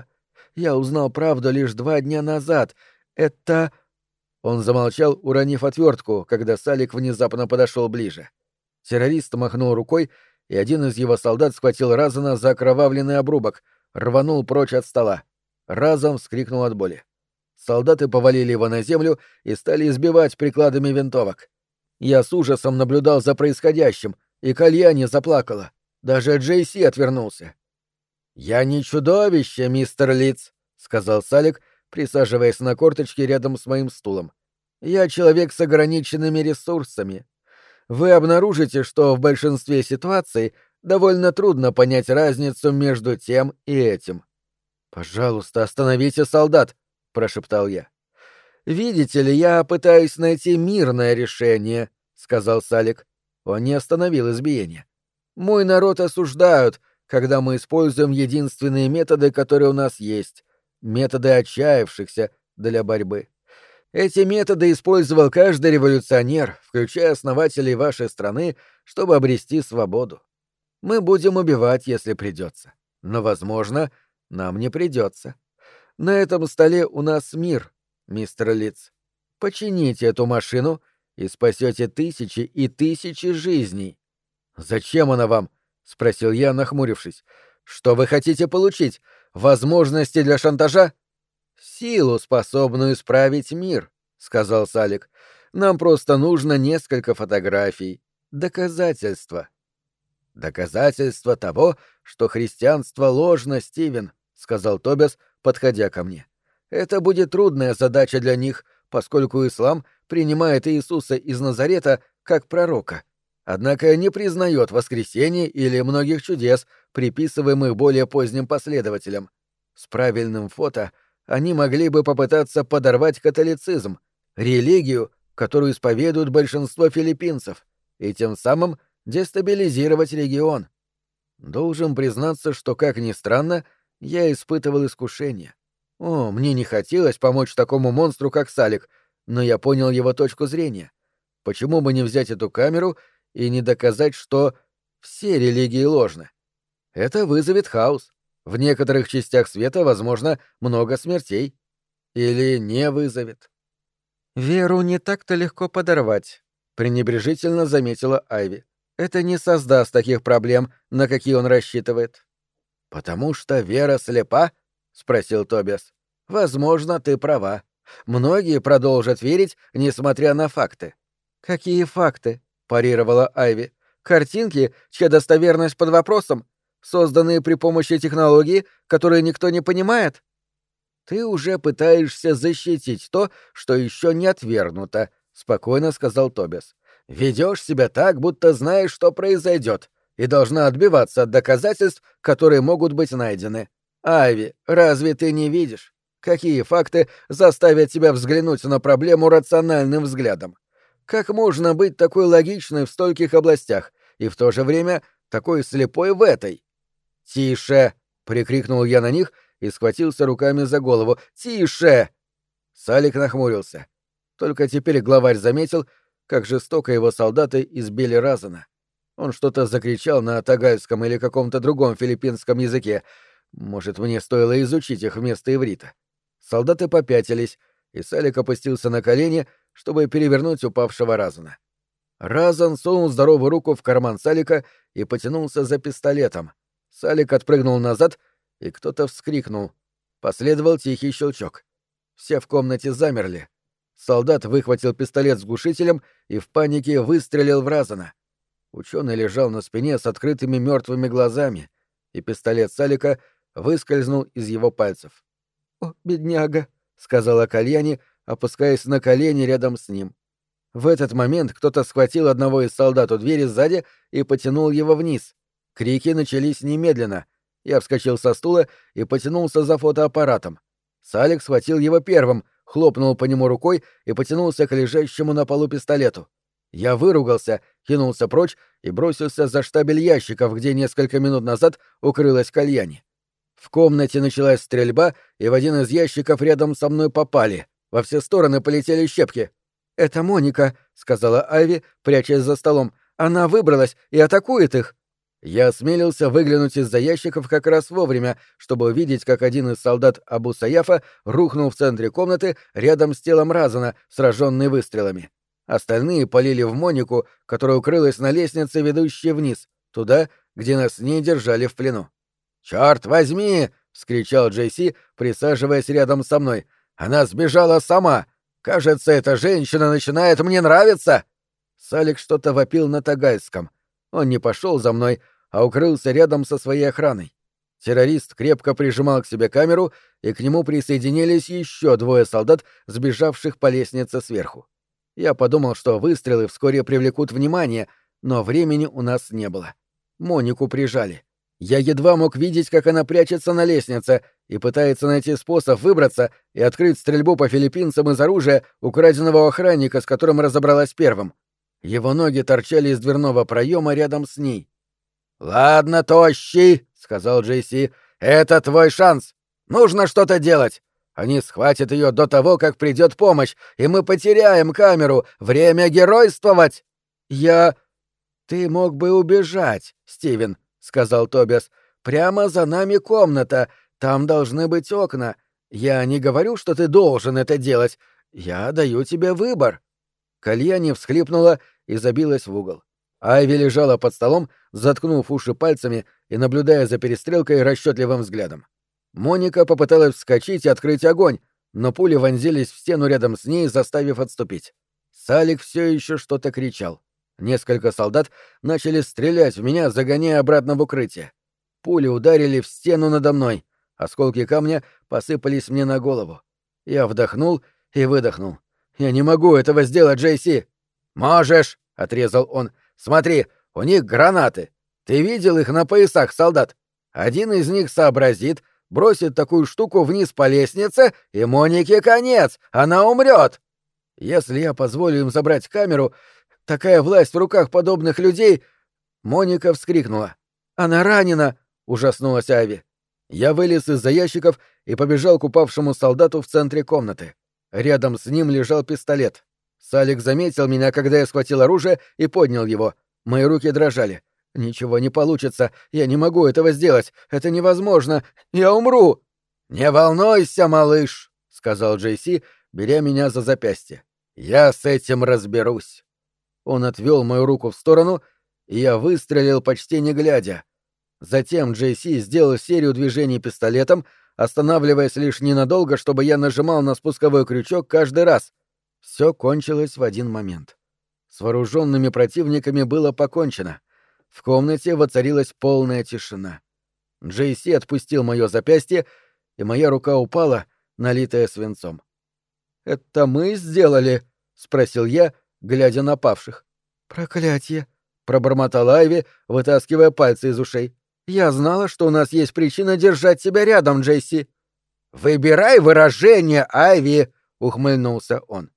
Я узнал правду лишь 2 дня назад. Это...» Он замолчал, уронив отвертку, когда Салик внезапно подошел ближе. Террорист махнул рукой, и один из его солдат схватил Разана за окровавленный обрубок, рванул прочь от стола. Разом вскрикнул от боли. Солдаты повалили его на землю и стали избивать прикладами винтовок. Я с ужасом наблюдал за происходящим, и Кальяни заплакала. Даже Джейси отвернулся. «Я не чудовище, мистер Литц», — сказал Салик, присаживаясь на корточки рядом с моим стулом. «Я человек с ограниченными ресурсами. Вы обнаружите, что в большинстве ситуаций довольно трудно понять разницу между тем и этим». «Пожалуйста, остановите солдат», — прошептал я. «Видите ли, я пытаюсь найти мирное решение», — сказал Салик. Он не остановил избиение. «Мой народ осуждают, когда мы используем единственные методы, которые у нас есть, методы отчаявшихся для борьбы. Эти методы использовал каждый революционер, включая основателей вашей страны, чтобы обрести свободу. Мы будем убивать, если придется. Но, возможно, нам не придется. На этом столе у нас мир, мистер Литц. Почините эту машину и спасете тысячи и тысячи жизней». «Зачем она вам?» — спросил я, нахмурившись. «Что вы хотите получить? Возможности для шантажа?» «Силу, способную исправить мир», — сказал Салик. «Нам просто нужно несколько фотографий. Доказательства». «Доказательства того, что христианство ложно, Стивен», — сказал Тобиас, подходя ко мне. «Это будет трудная задача для них, поскольку ислам принимает Иисуса из Назарета как пророка, однако не признает воскресения или многих чудес, приписываемых более поздним последователям. С правильным фото они могли бы попытаться подорвать католицизм, религию, которую исповедуют большинство филиппинцев, и тем самым дестабилизировать регион. Должен признаться, что, как ни странно, я испытывал искушение. Мне не хотелось помочь такому монстру, как Салик, но я понял его точку зрения. Почему бы не взять эту камеру и не доказать, что все религии ложны? Это вызовет хаос. В некоторых частях света, возможно, много смертей. Или не вызовет. «Веру не так-то легко подорвать», — пренебрежительно заметила Айви. «Это не создаст таких проблем, на какие он рассчитывает». «Потому что вера слепа?» — спросил Тобиас. «Возможно, ты права. Многие продолжат верить, несмотря на факты». «Какие факты?» — парировала Айви. «Картинки, чья достоверность под вопросом? Созданные при помощи технологии, которые никто не понимает?» «Ты уже пытаешься защитить то, что еще не отвергнуто», — спокойно сказал Тобиас. «Ведешь себя так, будто знаешь, что произойдет, и должна отбиваться от доказательств, которые могут быть найдены. Айви, разве ты не видишь? Какие факты заставят тебя взглянуть на проблему рациональным взглядом? Как можно быть такой логичной в стольких областях и в то же время такой слепой в этой?» «Тише!» — прикрикнул я на них и схватился руками за голову. «Тише!» Салик нахмурился. Только теперь главарь заметил, как жестоко его солдаты избили Разана. Он что-то закричал на тагальском или каком-то другом филиппинском языке. Может, мне стоило изучить их вместо иврита. Солдаты попятились, и Салик опустился на колени, чтобы перевернуть упавшего Разана. Разан сунул здоровую руку в карман Салика и потянулся за пистолетом. Салик отпрыгнул назад, и кто-то вскрикнул. Последовал тихий щелчок. Все в комнате замерли. Солдат выхватил пистолет с глушителем и в панике выстрелил в Разана. Ученый лежал на спине с открытыми мертвыми глазами, и пистолет Салика выскользнул из его пальцев. «О, бедняга!» — сказала Кальяни, опускаясь на колени рядом с ним. В этот момент кто-то схватил одного из солдат у двери сзади и потянул его вниз. Крики начались немедленно. Я вскочил со стула и потянулся за фотоаппаратом. Салик схватил его первым, хлопнул по нему рукой и потянулся к лежащему на полу пистолету. Я выругался, кинулся прочь и бросился за штабель ящиков, где несколько минут назад укрылась Кальяни. В комнате началась стрельба, и в один из ящиков рядом со мной попали. Во все стороны полетели щепки. «Это Моника», — сказала Айви, прячась за столом. «Она выбралась и атакует их». Я осмелился выглянуть из-за ящиков как раз вовремя, чтобы увидеть, как один из солдат Абу Саяфа рухнул в центре комнаты рядом с телом Разана, сраженный выстрелами. Остальные полили в Монику, которая укрылась на лестнице, ведущей вниз, туда, где нас с ней держали в плену. «Чёрт возьми!» — вскричал Джейси, присаживаясь рядом со мной. «Она сбежала сама! Кажется, эта женщина начинает мне нравиться!» Салик что-то вопил на тагальском. Он не пошел за мной, а укрылся рядом со своей охраной. Террорист крепко прижимал к себе камеру, и к нему присоединились еще двое солдат, сбежавших по лестнице сверху. Я подумал, что выстрелы вскоре привлекут внимание, но времени у нас не было. Монику прижали. Я едва мог видеть, как она прячется на лестнице и пытается найти способ выбраться и открыть стрельбу по филиппинцам из оружия, украденного у охранника, с которым разобралась первым. Его ноги торчали из дверного проема рядом с ней. «Ладно, тощий», — сказал Джейси, — «это твой шанс. Нужно что-то делать. Они схватят ее до того, как придет помощь, и мы потеряем камеру. Время геройствовать!» «Ты мог бы убежать, Стивен», — сказал Тобиас. «Прямо за нами комната. Там должны быть окна. Я не говорю, что ты должен это делать. Я даю тебе выбор». Кальяни всхлипнула и забилась в угол. Айви лежала под столом, заткнув уши пальцами и наблюдая за перестрелкой расчетливым взглядом. Моника попыталась вскочить и открыть огонь, но пули вонзились в стену рядом с ней, заставив отступить. Салик все еще что-то кричал. Несколько солдат начали стрелять в меня, загоняя обратно в укрытие. Пули ударили в стену надо мной. Осколки камня посыпались мне на голову. Я вдохнул и выдохнул. «Я не могу этого сделать, Джейси!» «Можешь!» — отрезал он. «Смотри, у них гранаты. Ты видел их на поясах, солдат? Один из них сообразит, бросит такую штуку вниз по лестнице, и Монике конец! Она умрет!» Если я позволю им забрать камеру, такая власть в руках подобных людей... Моника вскрикнула. «Она ранена!» — ужаснулась Айви. Я вылез из-за ящиков и побежал к упавшему солдату в центре комнаты. Рядом с ним лежал пистолет. Салик заметил меня, когда я схватил оружие и поднял его. Мои руки дрожали. «Ничего не получится. Я не могу этого сделать. Это невозможно. Я умру!» «Не волнуйся, малыш!» — сказал Джейси, беря меня за запястье. «Я с этим разберусь». Он отвел мою руку в сторону, и я выстрелил почти не глядя. Затем Джейси сделал серию движений пистолетом, останавливаясь лишь ненадолго, чтобы я нажимал на спусковой крючок каждый раз. Все кончилось в один момент. С вооруженными противниками было покончено. В комнате воцарилась полная тишина. Джейси отпустил мое запястье, и моя рука упала, налитая свинцом. «Это мы сделали?» — спросил я, глядя на павших. «Проклятье!» — пробормотала Айви, вытаскивая пальцы из ушей. «Я знала, что у нас есть причина держать тебя рядом, Джейси». «Выбирай выражение, Айви!» — ухмыльнулся он.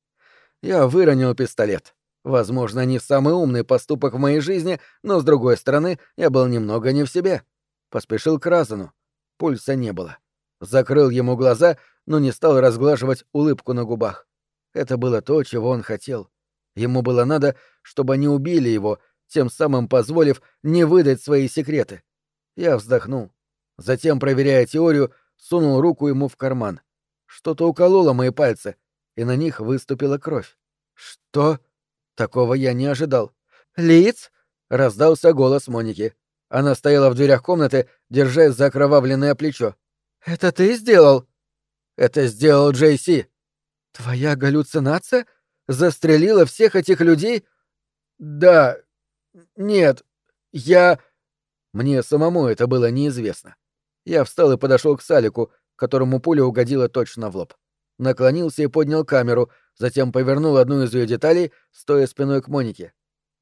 Я выронил пистолет. Возможно, не самый умный поступок в моей жизни, но, с другой стороны, я был немного не в себе. Поспешил к Разану. Пульса не было. Закрыл ему глаза, но не стал разглаживать улыбку на губах. Это было то, чего он хотел. Ему было надо, чтобы они убили его, тем самым позволив не выдать свои секреты. Я вздохнул. Затем, проверяя теорию, сунул руку ему в карман. Что-то укололо мои пальцы, и на них выступила кровь. «Что?» Такого я не ожидал. «Лиц?» — раздался голос Моники. Она стояла в дверях комнаты, держась за окровавленное плечо. «Это ты сделал?» «Это сделал Джейси». «Твоя галлюцинация? Застрелила всех этих людей?» «Да... Нет... Я...» Мне самому это было неизвестно. Я встал и подошел к Салику, которому пуля угодила точно в лоб. Наклонился и поднял камеру, затем повернул одну из ее деталей, стоя спиной к Монике.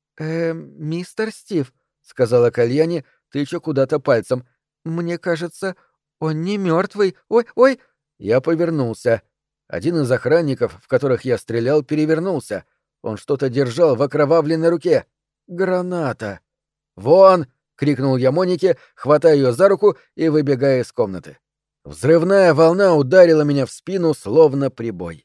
Мистер Стив», — сказала Кальяни, тыча куда-то пальцем. «Мне кажется, он не мертвый. Ой!» Я повернулся. Один из охранников, в которых я стрелял, перевернулся. Он что-то держал в окровавленной руке. Граната. «Вон!» — крикнул я Монике, хватая ее за руку и выбегая из комнаты. Взрывная волна ударила меня в спину, словно прибой.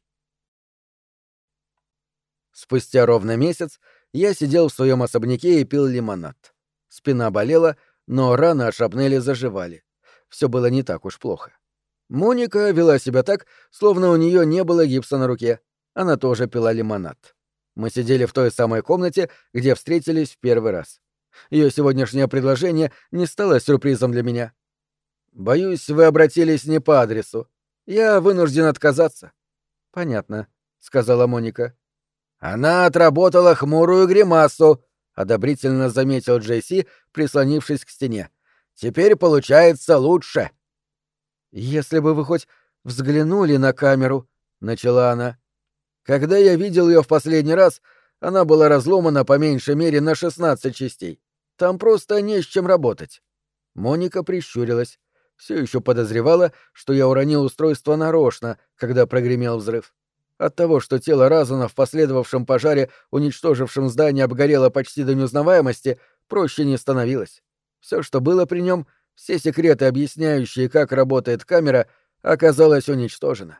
Спустя ровно месяц я сидел в своем особняке и пил лимонад. Спина болела, но раны от шрапнели заживали. Все было не так уж плохо. Моника вела себя так, словно у нее не было гипса на руке. Она тоже пила лимонад. Мы сидели в той самой комнате, где встретились в первый раз. Ее сегодняшнее предложение не стало сюрпризом для меня. «Боюсь, вы обратились не по адресу. Я вынужден отказаться». «Понятно», — сказала Моника. «Она отработала хмурую гримасу», — одобрительно заметил Джейси, прислонившись к стене. «Теперь получается лучше». «Если бы вы хоть взглянули на камеру», — начала она. «Когда я видел ее в последний раз, она была разломана по меньшей мере на 16 частей. Там просто не с чем работать». Моника прищурилась. Все еще подозревала, что я уронил устройство нарочно, когда прогремел взрыв. От того, что тело Разана в последовавшем пожаре, уничтожившем здание, обгорело почти до неузнаваемости, проще не становилось. Все, что было при нем, все секреты, объясняющие, как работает камера, оказалось уничтожено.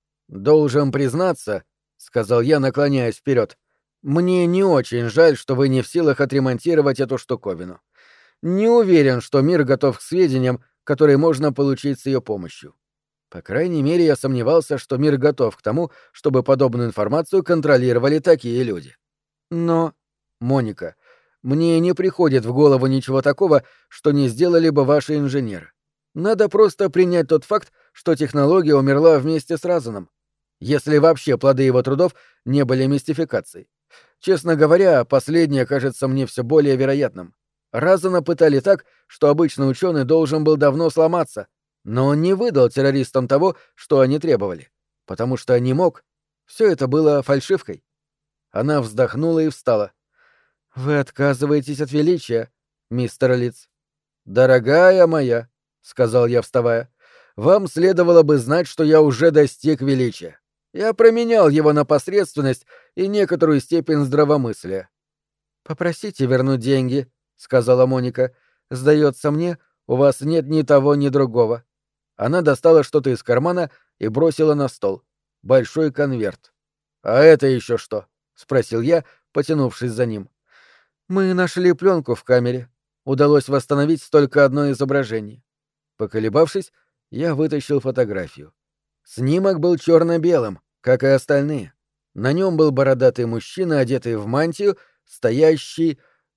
«Должен признаться», — сказал я, наклоняясь вперед, — «мне не очень жаль, что вы не в силах отремонтировать эту штуковину. Не уверен, что мир готов к сведениям, которые можно получить с ее помощью. По крайней мере, я сомневался, что мир готов к тому, чтобы подобную информацию контролировали такие люди. Но, Моника, мне не приходит в голову ничего такого, что не сделали бы ваши инженеры. Надо просто принять тот факт, что технология умерла вместе с Разаном. Если вообще плоды его трудов не были мистификацией. Честно говоря, последнее кажется мне все более вероятным. Разана пытали так, что обычный ученый должен был давно сломаться, но он не выдал террористам того, что они требовали, потому что не мог. Все это было фальшивкой. Она вздохнула и встала. «Вы отказываетесь от величия, мистер Литц». «Дорогая моя», — сказал я, вставая, — «вам следовало бы знать, что я уже достиг величия. Я променял его на посредственность и некоторую степень здравомыслия». «Попросите вернуть деньги», — сказала Моника. «Сдается мне, у вас нет ни того, ни другого». Она достала что-то из кармана и бросила на стол. Большой конверт. «А это еще что?» — спросил я, потянувшись за ним. «Мы нашли пленку в камере. Удалось восстановить только одно изображение». Поколебавшись, я вытащил фотографию. Снимок был черно-белым, как и остальные. На нем был бородатый мужчина, одетый в мантию, стоящий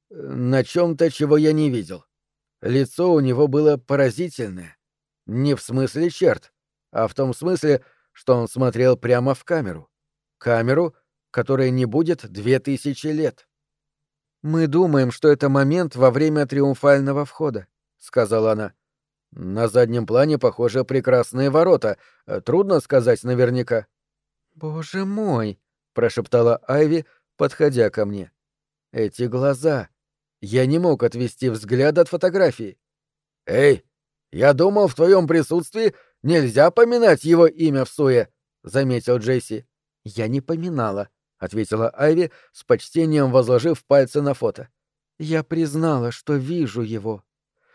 на чем-то, чего я не видел. Лицо у него было поразительное. Не в смысле черт, а в том смысле, что он смотрел прямо в камеру. Камеру, которой не будет 2000 лет. «Мы думаем, что это момент во время триумфального входа», — сказала она. «На заднем плане, похоже, прекрасные ворота. Трудно сказать наверняка». «Боже мой!» — прошептала Айви, подходя ко мне. «Эти глаза!» Я не мог отвести взгляд от фотографии. «Эй, я думал, в твоем присутствии нельзя поминать его имя в суе», — заметил Джейси. «Я не поминала», — ответила Айви, с почтением возложив пальцы на фото. «Я признала, что вижу его».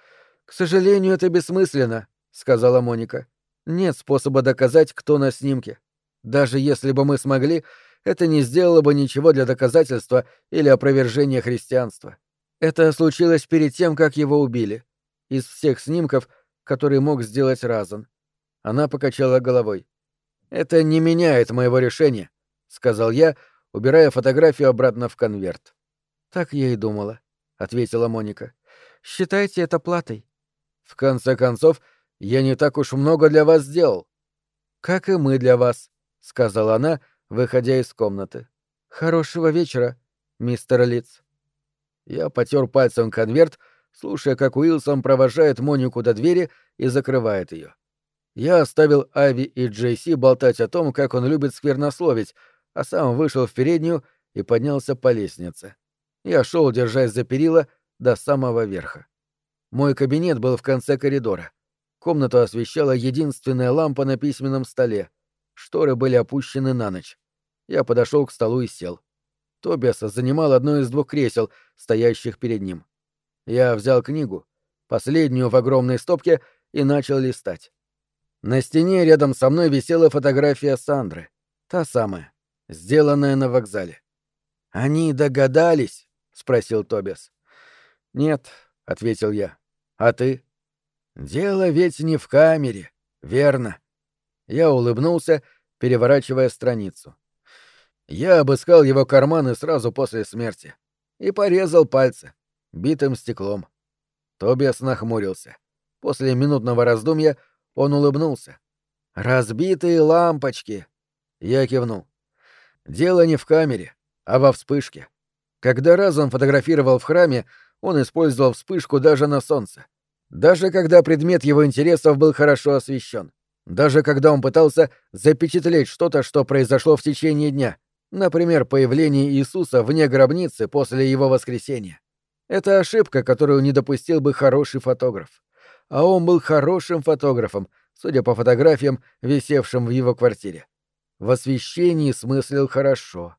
«К сожалению, это бессмысленно», — сказала Моника. «Нет способа доказать, кто на снимке. Даже если бы мы смогли, это не сделало бы ничего для доказательства или опровержения христианства. Это случилось перед тем, как его убили. Из всех снимков, которые мог сделать Разан». Она покачала головой. «Это не меняет моего решения», — сказал я, убирая фотографию обратно в конверт. «Так я и думала», — ответила Моника. «Считайте это платой». «В конце концов, я не так уж много для вас сделал». «Как и мы для вас», — сказала она, выходя из комнаты. «Хорошего вечера, мистер Литц». Я потер пальцем конверт, слушая, как Уилсон провожает Монику до двери и закрывает ее. Я оставил Айви и Джейси болтать о том, как он любит сквернословить, а сам вышел в переднюю и поднялся по лестнице. Я шел, держась за перила, до самого верха. Мой кабинет был в конце коридора. Комнату освещала единственная лампа на письменном столе. Шторы были опущены на ночь. Я подошел к столу и сел. Тобиас занимал одно из двух кресел, стоящих перед ним. Я взял книгу, последнюю в огромной стопке, и начал листать. На стене рядом со мной висела фотография Сандры. Та самая, сделанная на вокзале. «Они догадались?» — спросил Тобиас. «Нет, ответил я. А ты? Дело ведь не в камере, верно? Я улыбнулся, переворачивая страницу. Я обыскал его карманы сразу после смерти и порезал пальцы битым стеклом. Тобиас нахмурился. После минутного раздумья он улыбнулся. «Разбитые лампочки!» Я кивнул. «Дело не в камере, а во вспышке. Когда Разум фотографировал в храме, он использовал вспышку даже на солнце. Даже когда предмет его интересов был хорошо освещен. Даже когда он пытался запечатлеть что-то, что произошло в течение дня. Например, появление Иисуса вне гробницы после его воскресения. Это ошибка, которую не допустил бы хороший фотограф. А он был хорошим фотографом, судя по фотографиям, висевшим в его квартире. В освещении смыслил хорошо.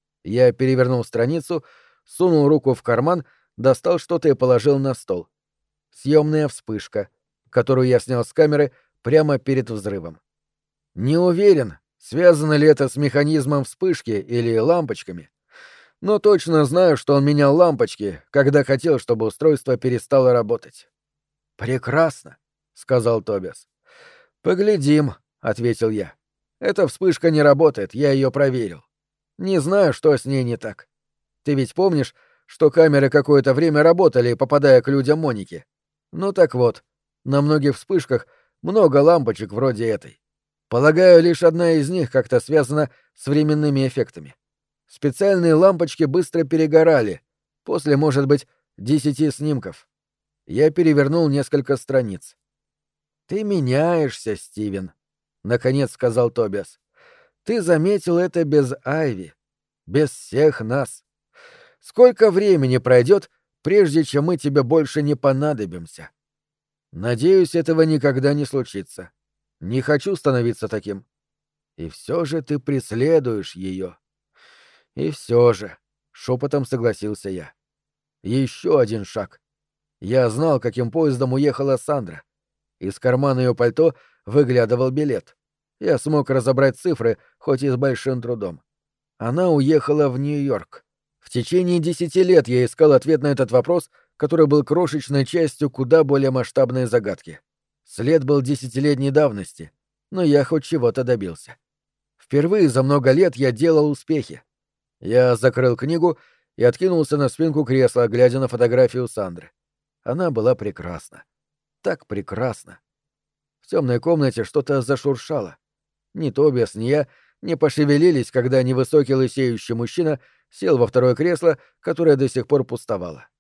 Я перевернул страницу, сунул руку в карман, достал что-то и положил на стол. Съемная вспышка, которую я снял с камеры прямо перед взрывом. Не уверен, связано ли это с механизмом вспышки или лампочками, но точно знаю, что он менял лампочки, когда хотел, чтобы устройство перестало работать. «Прекрасно», — сказал Тобиас. «Поглядим», — ответил я. «Эта вспышка не работает, я ее проверил. Не знаю, что с ней не так. Ты ведь помнишь, что камеры какое-то время работали, попадая к людям Моники? Ну так вот, на многих вспышках много лампочек вроде этой. Полагаю, лишь одна из них как-то связана с временными эффектами. Специальные лампочки быстро перегорали, после, может быть, 10 снимков. Я перевернул несколько страниц. «Ты меняешься, Стивен», — наконец сказал Тобиас. «Ты заметил это без Айви, без всех нас. Сколько времени пройдет, прежде чем мы тебе больше не понадобимся? Надеюсь, этого никогда не случится. Не хочу становиться таким. И все же ты преследуешь ее». «И все же», — шепотом согласился я. «Еще один шаг. Я знал, каким поездом уехала Сандра. Из кармана ее пальто выглядывал билет. Я смог разобрать цифры, хоть и с большим трудом. Она уехала в Нью-Йорк. В течение 10 лет я искал ответ на этот вопрос, который был крошечной частью куда более масштабной загадки. След был 10-летней давности, но я хоть чего-то добился. Впервые за много лет я делал успехи. Я закрыл книгу и откинулся на спинку кресла, глядя на фотографию Сандры. Она была прекрасна. Так прекрасна. В темной комнате что-то зашуршало. Ни Тобиас, ни я не пошевелились, когда невысокий лысеющий мужчина сел во второе кресло, которое до сих пор пустовало.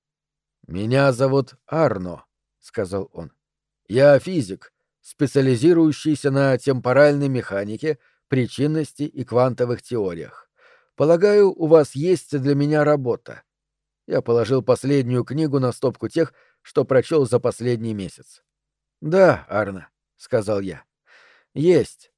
«Меня зовут Арно», — сказал он. «Я физик, специализирующийся на темпоральной механике, причинности и квантовых теориях. Полагаю, у вас есть для меня работа». Я положил последнюю книгу на стопку тех, что прочел за последний месяц. «Да, Арно», — сказал я. «Есть».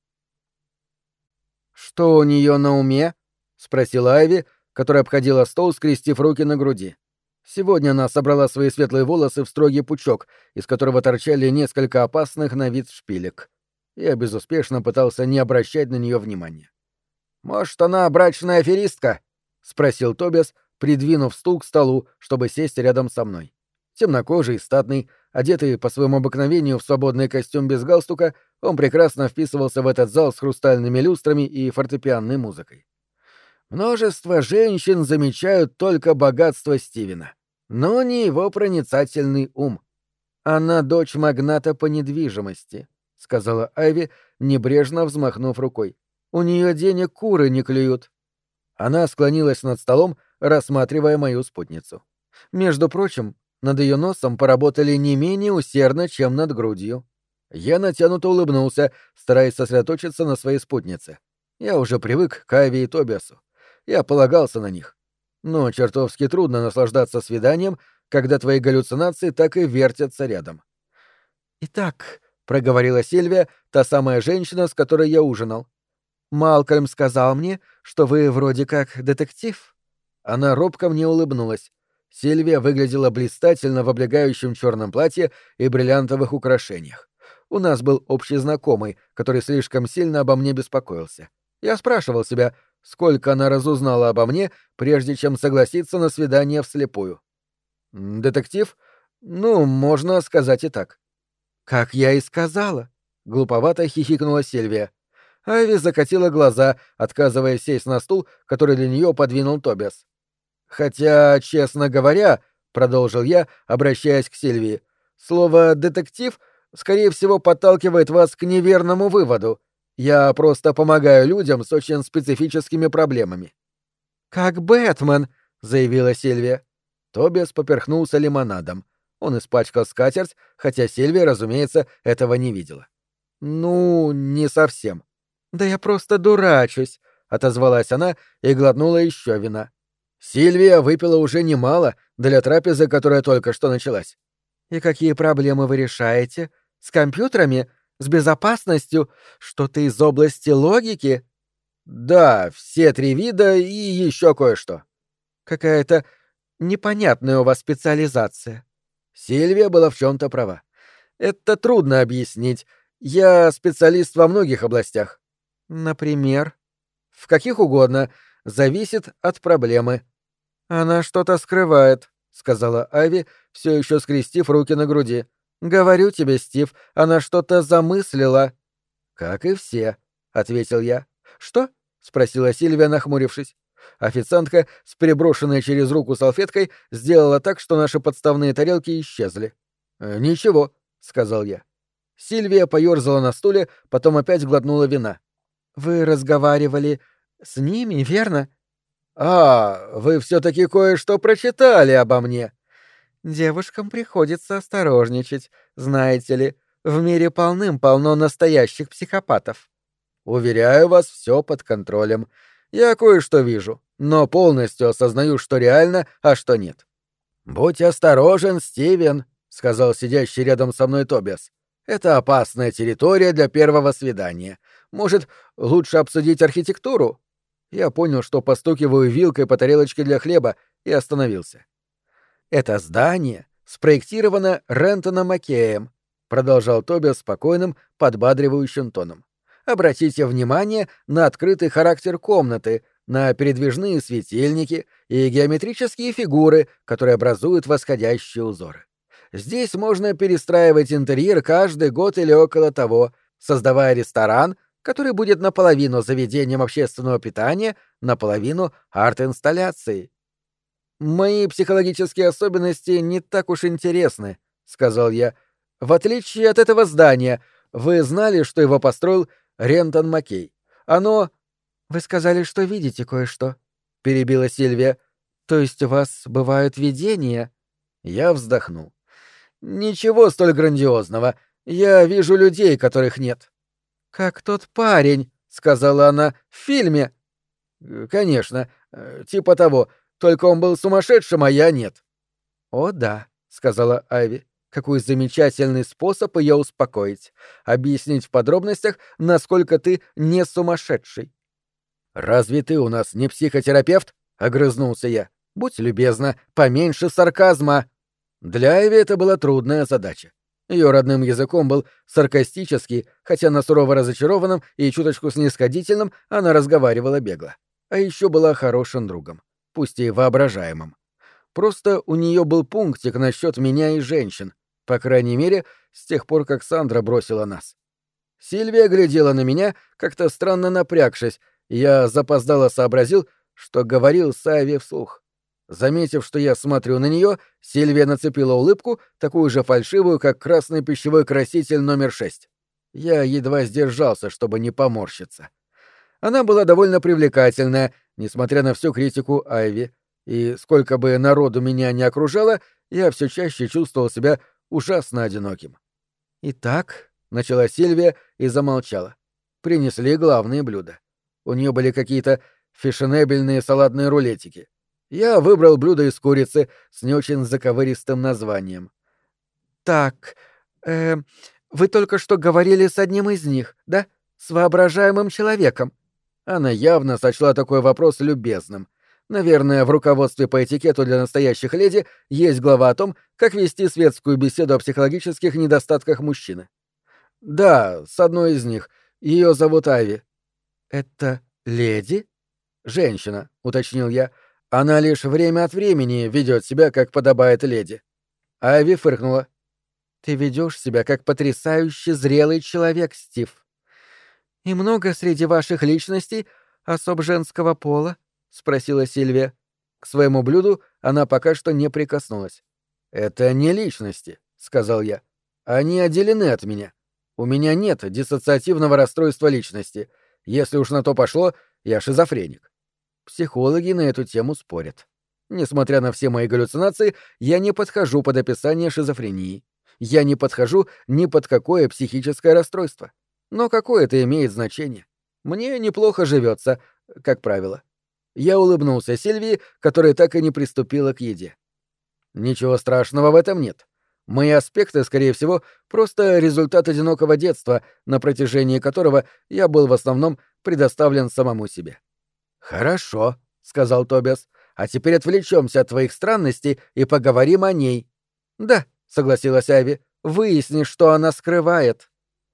«Что у нее на уме?» — спросила Айви, которая обходила стол, скрестив руки на груди. Сегодня она собрала свои светлые волосы в строгий пучок, из которого торчали несколько опасных на вид шпилек. Я безуспешно пытался не обращать на нее внимания. «Может, она брачная аферистка?» — спросил Тобиас, придвинув стул к столу, чтобы сесть рядом со мной. Темнокожий, статный, одетый по своему обыкновению в свободный костюм без галстука, он прекрасно вписывался в этот зал с хрустальными люстрами и фортепианной музыкой. «Множество женщин замечают только богатство Стивена, но не его проницательный ум. Она дочь магната по недвижимости», — сказала Айви, небрежно взмахнув рукой. «У нее денег куры не клюют». Она склонилась над столом, рассматривая мою спутницу. Между прочим, над ее носом поработали не менее усердно, чем над грудью. Я натянуто улыбнулся, стараясь сосредоточиться на своей спутнице. Я уже привык к Айви и Тобиасу. Я полагался на них. Но чертовски трудно наслаждаться свиданием, когда твои галлюцинации так и вертятся рядом. «Итак», — проговорила Сильвия, та самая женщина, с которой я ужинал, «Малкольм сказал мне, что вы вроде как детектив». Она робко мне улыбнулась. Сильвия выглядела блистательно в облегающем черном платье и бриллиантовых украшениях. У нас был общий знакомый, который слишком сильно обо мне беспокоился. Я спрашивал себя, сколько она разузнала обо мне, прежде чем согласиться на свидание вслепую. «Детектив? Ну, можно сказать и так. Как я и сказала, глуповато хихикнула Сильвия. Айви закатила глаза, отказываясь сесть на стул, который для нее подвинул Тобиас. Хотя, честно говоря, продолжил я, обращаясь к Сильвии, слово «детектив» скорее всего подталкивает вас к неверному выводу. Я просто помогаю людям с очень специфическими проблемами. Как Бэтмен, заявила Сильвия. Тобиас поперхнулся лимонадом. Он испачкал скатерть, хотя Сильвия, разумеется, этого не видела. Ну, не совсем. Да я просто дурачусь, отозвалась она и глотнула еще вина. Сильвия выпила уже немало для трапезы, которая только что началась. И какие проблемы вы решаете? С компьютерами? С безопасностью? Что-то из области логики? Да, все три вида и еще кое-что. Какая-то непонятная у вас специализация. Сильвия была в чем-то права. Это трудно объяснить. Я специалист во многих областях. Например? В каких угодно. Зависит от проблемы. Она что-то скрывает, сказала Айви, все еще скрестив руки на груди. Говорю тебе, Стив, она что-то замыслила. Как и все, ответил я. Что? Спросила Сильвия, нахмурившись. Официантка с переброшенной через руку салфеткой сделала так, что наши подставные тарелки исчезли. Ничего, сказал я. Сильвия поёрзала на стуле, потом опять глотнула вина. Вы разговаривали с ними, верно? А, вы все-таки кое-что прочитали обо мне. Девушкам приходится осторожничать, знаете ли. В мире полным-полно настоящих психопатов. Уверяю вас, все под контролем. Я кое-что вижу, но полностью осознаю, что реально, а что нет. Будь осторожен, Стивен, сказал сидящий рядом со мной Тобиас. Это опасная территория для первого свидания. Может, лучше обсудить архитектуру? Я понял, что постукиваю вилкой по тарелочке для хлеба, и остановился. Это здание спроектировано Рентоном Маккеем, продолжал Тобиас спокойным, подбадривающим тоном. Обратите внимание на открытый характер комнаты, на передвижные светильники и геометрические фигуры, которые образуют восходящие узоры. Здесь можно перестраивать интерьер каждый год или около того, создавая ресторан, который будет наполовину заведением общественного питания, наполовину арт-инсталляцией. «Мои психологические особенности не так уж интересны», — сказал я. «В отличие от этого здания, вы знали, что его построил Рентон Маккей. Оно...» «Вы сказали, что видите кое-что», — перебила Сильвия. «То есть у вас бывают видения?» Я вздохнул. «Ничего столь грандиозного. Я вижу людей, которых нет». «Как тот парень», — сказала она, — «в фильме». «Конечно, типа того. Только он был сумасшедшим, а я нет». «О да», — сказала Айви. «Какой замечательный способ ее успокоить. Объяснить в подробностях, насколько ты не сумасшедший». «Разве ты у нас не психотерапевт?» — огрызнулся я. «Будь любезна, поменьше сарказма». Для Айви это была трудная задача. Ее родным языком был саркастический, хотя на сурово разочарованном и чуточку снисходительном она разговаривала бегло. А еще была хорошим другом, пусть и воображаемым. Просто у нее был пунктик насчет меня и женщин, по крайней мере, с тех пор, как Сандра бросила нас. Сильвия глядела на меня, как-то странно напрягшись, и я запоздало сообразил, что говорил с Айви вслух. Заметив, что я смотрю на нее, Сильвия нацепила улыбку, такую же фальшивую, как красный пищевой краситель номер 6. Я едва сдержался, чтобы не поморщиться. Она была довольно привлекательная, несмотря на всю критику Айви, и сколько бы народу меня не окружало, я все чаще чувствовал себя ужасно одиноким. «Итак», — начала Сильвия и замолчала. Принесли главные блюда. У нее были какие-то фешенебельные салатные рулетики. Я выбрал блюдо из курицы с не очень заковыристым названием. «Так, вы только что говорили с одним из них, да? С воображаемым человеком?» Она явно сочла такой вопрос любезным. Наверное, в руководстве по этикету для настоящих леди есть глава о том, как вести светскую беседу о психологических недостатках мужчины. «Да, с одной из них. Ее зовут Айви». «Это леди?» «Женщина», — уточнил я. «Она лишь время от времени ведет себя, как подобает леди». Айви фыркнула. «Ты ведешь себя как потрясающе зрелый человек, Стив». «И много среди ваших личностей особ женского пола?» — спросила Сильвия. К своему блюду она пока что не прикоснулась. «Это не личности», — сказал я. «Они отделены от меня. У меня нет диссоциативного расстройства личности. Если уж на то пошло, я шизофреник». Психологи на эту тему спорят. Несмотря на все мои галлюцинации, я не подхожу под описание шизофрении. Я не подхожу ни под какое психическое расстройство. Но какое это имеет значение? Мне неплохо живется, как правило. Я улыбнулся Сильвии, которая так и не приступила к еде. Ничего страшного в этом нет. Мои аспекты, скорее всего, просто результат одинокого детства, на протяжении которого я был в основном предоставлен самому себе. «Хорошо», — сказал Тобиас, — «а теперь отвлечемся от твоих странностей и поговорим о ней». «Да», — согласилась Айви, — «выясни, что она скрывает».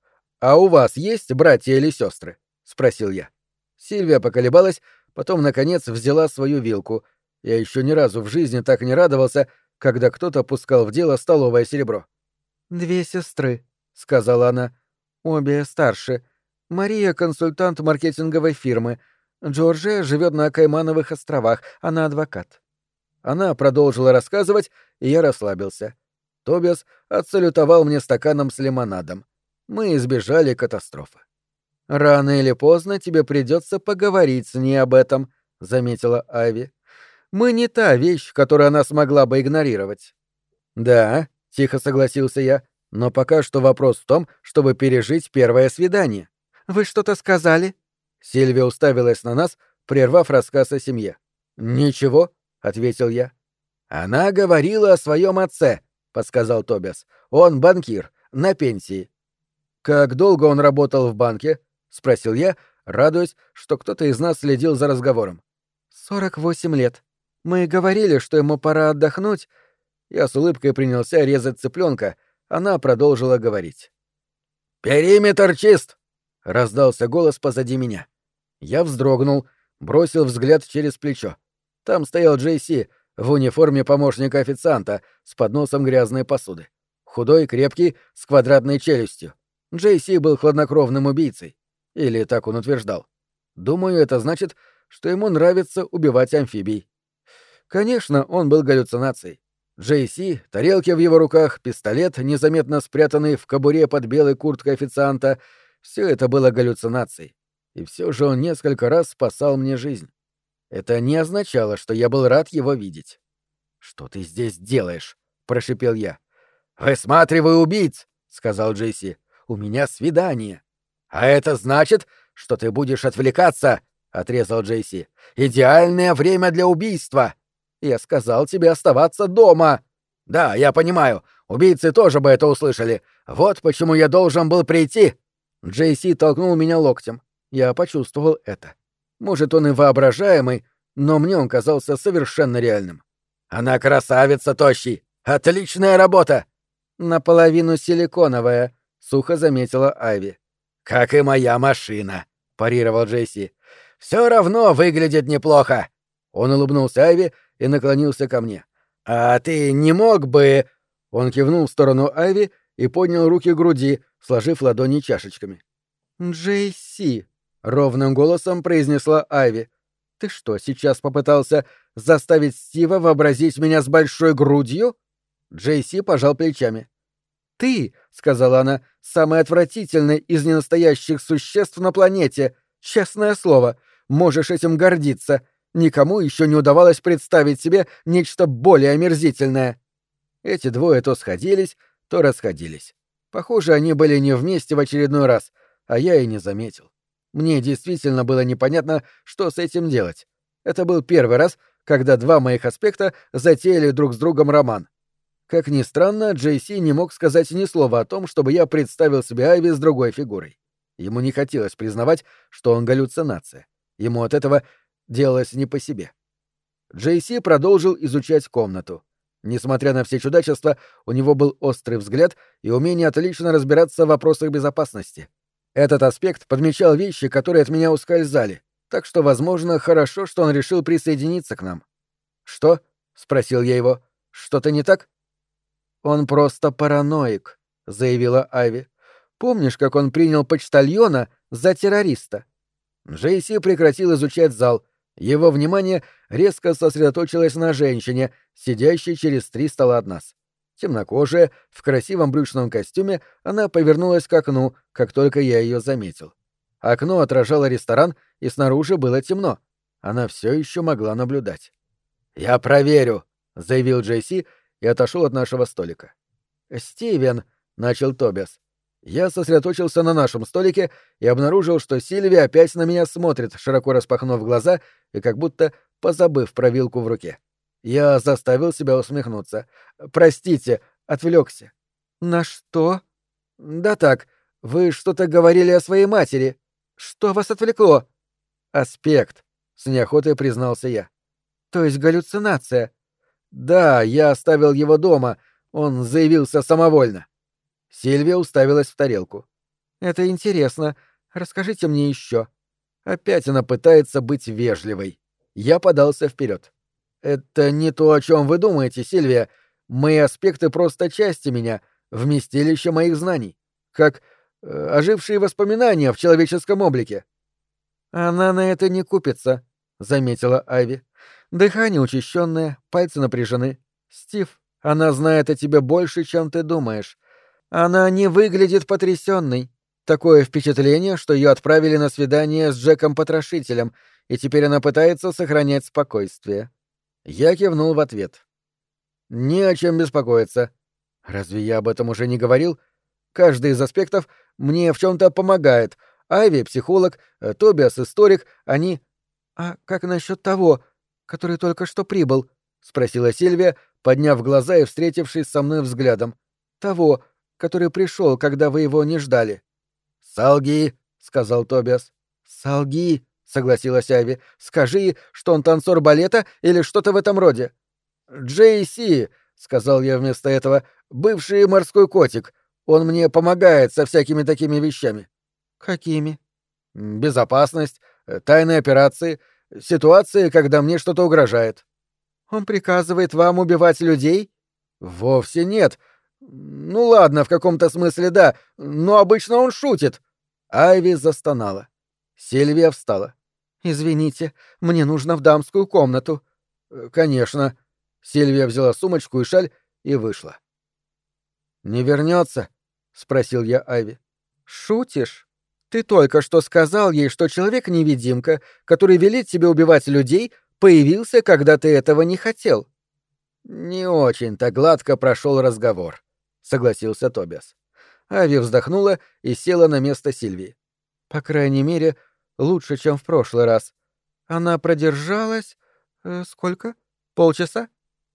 «А у вас есть братья или сестры?» — спросил я. Сильвия поколебалась, потом, наконец, взяла свою вилку. Я еще ни разу в жизни так не радовался, когда кто-то пускал в дело столовое серебро. «2 сестры», — сказала она. «Обе старше. Мария — консультант маркетинговой фирмы. Джорджия живет на Каймановых островах, она адвокат». Она продолжила рассказывать, и я расслабился. Тобиас отсалютовал мне стаканом с лимонадом. Мы избежали катастрофы. «Рано или поздно тебе придется поговорить с ней об этом», — заметила Айви. «Мы не та вещь, которую она смогла бы игнорировать». «Да», — тихо согласился я, — «но пока что вопрос в том, чтобы пережить первое свидание». «Вы что-то сказали?» Сильвия уставилась на нас, прервав рассказ о семье. «Ничего», — ответил я. «Она говорила о своем отце», — подсказал Тобиас. «Он банкир, на пенсии». «Как долго он работал в банке?» — спросил я, радуясь, что кто-то из нас следил за разговором. 48 лет. Мы говорили, что ему пора отдохнуть». Я с улыбкой принялся резать цыпленка, она продолжила говорить. «Периметр чист!» — раздался голос позади меня. Я вздрогнул, бросил взгляд через плечо. Там стоял Джейси в униформе помощника официанта с подносом грязной посуды. Худой, крепкий, с квадратной челюстью. Джейси был хладнокровным убийцей. Или так он утверждал. Думаю, это значит, что ему нравится убивать амфибий. Конечно, он был галлюцинацией. Джейси, тарелки в его руках, пистолет, незаметно спрятанный в кобуре под белой курткой официанта — все это было галлюцинацией. И все же он несколько раз спасал мне жизнь. Это не означало, что я был рад его видеть. «Что ты здесь делаешь?» — прошипел я. «Высматриваю убийц», — сказал Джейси. «У меня свидание». «А это значит, что ты будешь отвлекаться», — отрезал Джейси. «Идеальное время для убийства». «Я сказал тебе оставаться дома». «Да, я понимаю. Убийцы тоже бы это услышали. Вот почему я должен был прийти». Джейси толкнул меня локтем. Я почувствовал это. Может, он и воображаемый, но мне он казался совершенно реальным. «Она красавица, тощий! Отличная работа!» «Наполовину силиконовая», — сухо заметила Айви. «Как и моя машина», — парировал Джейси. «Все равно выглядит неплохо». Он улыбнулся Айви и наклонился ко мне. «А ты не мог бы...» Он кивнул в сторону Айви и поднял руки к груди, сложив ладони чашечками. «Джейси», — ровным голосом произнесла Айви. «Ты что, сейчас попытался заставить Стива вообразить меня с большой грудью?» Джейси пожал плечами. «Ты, — сказала она, — самый отвратительный из ненастоящих существ на планете. Честное слово, можешь этим гордиться. Никому еще не удавалось представить себе нечто более омерзительное». Эти двое то сходились, то расходились. Похоже, они были не вместе в очередной раз, а я и не заметил. Мне действительно было непонятно, что с этим делать. Это был первый раз, когда два моих аспекта затеяли друг с другом роман. Как ни странно, Джейси не мог сказать ни слова о том, чтобы я представил себе Айви с другой фигурой. Ему не хотелось признавать, что он галлюцинация. Ему от этого делалось не по себе. Джейси продолжил изучать комнату. Несмотря на все чудачества, у него был острый взгляд и умение отлично разбираться в вопросах безопасности. Этот аспект подмечал вещи, которые от меня ускользали, так что, возможно, хорошо, что он решил присоединиться к нам. «Что?» — спросил я его. «Что-то не так?» «Он просто параноик», — заявила Айви. «Помнишь, как он принял почтальона за террориста?» Джейси прекратил изучать зал. Его внимание резко сосредоточилось на женщине, сидящей через 3 стола от нас. Темнокожая, в красивом брючном костюме, она повернулась к окну, как только я ее заметил. Окно отражало ресторан, и снаружи было темно. Она все еще могла наблюдать. «Я проверю», — заявил Джейси и отошел от нашего столика. «Стивен», — начал Тобиас. Я сосредоточился на нашем столике и обнаружил, что Сильвия опять на меня смотрит, широко распахнув глаза и как будто позабыв про вилку в руке. Я заставил себя усмехнуться. «Простите, отвлекся». «На что?» «Да так, вы что-то говорили о своей матери. Что вас отвлекло?» «Аспект», — с неохотой признался я. «То есть галлюцинация?» «Да, я оставил его дома. Он заявился самовольно». Сильвия уставилась в тарелку. «Это интересно. Расскажите мне еще». Опять она пытается быть вежливой. Я подался вперед. «Это не то, о чем вы думаете, Сильвия. Мои аспекты просто части меня, вместилище моих знаний. Как ожившие воспоминания в человеческом облике». «Она на это не купится», — заметила Айви. «Дыхание учащенное, пальцы напряжены. Стив, она знает о тебе больше, чем ты думаешь. Она не выглядит потрясенной. Такое впечатление, что ее отправили на свидание с Джеком-потрошителем, и теперь она пытается сохранять спокойствие». Я кивнул в ответ. «Не о чем беспокоиться. Разве я об этом уже не говорил? Каждый из аспектов мне в чем-то помогает. Айви — психолог, Тобиас — историк, они...» «А как насчет того, который только что прибыл?» — спросила Сильвия, подняв глаза и встретившись со мной взглядом. «Того, который пришел, когда вы его не ждали». «Солги», — сказал Тобиас. «Солги», — согласилась Айви. «Скажи, что он танцор балета или что-то в этом роде». «Джейси», — сказал я вместо этого, — «бывший морской котик. Он мне помогает со всякими такими вещами». «Какими?» «Безопасность, тайные операции, ситуации, когда мне что-то угрожает». «Он приказывает вам убивать людей?» «Вовсе нет. Ну ладно, в каком-то смысле да, но обычно он шутит». Айви застонала. Сильвия встала. «Извините, мне нужно в дамскую комнату». «Конечно». Сильвия взяла сумочку и шаль и вышла. «Не вернется?» — спросил я Айви. «Шутишь? Ты только что сказал ей, что человек-невидимка, который велит тебе убивать людей, появился, когда ты этого не хотел». «Не очень-то гладко прошел разговор», — согласился Тобиас. Айви вздохнула и села на место Сильвии. «По крайней мере, лучше, чем в прошлый раз. Она продержалась... сколько? Полчаса?»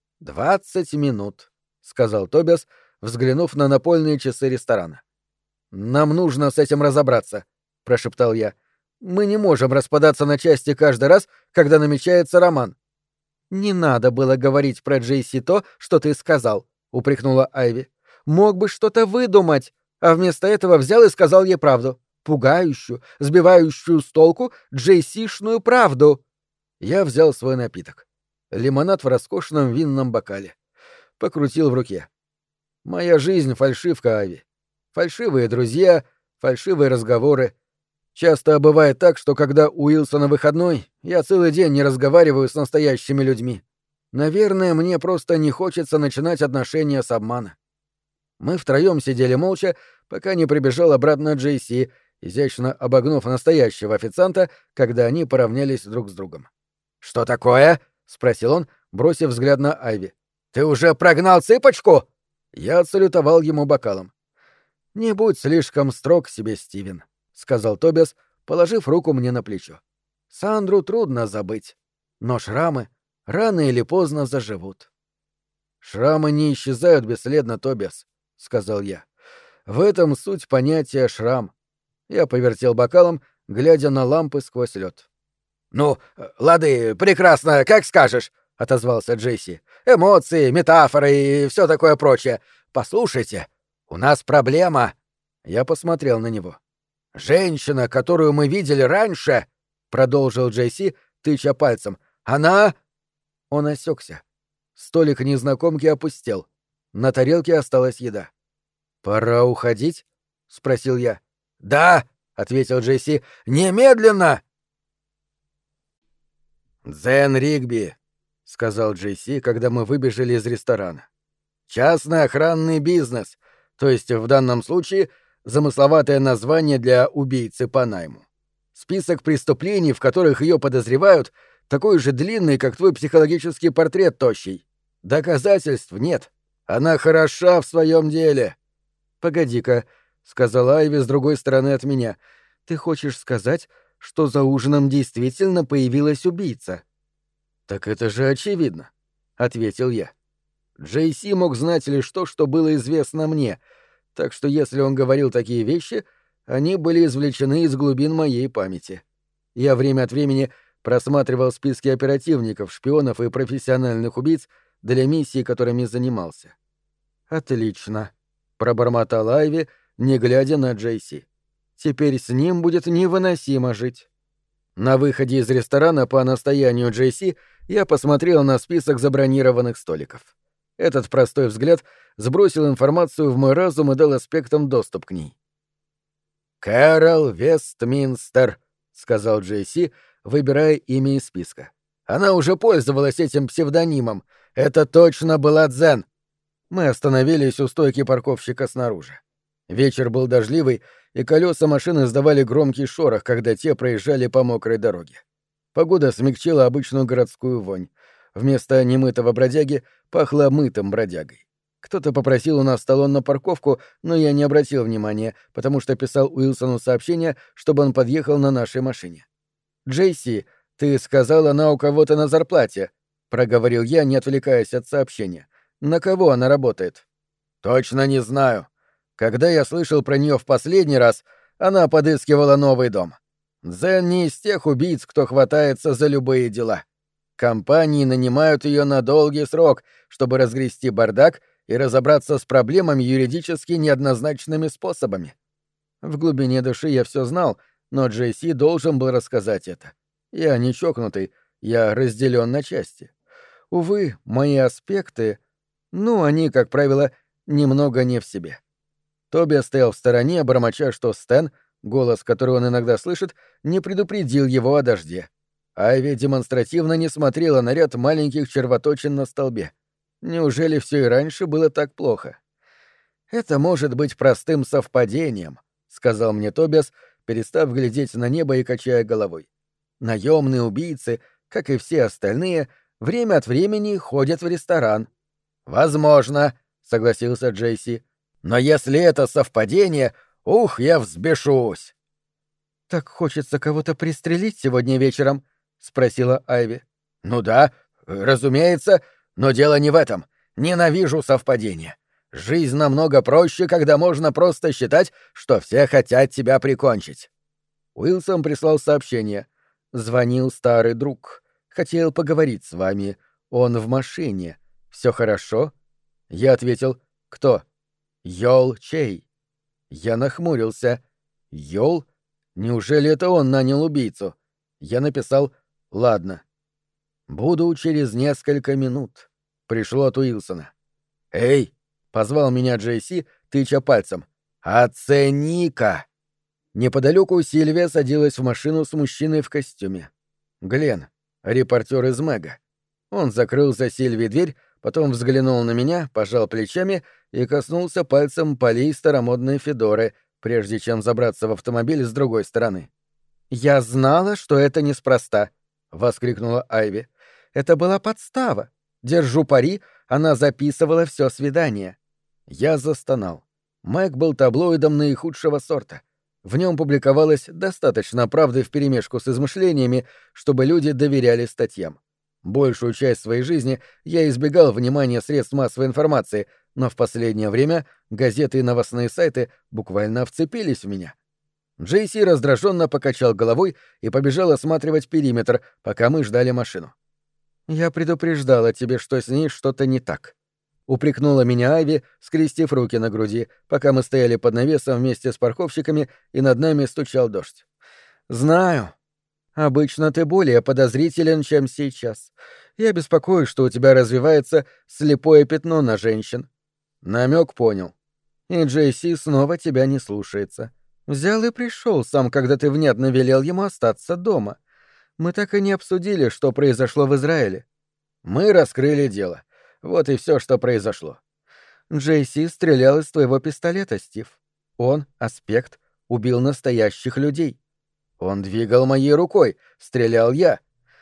20 минут», — сказал Тобиас, взглянув на напольные часы ресторана. «Нам нужно с этим разобраться», — прошептал я. «Мы не можем распадаться на части каждый раз, когда намечается роман». «Не надо было говорить про Джейси то, что ты сказал», — упрекнула Айви. «Мог бы что-то выдумать, а вместо этого взял и сказал ей правду. Пугающую, сбивающую с толку джейсишную правду». Я взял свой напиток. Лимонад в роскошном винном бокале. Покрутил в руке. «Моя жизнь — фальшивка, Айви. Фальшивые друзья, фальшивые разговоры. Часто бывает так, что когда Уилсон на выходной, я целый день не разговариваю с настоящими людьми. Наверное, мне просто не хочется начинать отношения с обмана». Мы втроем сидели молча, пока не прибежал обратно Джейси, изящно обогнув настоящего официанта, когда они поравнялись друг с другом. «Что такое?» — спросил он, бросив взгляд на Айви. «Ты уже прогнал цыпочку?» Я отсалютовал ему бокалом. «Не будь слишком строг к себе, Стивен», — сказал Тобиас, положив руку мне на плечо. «Сандру трудно забыть, но шрамы рано или поздно заживут». «Шрамы не исчезают бесследно, Тобиас», — сказал я. «В этом суть понятия «шрам». Я повертел бокалом, глядя на лампы сквозь лед. «Ну, лады, прекрасно, как скажешь», — отозвался Джейси. «Эмоции, метафоры и все такое прочее. Послушайте, у нас проблема». Я посмотрел на него. «Женщина, которую мы видели раньше», — продолжил Джейси, тыча пальцем, — «она...» Он осекся. Столик незнакомки опустел. На тарелке осталась еда. «Пора уходить?» — спросил я. «Да!» — ответил Джесси. «Немедленно!» «Дзен Ригби», — сказал Джесси, когда мы выбежали из ресторана. «Частный охранный бизнес, то есть в данном случае замысловатое название для убийцы по найму. Список преступлений, в которых ее подозревают, такой же длинный, как твой психологический портрет, тощий. Доказательств нет. Она хороша в своем деле». «Погоди-ка», — сказала Айви с другой стороны от меня. «Ты хочешь сказать, что за ужином действительно появилась убийца?» «Так это же очевидно», — ответил я. Джейси мог знать лишь то, что было известно мне, так что если он говорил такие вещи, они были извлечены из глубин моей памяти. Я время от времени просматривал списки оперативников, шпионов и профессиональных убийц для миссий, которыми занимался. «Отлично», — пробормотал Айви, не глядя на Джейси. «Теперь с ним будет невыносимо жить». На выходе из ресторана по настоянию Джейси я посмотрел на список забронированных столиков. Этот простой взгляд сбросил информацию в мой разум и дал аспектам доступ к ней. «Кэрол Вестминстер», — сказал Джейси, выбирая имя из списка. «Она уже пользовалась этим псевдонимом. Это точно была Дзен». Мы остановились у стойки парковщика снаружи. Вечер был дождливый, и колеса машин издавали громкий шорох, когда те проезжали по мокрой дороге. Погода смягчила обычную городскую вонь. Вместо немытого бродяги пахло мытым бродягой. Кто-то попросил у нас талон на парковку, но я не обратил внимания, потому что писал Уилсону сообщение, чтобы он подъехал на нашей машине. «Джейси, ты сказал, она у кого-то на зарплате», — проговорил я, не отвлекаясь от сообщения. «На кого она работает?» «Точно не знаю. Когда я слышал про нее в последний раз, она подыскивала новый дом. Дзен не из тех убийц, кто хватается за любые дела. Компании нанимают ее на долгий срок, чтобы разгрести бардак и разобраться с проблемами юридически неоднозначными способами». В глубине души я все знал, но Джейси должен был рассказать это. Я не чокнутый, я разделен на части. Увы, мои аспекты, они, как правило, немного не в себе. Тоби стоял в стороне, бормоча, что Стэн, голос, который он иногда слышит, не предупредил его о дожде. Айви демонстративно не смотрела на ряд маленьких червоточин на столбе. Неужели все и раньше было так плохо? «Это может быть простым совпадением», — сказал мне Тобиас, перестав глядеть на небо и качая головой. «Наемные убийцы, как и все остальные, время от времени ходят в ресторан». «Возможно», — согласился Джейси. «Но если это совпадение, я взбешусь». «Так хочется кого-то пристрелить сегодня вечером?» — спросила Айви. «Ну да, разумеется, но дело не в этом. Ненавижу совпадения. Жизнь намного проще, когда можно просто считать, что все хотят тебя прикончить». Уилсон прислал сообщение. «Звонил старый друг. Хотел поговорить с вами. Он в машине. Все хорошо?» Я ответил: «Кто?» «Йол Чей». Я нахмурился. «Йол? Неужели это он нанял убийцу?» Я написал: «Ладно». «Буду через несколько минут». Пришло от Уилсона. «Эй!» — позвал меня Джейси, тыча пальцем. «Оцени-ка!» Неподалеку Сильвия садилась в машину с мужчиной в костюме. Глен, репортер из Мэга. Он закрыл за Сильвией дверь, потом взглянул на меня, пожал плечами и коснулся пальцем полей старомодной федоры, прежде чем забраться в автомобиль с другой стороны. «Я знала, что это неспроста», — воскликнула Айви. «Это была подстава. Держу пари, она записывала все свидание». Я застонал. Мэг был таблоидом наихудшего сорта. В нем публиковалось достаточно правды вперемешку с измышлениями, чтобы люди доверяли статьям. Большую часть своей жизни я избегал внимания средств массовой информации, но в последнее время газеты и новостные сайты буквально вцепились в меня. Джейси раздраженно покачал головой и побежал осматривать периметр, пока мы ждали машину. «Я предупреждала тебе, что с ней что-то не так», — упрекнула меня Айви, скрестив руки на груди, пока мы стояли под навесом вместе с парковщиками и над нами стучал дождь. «Знаю. Обычно ты более подозрителен, чем сейчас. Я беспокоюсь, что у тебя развивается слепое пятно на женщин». Намек понял. И Джейси снова тебя не слушается. Взял и пришел сам, когда ты внятно велел ему остаться дома. Мы так и не обсудили, что произошло в Израиле. Мы раскрыли дело. Вот и все, что произошло. Джейси стрелял из твоего пистолета, Стив. Он, Аспект, убил настоящих людей. Он двигал моей рукой, стрелял я.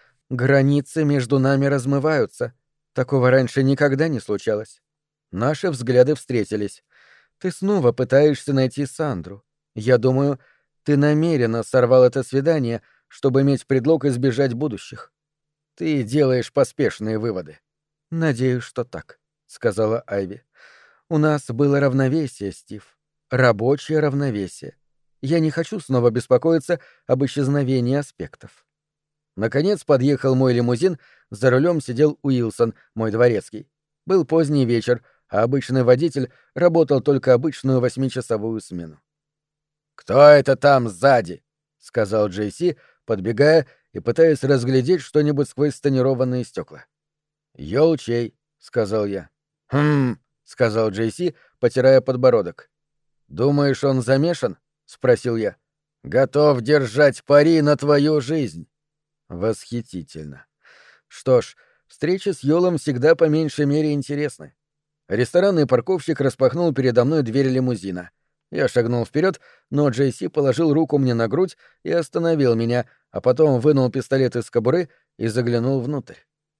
Границы между нами размываются. Такого раньше никогда не случалось. Наши взгляды встретились. Ты снова пытаешься найти Сандру. Я думаю, ты намеренно сорвал это свидание, чтобы иметь предлог избежать будущих. Ты делаешь поспешные выводы. Надеюсь, что так, сказала Айви. У нас было равновесие, Стив. Рабочее равновесие. Я не хочу снова беспокоиться об исчезновении аспектов. Наконец подъехал мой лимузин, за рулем сидел Уилсон, мой дворецкий. Был поздний вечер, а обычный водитель работал только обычную 8-часовую смену. «Кто это там сзади?» — сказал Джейси, подбегая и пытаясь разглядеть что-нибудь сквозь тонированные стекла. «Ёлчей», — сказал я. «Хм», — сказал Джейси, потирая подбородок. «Думаешь, он замешан?» — спросил я. «Готов держать пари на твою жизнь». Восхитительно. Что ж, встречи с Йолом всегда по меньшей мере интересны. Ресторанный парковщик распахнул передо мной дверь лимузина. Я шагнул вперед, но Джейси положил руку мне на грудь и остановил меня, а потом вынул пистолет из кобуры и заглянул внутрь.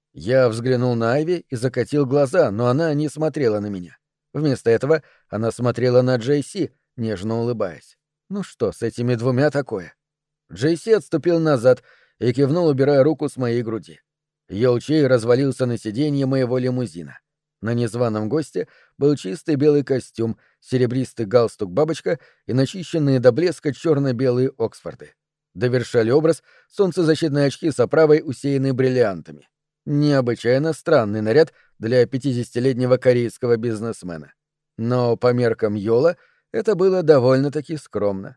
Я взглянул на Айви и закатил глаза, но она не смотрела на меня. Вместо этого она смотрела на Джейси, нежно улыбаясь. Ну что с этими двумя такое? Джейси отступил назад и кивнул, убирая руку с моей груди. Йолчей развалился на сиденье моего лимузина. На незваном госте был чистый белый костюм, серебристый галстук-бабочка и начищенные до блеска черно-белые Оксфорды. Довершали образ солнцезащитные очки с оправой, усеянной бриллиантами. Необычайно странный наряд для 50-летнего корейского бизнесмена. Но по меркам Йола это было довольно-таки скромно.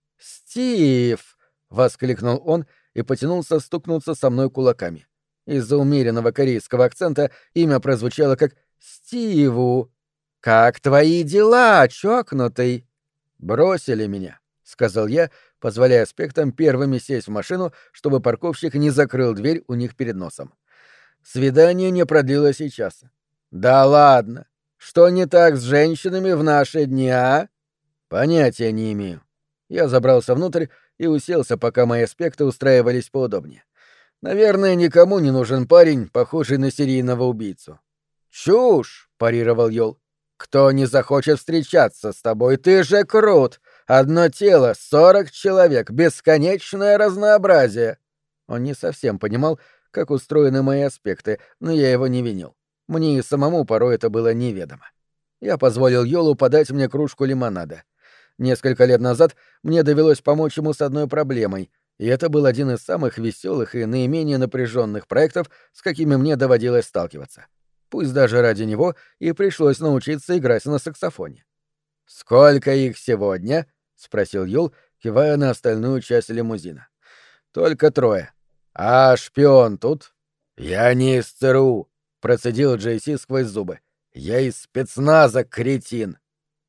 «Стив!» — воскликнул он и потянулся стукнуться со мной кулаками. Из-за умеренного корейского акцента имя прозвучало как «Стиву». «Как твои дела, чокнутый?» «Бросили меня», — сказал я, позволяя аспектам первыми сесть в машину, чтобы парковщик не закрыл дверь у них перед носом. Свидание не продлилось и часа. «Да ладно! Что не так с женщинами в наши дни, а?» «Понятия не имею». Я забрался внутрь и уселся, пока мои аспекты устраивались поудобнее. Наверное, никому не нужен парень, похожий на серийного убийцу. «Чушь!» — парировал Йол. «Кто не захочет встречаться с тобой? Ты же крут! Одно тело, 40 человек, бесконечное разнообразие!» Он не совсем понимал, как устроены мои аспекты, но я его не винил. Мне и самому порой это было неведомо. Я позволил Йолу подать мне кружку лимонада. Несколько лет назад мне довелось помочь ему с одной проблемой, и это был один из самых веселых и наименее напряженных проектов, с какими мне доводилось сталкиваться. Пусть даже ради него и пришлось научиться играть на саксофоне. «Сколько их сегодня?» — спросил Йол, кивая на остальную часть лимузина. «Только 3. А шпион тут?» «Я не из ЦРУ», — процедил Джейси сквозь зубы. «Я из спецназа, кретин».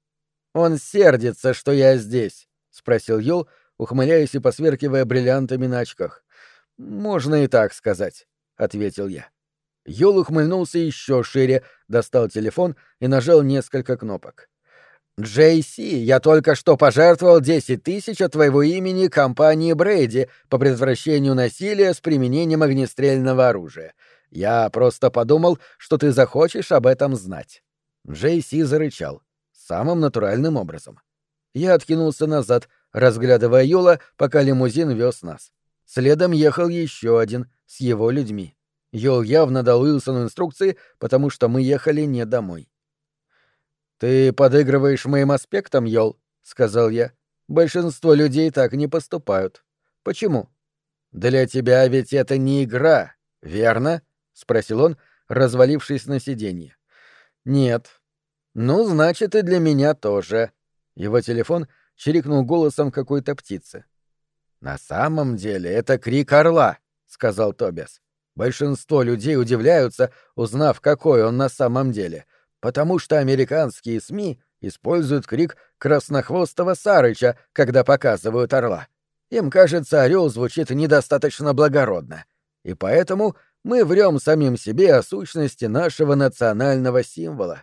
«Он сердится, что я здесь?» — спросил Йол, ухмыляясь и посверкивая бриллиантами на очках. «Можно и так сказать», — ответил я. Йол ухмыльнулся еще шире, достал телефон и нажал несколько кнопок. «Джейси, я только что пожертвовал 10 тысяч от твоего имени компании Брейди по предотвращению насилия с применением огнестрельного оружия. Я просто подумал, что ты захочешь об этом знать». Джейси зарычал. Самым натуральным образом. Я откинулся назад, разглядывая Йола, пока лимузин вез нас. Следом ехал еще один, с его людьми. Йол явно дал Уилсону инструкции, потому что мы ехали не домой. «Ты подыгрываешь моим аспектам, Йол?» — сказал я. «Большинство людей так не поступают. Почему?» «Для тебя ведь это не игра, верно?» — спросил он, развалившись на сиденье. «Нет». «Ну, значит, и для меня тоже». Его телефон чирикнул голосом какой-то птицы. «На самом деле это крик орла», — сказал Тобиас. «Большинство людей удивляются, узнав, какой он на самом деле. Потому что американские СМИ используют крик краснохвостого Сарыча, когда показывают орла. Им кажется, орел звучит недостаточно благородно. И поэтому мы врем самим себе о сущности нашего национального символа.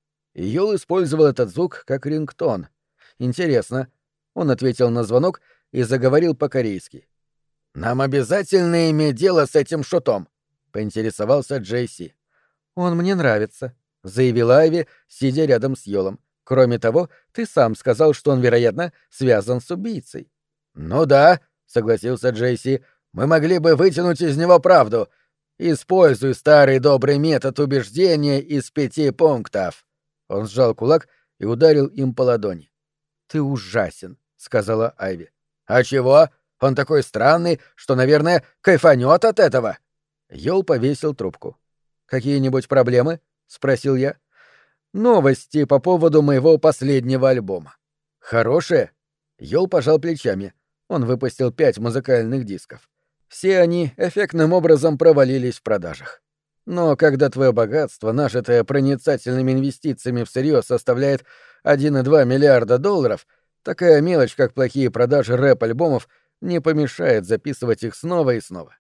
Йол использовал этот звук как рингтон. Интересно. Он ответил на звонок и заговорил по-корейски. «Нам обязательно иметь дело с этим шутом», — поинтересовался Джейси. «Он мне нравится», — заявила Айви, сидя рядом с Йолом. «Кроме того, ты сам сказал, что он, вероятно, связан с убийцей». «Ну да», — согласился Джейси, — «мы могли бы вытянуть из него правду. Используй старый добрый метод убеждения из 5 пунктов». Он сжал кулак и ударил им по ладони. «Ты ужасен», — сказала Айви. «А чего? Он такой странный, что, наверное, кайфанет от этого». Йол повесил трубку. «Какие-нибудь проблемы?» — спросил я. «Новости по поводу моего последнего альбома». «Хорошие?» Йол пожал плечами. Он выпустил 5 музыкальных дисков. Все они эффектным образом провалились в продажах. Но когда твое богатство, нажитое проницательными инвестициями всерьез, составляет 1,2 миллиарда долларов, такая мелочь, как плохие продажи рэп-альбомов, не помешает записывать их снова и снова.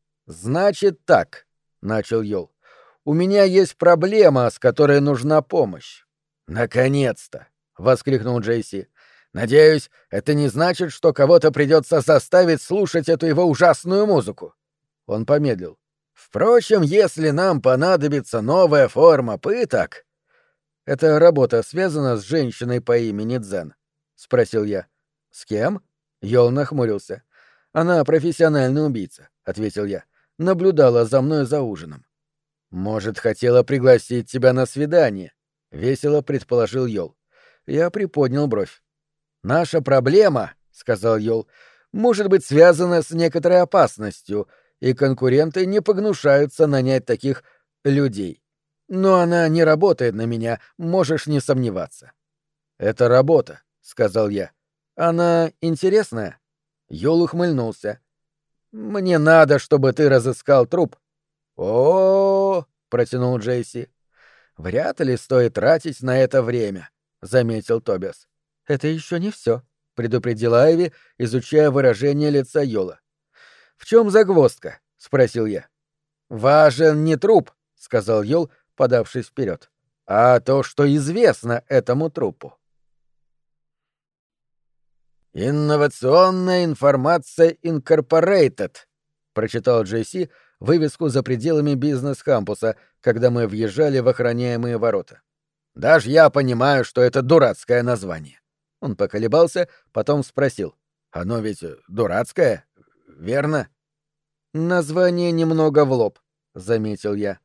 «Значит так», — начал Йол, — «у меня есть проблема, с которой нужна помощь». «Наконец-то!» — воскликнул Джейси. «Надеюсь, это не значит, что кого-то придется заставить слушать эту его ужасную музыку». Он помедлил. «Впрочем, если нам понадобится новая форма пыток...» «Эта работа связана с женщиной по имени Дзен?» — спросил я. «С кем?» — Йол нахмурился. «Она профессиональный убийца», — ответил я. «Наблюдала за мной за ужином». «Может, хотела пригласить тебя на свидание?» — весело предположил Йол. Я приподнял бровь. «Наша проблема, — сказал Йол, — может быть связана с некоторой опасностью, и конкуренты не погнушаются нанять таких людей. Но она не работает на меня, можешь не сомневаться». «Это работа», — сказал я. «Она интересная?» Йол ухмыльнулся. «Мне надо, чтобы ты разыскал труп». «О-о-о!» — протянул Джейси. «Вряд ли стоит тратить на это время», — заметил Тобиас. «Это еще не все», — предупредила Айви, изучая выражение лица Йола. «В чем загвоздка?» — спросил я. «Важен не труп», — сказал Йол, подавшись вперед, — «а то, что известно этому трупу». «Инновационная информация Инкорпорейтед», — прочитал Джейси вывеску за пределами бизнес-кампуса, когда мы въезжали в охраняемые ворота. «Даже я понимаю, что это дурацкое название». Он поколебался, потом спросил. «Оно ведь дурацкое, верно?» «Название немного в лоб», — заметил я.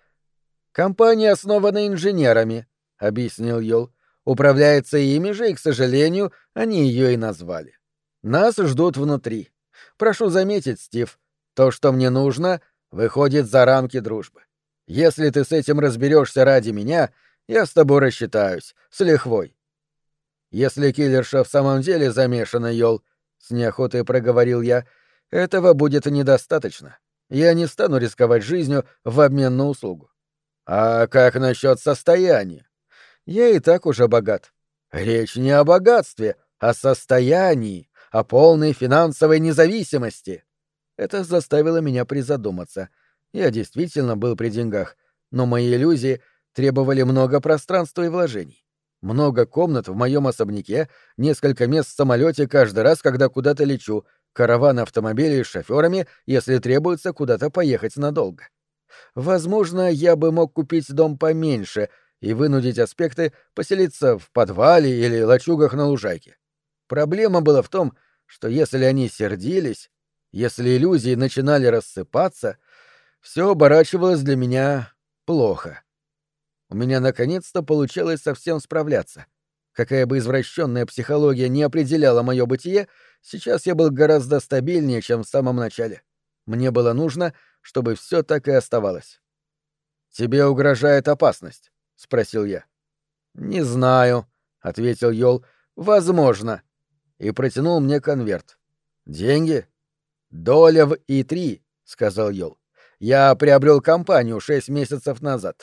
«Компания основана инженерами», — объяснил Йол. «Управляется ими же, и, к сожалению, они ее и назвали. Нас ждут внутри. Прошу заметить, Стив, то, что мне нужно, выходит за рамки дружбы. Если ты с этим разберешься ради меня, я с тобой рассчитаюсь, с лихвой». «Если киллерша в самом деле замешана, Йол», — с неохотой проговорил я, — «этого будет недостаточно. Я не стану рисковать жизнью в обмен на услугу». «А как насчет состояния?» «Я и так уже богат». «Речь не о богатстве, а о состоянии, о полной финансовой независимости». Это заставило меня призадуматься. Я действительно был при деньгах, но мои иллюзии требовали много пространства и вложений. Много комнат в моем особняке, несколько мест в самолете каждый раз, когда куда-то лечу, караван автомобилей с шоферами, если требуется куда-то поехать надолго. Возможно, я бы мог купить дом поменьше и вынудить аспекты поселиться в подвале или лачугах на лужайке. Проблема была в том, что если они сердились, если иллюзии начинали рассыпаться, все оборачивалось для меня плохо. У меня наконец-то получалось совсем справляться. Какая бы извращенная психология не определяла мое бытие, сейчас я был гораздо стабильнее, чем в самом начале. Мне было нужно, чтобы все так и оставалось. «Тебе угрожает опасность?» — спросил я. «Не знаю», — ответил Йол. «Возможно». И протянул мне конверт. «Деньги?» «Доля в И-3», — сказал Йол. «Я приобрел компанию 6 месяцев назад.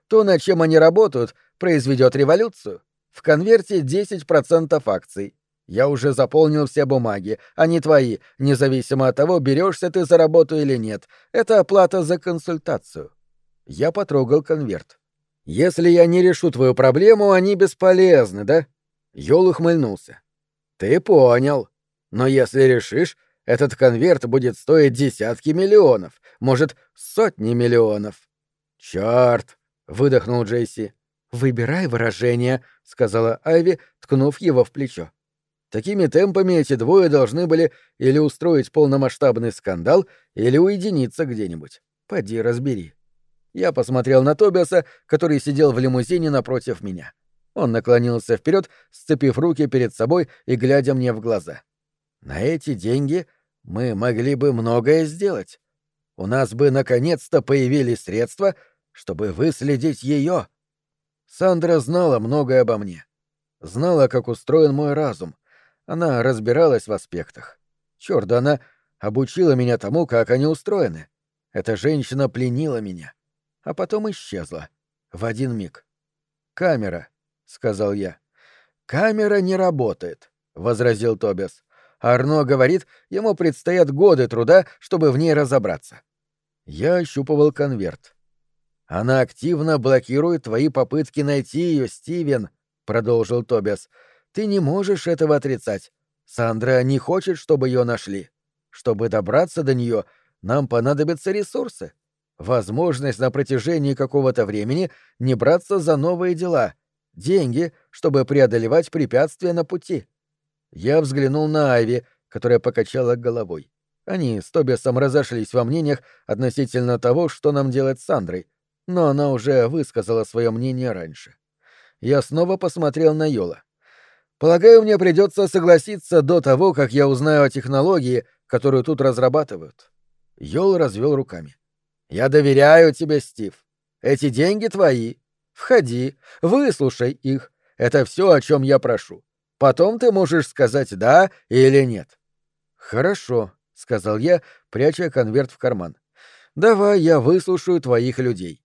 То, над чем они работают, произведет революцию. В конверте 10% акций. Я уже заполнил все бумаги, они твои, независимо от того, берешься ты за работу или нет. Это оплата за консультацию. Я потрогал конверт. Если я не решу твою проблему, они бесполезны, да? Йол ухмыльнулся. Ты понял. Но если решишь, этот конверт будет стоить десятки миллионов, может, сотни миллионов. Чёрт! Выдохнул Джейси. «Выбирай выражение», — сказала Айви, ткнув его в плечо. Такими темпами эти двое должны были или устроить полномасштабный скандал, или уединиться где-нибудь. Поди разбери. Я посмотрел на Тобиаса, который сидел в лимузине напротив меня. Он наклонился вперед, сцепив руки перед собой и глядя мне в глаза. На эти деньги мы могли бы многое сделать. У нас бы наконец-то появились средства, чтобы выследить ее. Сандра знала многое обо мне. Знала, как устроен мой разум. Она разбиралась в аспектах. Чёрт, да она обучила меня тому, как они устроены. Эта женщина пленила меня. А потом исчезла. В один миг. «Камера», — сказал я. «Камера не работает», — возразил Тобиас. «Арно говорит, ему предстоят годы труда, чтобы в ней разобраться». Я ощупывал конверт. «Она активно блокирует твои попытки найти ее, Стивен», — продолжил Тобиас. «Ты не можешь этого отрицать. Сандра не хочет, чтобы ее нашли. Чтобы добраться до нее, нам понадобятся ресурсы. Возможность на протяжении какого-то времени не браться за новые дела. Деньги, чтобы преодолевать препятствия на пути». Я взглянул на Айви, которая покачала головой. Они с Тобиасом разошлись во мнениях относительно того, что нам делать с Сандрой, но она уже высказала свое мнение раньше. Я снова посмотрел на Йола. «Полагаю, мне придется согласиться до того, как я узнаю о технологии, которую тут разрабатывают». Йол развел руками. «Я доверяю тебе, Стив. Эти деньги твои. Входи, выслушай их. Это все, о чем я прошу. Потом ты можешь сказать «да» или «нет». «Хорошо», — сказал я, пряча конверт в карман. «Давай я выслушаю твоих людей».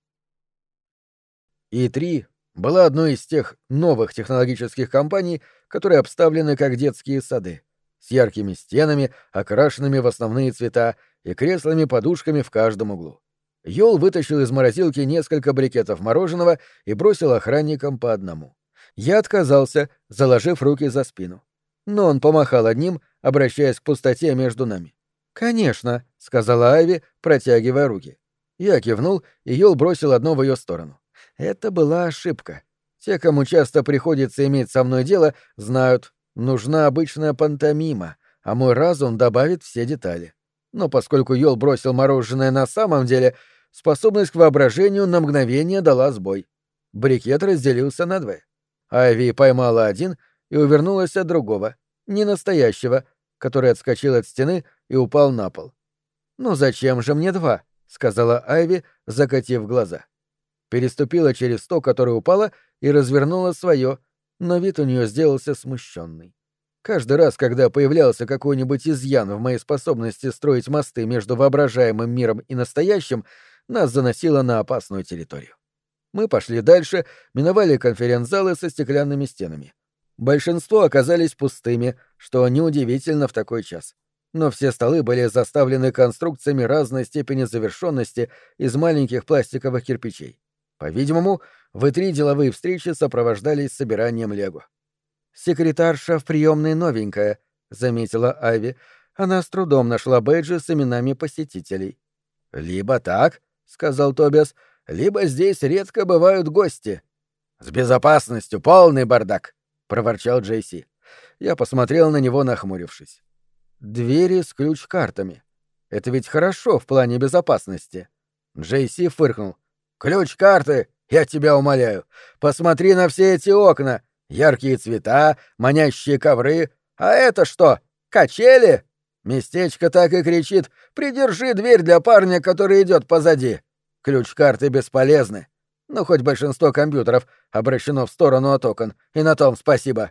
И3 была одной из тех новых технологических компаний, которые обставлены как детские сады, с яркими стенами, окрашенными в основные цвета, и креслами-подушками в каждом углу. Йол вытащил из морозилки несколько брикетов мороженого и бросил охранникам по одному. Я отказался, заложив руки за спину. Но он помахал одним, обращаясь к пустоте между нами. «Конечно», — сказала Айви, протягивая руки. Я кивнул, и Йол бросил одно в ее сторону. Это была ошибка. Те, кому часто приходится иметь со мной дело, знают, нужна обычная пантомима, а мой разум добавит все детали. Но поскольку Йол бросил мороженое на самом деле, способность к воображению на мгновение дала сбой. Брикет разделился надвое. Айви поймала один и увернулась от другого, не настоящего, который отскочил от стены и упал на пол. «Ну зачем же мне два?» — сказала Айви, закатив глаза. Переступила через то, которое упало, и развернула свое, но вид у нее сделался смущенный. Каждый раз, когда появлялся какой-нибудь изъян в моей способности строить мосты между воображаемым миром и настоящим, нас заносило на опасную территорию. Мы пошли дальше, миновали конференц-залы со стеклянными стенами. Большинство оказались пустыми, что неудивительно в такой час. Но все столы были заставлены конструкциями разной степени завершенности из маленьких пластиковых кирпичей. По-видимому, в И3 деловые встречи сопровождались собиранием лего. «Секретарша в приемной новенькая», — заметила Айви. Она с трудом нашла бейджи с именами посетителей. «Либо так», — сказал Тобиас, — «либо здесь редко бывают гости». «С безопасностью полный бардак», — проворчал Джейси. Я посмотрел на него, нахмурившись. «Двери с ключ-картами. Это ведь хорошо в плане безопасности». Джейси фыркнул. «Ключ-карты, я тебя умоляю. Посмотри на все эти окна. Яркие цвета, манящие ковры. А это что, качели? Местечко так и кричит: «Придержи дверь для парня, который идет позади». Ключ-карты бесполезны. Но хоть большинство компьютеров обращено в сторону от окон, и на том спасибо».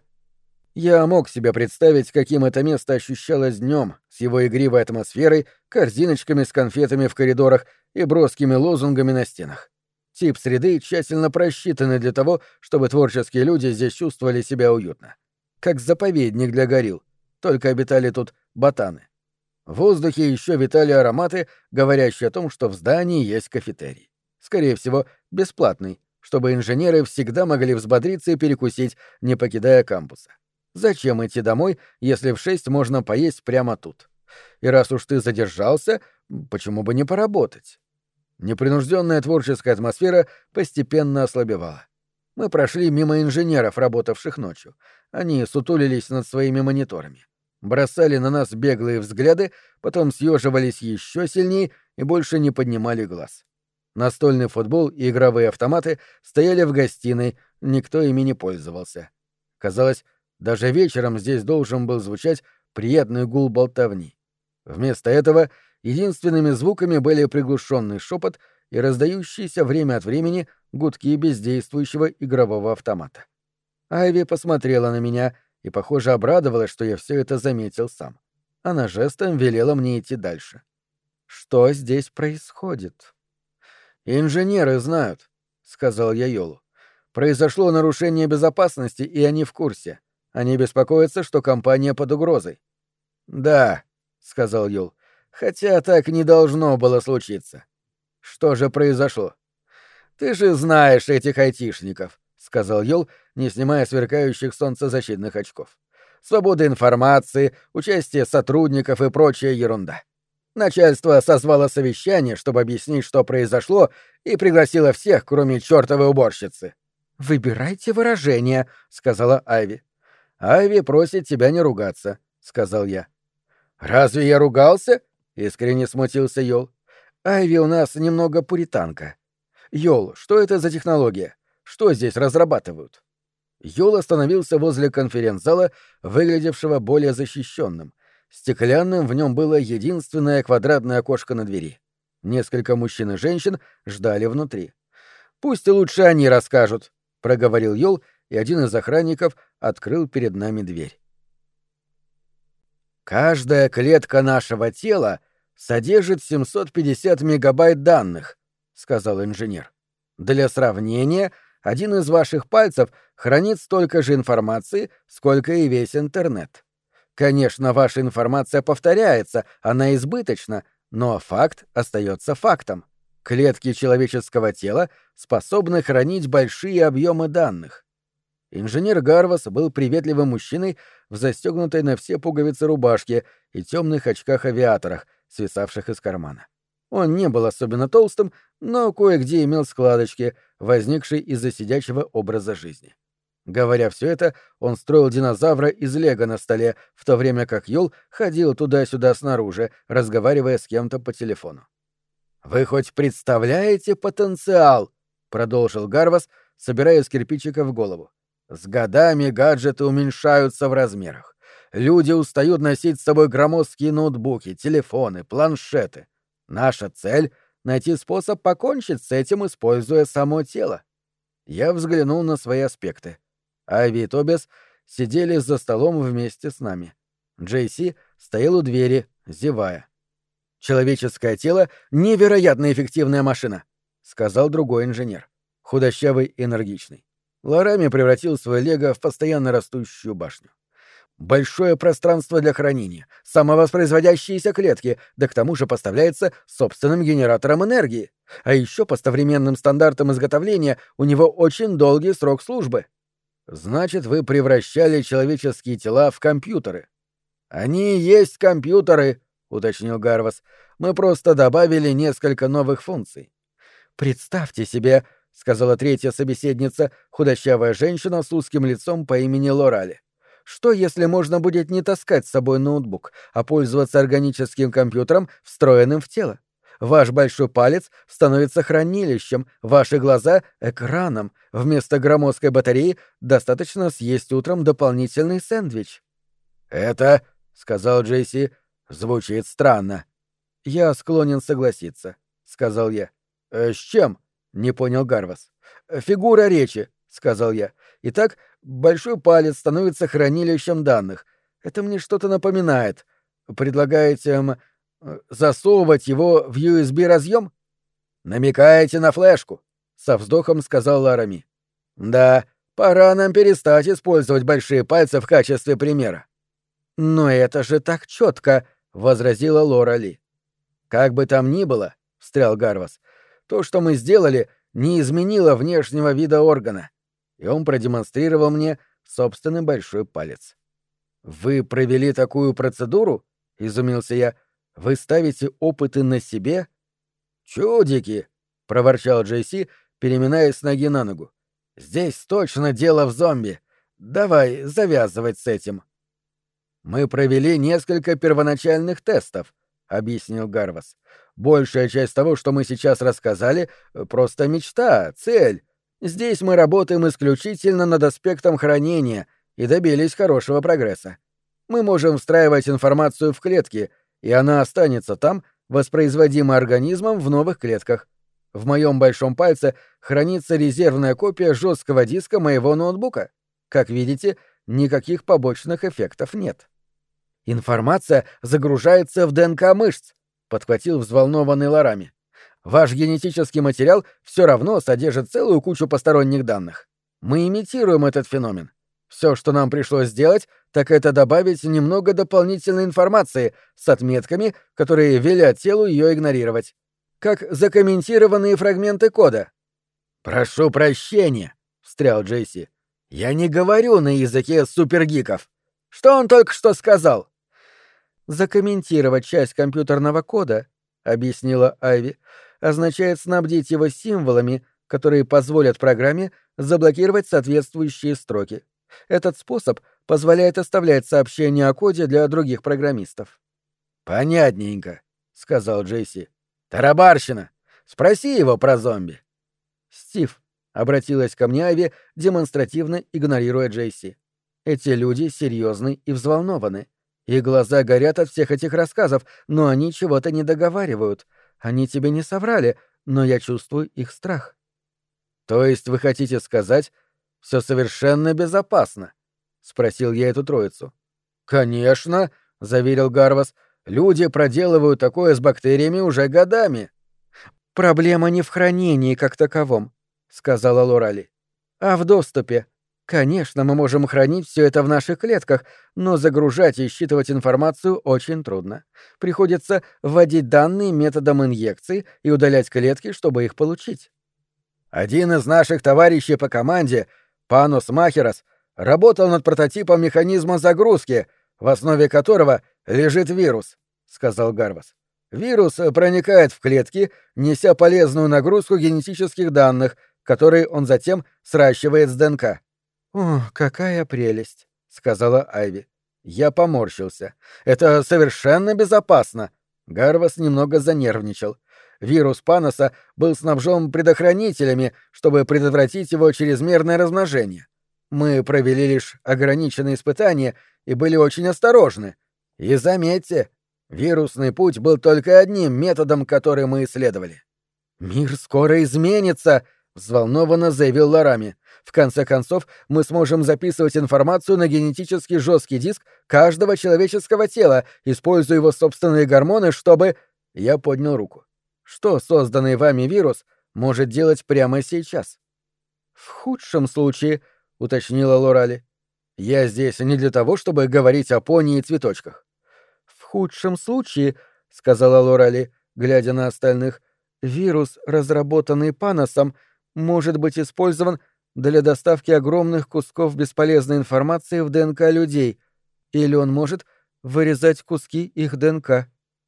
Я мог себе представить, каким это место ощущалось днем, с его игривой атмосферой, корзиночками с конфетами в коридорах и броскими лозунгами на стенах. Тип среды тщательно просчитанный для того, чтобы творческие люди здесь чувствовали себя уютно. Как заповедник для горилл, только обитали тут ботаны. В воздухе еще витали ароматы, говорящие о том, что в здании есть кафетерий. Скорее всего, бесплатный, чтобы инженеры всегда могли взбодриться и перекусить, не покидая кампуса. Зачем идти домой, если в 6 можно поесть прямо тут? И раз уж ты задержался, почему бы не поработать? Непринужденная творческая атмосфера постепенно ослабевала. Мы прошли мимо инженеров, работавших ночью. Они сутулились над своими мониторами. Бросали на нас беглые взгляды, потом съеживались еще сильнее и больше не поднимали глаз. Настольный футбол и игровые автоматы стояли в гостиной, никто ими не пользовался. Казалось, даже вечером здесь должен был звучать приятный гул болтовни. Вместо этого единственными звуками были приглушенный шепот и раздающиеся время от времени гудки бездействующего игрового автомата. Айви посмотрела на меня и, похоже, обрадовалась, что я все это заметил сам. Она жестом велела мне идти дальше. «Что здесь происходит?» «Инженеры знают», — сказал я Йолу. «Произошло нарушение безопасности, и они в курсе. Они беспокоятся, что компания под угрозой». «Да», — сказал Йол, — «хотя так не должно было случиться». «Что же произошло?» «Ты же знаешь этих айтишников», — сказал Йол, не снимая сверкающих солнцезащитных очков. «Свобода информации, участие сотрудников и прочая ерунда. Начальство созвало совещание, чтобы объяснить, что произошло, и пригласило всех, кроме чертовой уборщицы». «Выбирайте выражение», — сказала Айви. «Айви просит тебя не ругаться», — сказал я. «Разве я ругался?» — искренне смутился Йол. «Айви у нас немного пуританка. Йол, что это за технология? Что здесь разрабатывают?» Йол остановился возле конференц-зала, выглядевшего более защищенным. Стеклянным в нем было единственное квадратное окошко на двери. Несколько мужчин и женщин ждали внутри. «Пусть лучше они расскажут», — проговорил Йол, и один из охранников открыл перед нами дверь. «Каждая клетка нашего тела содержит 750 мегабайт данных», — сказал инженер. «Для сравнения, один из ваших пальцев хранит столько же информации, сколько и весь интернет. Конечно, ваша информация повторяется, она избыточна, но факт остается фактом. Клетки человеческого тела способны хранить большие объемы данных». Инженер Гарвас был приветливым мужчиной в застегнутой на все пуговицы рубашке и темных очках-авиаторах, свисавших из кармана. Он не был особенно толстым, но кое-где имел складочки, возникшие из-за сидячего образа жизни. Говоря все это, он строил динозавра из лего на столе, в то время как Йол ходил туда-сюда снаружи, разговаривая с кем-то по телефону. «Вы хоть представляете потенциал?» — продолжил Гарвас, собирая из кирпичиков голову. «С годами гаджеты уменьшаются в размерах. Люди устают носить с собой громоздкие ноутбуки, телефоны, планшеты. Наша цель — найти способ покончить с этим, используя само тело». Я взглянул на свои аспекты. Айви и Тобиас сидели за столом вместе с нами. Джейси стоял у двери, зевая. «Человеческое тело — невероятно эффективная машина», — сказал другой инженер, худощавый и энергичный. Ларами превратил свое лего в постоянно растущую башню. Большое пространство для хранения, самовоспроизводящиеся клетки, да к тому же поставляется собственным генератором энергии. А еще по современным стандартам изготовления у него очень долгий срок службы. Значит, вы превращали человеческие тела в компьютеры. Они и есть компьютеры, уточнил Гарвас. Мы просто добавили несколько новых функций. Представьте себе, сказала третья собеседница, худощавая женщина с узким лицом по имени Лорали. Что, если можно будет не таскать с собой ноутбук, а пользоваться органическим компьютером, встроенным в тело? Ваш большой палец становится хранилищем, ваши глаза — экраном. Вместо громоздкой батареи достаточно съесть утром дополнительный сэндвич. «Это, — сказал Джейси, — звучит странно». «Я склонен согласиться», — сказал я. «С чем?» — не понял Гарвас. «Фигура речи», — сказал я. «Итак, большой палец становится хранилищем данных. Это мне что-то напоминает. Предлагаете засовывать его в USB-разъем? Намекаете на флешку?» — со вздохом сказал Ларами. Да, пора нам перестать использовать большие пальцы в качестве примера. Но это же так четко, возразила Лора Ли. Как бы там ни было, встрял Гарвас, то, что мы сделали, не изменило внешнего вида органа. И он продемонстрировал мне собственный большой палец. Вы провели такую процедуру? Изумился я. Вы ставите опыты на себе? Чудики! Проворчал Джейси, переминаясь с ноги на ногу. Здесь точно дело в зомби. Давай завязывать с этим. Мы провели несколько первоначальных тестов, объяснил Гарвас. Большая часть того, что мы сейчас рассказали, просто мечта, цель. Здесь мы работаем исключительно над аспектом хранения и добились хорошего прогресса. Мы можем встраивать информацию в клетки, и она останется там, воспроизводимой организмом в новых клетках. В моем большом пальце хранится резервная копия жесткого диска моего ноутбука. Как видите, никаких побочных эффектов нет. Информация загружается в ДНК мышц, подхватил взволнованный Ларами. Ваш генетический материал все равно содержит целую кучу посторонних данных. Мы имитируем этот феномен. Все, что нам пришлось сделать, так это добавить немного дополнительной информации с отметками, которые велят телу ее игнорировать. Как закомментированные фрагменты кода. «Прошу прощения», — встрял Джейси. «Я не говорю на языке супергиков. Что он только что сказал?» «Закомментировать часть компьютерного кода», — объяснила Айви, «означает снабдить его символами, которые позволят программе заблокировать соответствующие строки. Этот способ позволяет оставлять сообщения о коде для других программистов». «Понятненько», — сказал Джейси. «Тарабарщина! Спроси его про зомби!» «Стив», — обратилась ко мне Айви, демонстративно игнорируя Джейси. «Эти люди серьезны и взволнованы. Их глаза горят от всех этих рассказов, но они чего-то не договаривают. Они тебе не соврали, но я чувствую их страх». «То есть вы хотите сказать, все совершенно безопасно?» — спросил я эту троицу. «Конечно», — заверил Гарвас. «Люди проделывают такое с бактериями уже годами». «Проблема не в хранении как таковом», — сказала Лорали, — «а в доступе. Конечно, мы можем хранить все это в наших клетках, но загружать и считывать информацию очень трудно. Приходится вводить данные методом инъекции и удалять клетки, чтобы их получить». «Один из наших товарищей по команде, Панос Махерос, работал над прототипом механизма загрузки, в основе которого лежит вирус», — сказал Гарвас. «Вирус проникает в клетки, неся полезную нагрузку генетических данных, которые он затем сращивает с ДНК». «О, какая прелесть», — сказала Айви. Я поморщился. «Это совершенно безопасно». Гарвас немного занервничал. Вирус Паноса был снабжен предохранителями, чтобы предотвратить его чрезмерное размножение. Мы провели лишь ограниченные испытания и были очень осторожны. И заметьте, вирусный путь был только одним методом, который мы исследовали. «Мир скоро изменится», — взволнованно заявил Ларами. «В конце концов, мы сможем записывать информацию на генетически жесткий диск каждого человеческого тела, используя его собственные гормоны, чтобы...» Я поднял руку. «Что созданный вами вирус может делать прямо сейчас?» «В худшем случае», — уточнила Лорали. «Я здесь не для того, чтобы говорить о пони и цветочках». «В худшем случае», — сказала Лорали, глядя на остальных, — «вирус, разработанный Паносом, может быть использован для доставки огромных кусков бесполезной информации в ДНК людей, или он может вырезать куски их ДНК».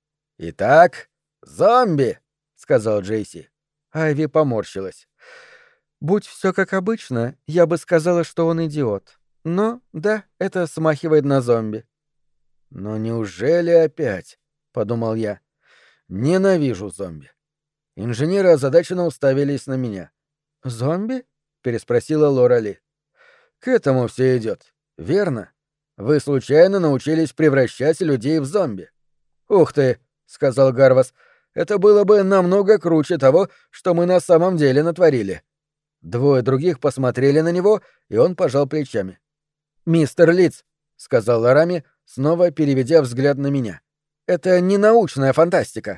«Итак, зомби», — сказал Джейси. Айви поморщилась. «Будь все как обычно, я бы сказала, что он идиот. Но, да, это смахивает на зомби». «Но неужели опять?» — подумал я. «Ненавижу зомби». Инженеры озадаченно уставились на меня. «Зомби?» — переспросила Лорали. «К этому все идет, верно? Вы случайно научились превращать людей в зомби?» «Ух ты!» — сказал Гарвас. «Это было бы намного круче того, что мы на самом деле натворили». Двое других посмотрели на него, и он пожал плечами. «Мистер Литц», — сказал Ларами, снова переведя взгляд на меня. «Это не научная фантастика.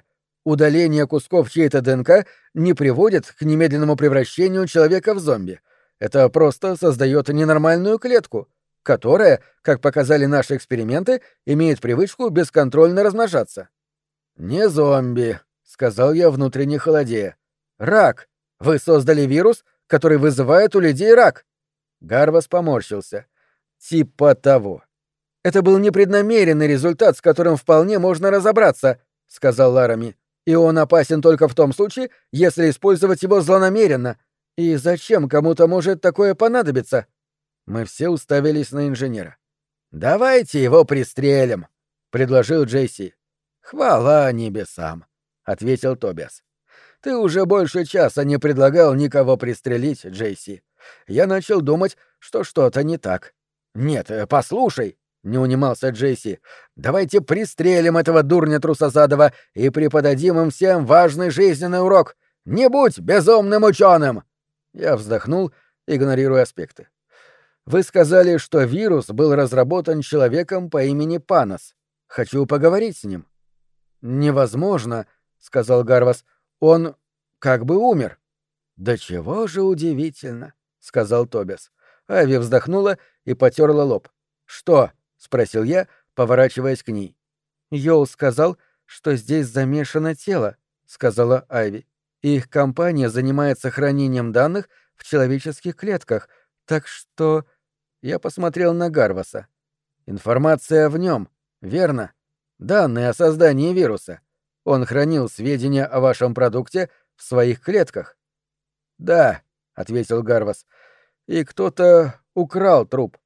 удаление кусков чьей-то ДНК не приводит к немедленному превращению человека в зомби. Это просто создает ненормальную клетку, которая, как показали наши эксперименты, имеет привычку бесконтрольно размножаться. «Не зомби», — сказал я, внутренне холодея. «Рак. Вы создали вирус, который вызывает у людей рак». Гарвас поморщился. «Типа того». «Это был непреднамеренный результат, с которым вполне можно разобраться», — сказал Ларами. «И он опасен только в том случае, если использовать его злонамеренно. И зачем кому-то может такое понадобиться?» Мы все уставились на инженера. «Давайте его пристрелим», — предложил Джейси. «Хвала небесам», — ответил Тобиас. «Ты уже больше часа не предлагал никого пристрелить, Джейси. Я начал думать, что что-то не так». «Нет, послушай», — не унимался Джейси, — «давайте пристрелим этого дурня трусозадого и преподадим им всем важный жизненный урок. Не будь безумным ученым!» Я вздохнул, игнорируя аспекты. «Вы сказали, что вирус был разработан человеком по имени Панос. Хочу поговорить с ним». «Невозможно», — сказал Гарвас. «Он как бы умер». «Да чего же удивительно», — сказал Тобиас. Айви вздохнула и потерла лоб. «Что?» — спросил я, поворачиваясь к ней. «Йоул сказал, что здесь замешано тело», — сказала Айви. «Их компания занимается хранением данных в человеческих клетках, так что...» Я посмотрел на Гарваса. «Информация в нем, верно? Данные о создании вируса. Он хранил сведения о вашем продукте в своих клетках». «Да», — ответил Гарвас, — «и кто-то украл труп».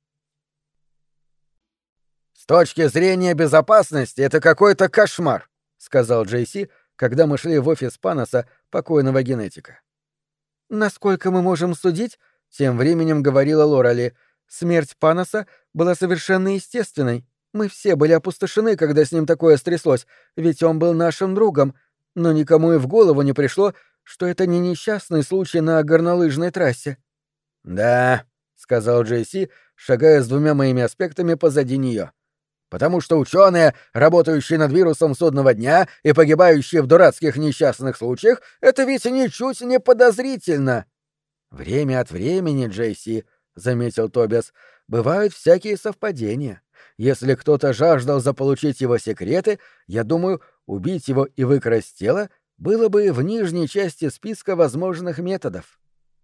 «С точки зрения безопасности это какой-то кошмар», — сказал Джейси, когда мы шли в офис Паноса, покойного генетика. «Насколько мы можем судить, — тем временем говорила Лорали, — смерть Паноса была совершенно естественной. Мы все были опустошены, когда с ним такое стряслось, ведь он был нашим другом, но никому и в голову не пришло, что это не несчастный случай на горнолыжной трассе». «Да», — сказал Джейси, шагая с двумя моими аспектами позади нее. «Потому что ученые, работающие над вирусом судного дня и погибающие в дурацких несчастных случаях, это ведь ничуть не подозрительно». «Время от времени, Джейси», — заметил Тобиас, — «бывают всякие совпадения. Если кто-то жаждал заполучить его секреты, я думаю, убить его и выкрасть тело было бы в нижней части списка возможных методов».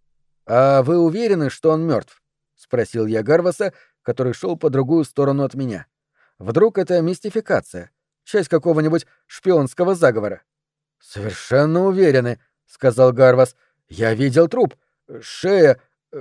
«А вы уверены, что он мертв?» — спросил я Гарваса, который шел по другую сторону от меня. «Вдруг это мистификация, часть какого-нибудь шпионского заговора?» «Совершенно уверены», — сказал Гарвас. «Я видел труп. Шея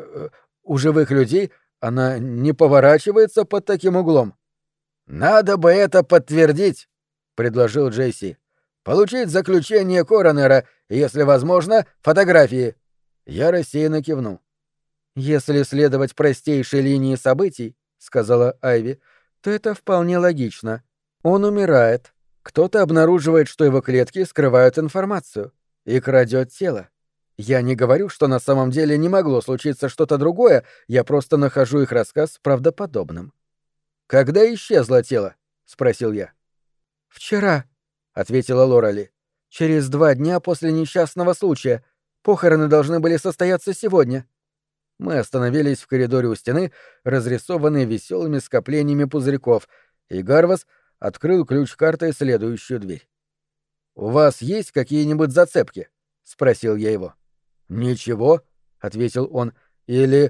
у живых людей, она не поворачивается под таким углом». «Надо бы это подтвердить», — предложил Джейси. «Получить заключение коронера и, если возможно, фотографии». Я рассеянно кивнул. «Если следовать простейшей линии событий, — сказала Айви, — то это вполне логично. Он умирает. Кто-то обнаруживает, что его клетки скрывают информацию, и крадет тело. Я не говорю, что на самом деле не могло случиться что-то другое, я просто нахожу их рассказ правдоподобным». «Когда исчезло тело?» — спросил я. «Вчера», — ответила Лорали. «Через 2 дня после несчастного случая. Похороны должны были состояться сегодня». Мы остановились в коридоре у стены, разрисованной веселыми скоплениями пузырьков, и Гарвас открыл ключ-картой следующую дверь. «У вас есть какие-нибудь зацепки?» — спросил я его. «Ничего», — ответил он, — «или...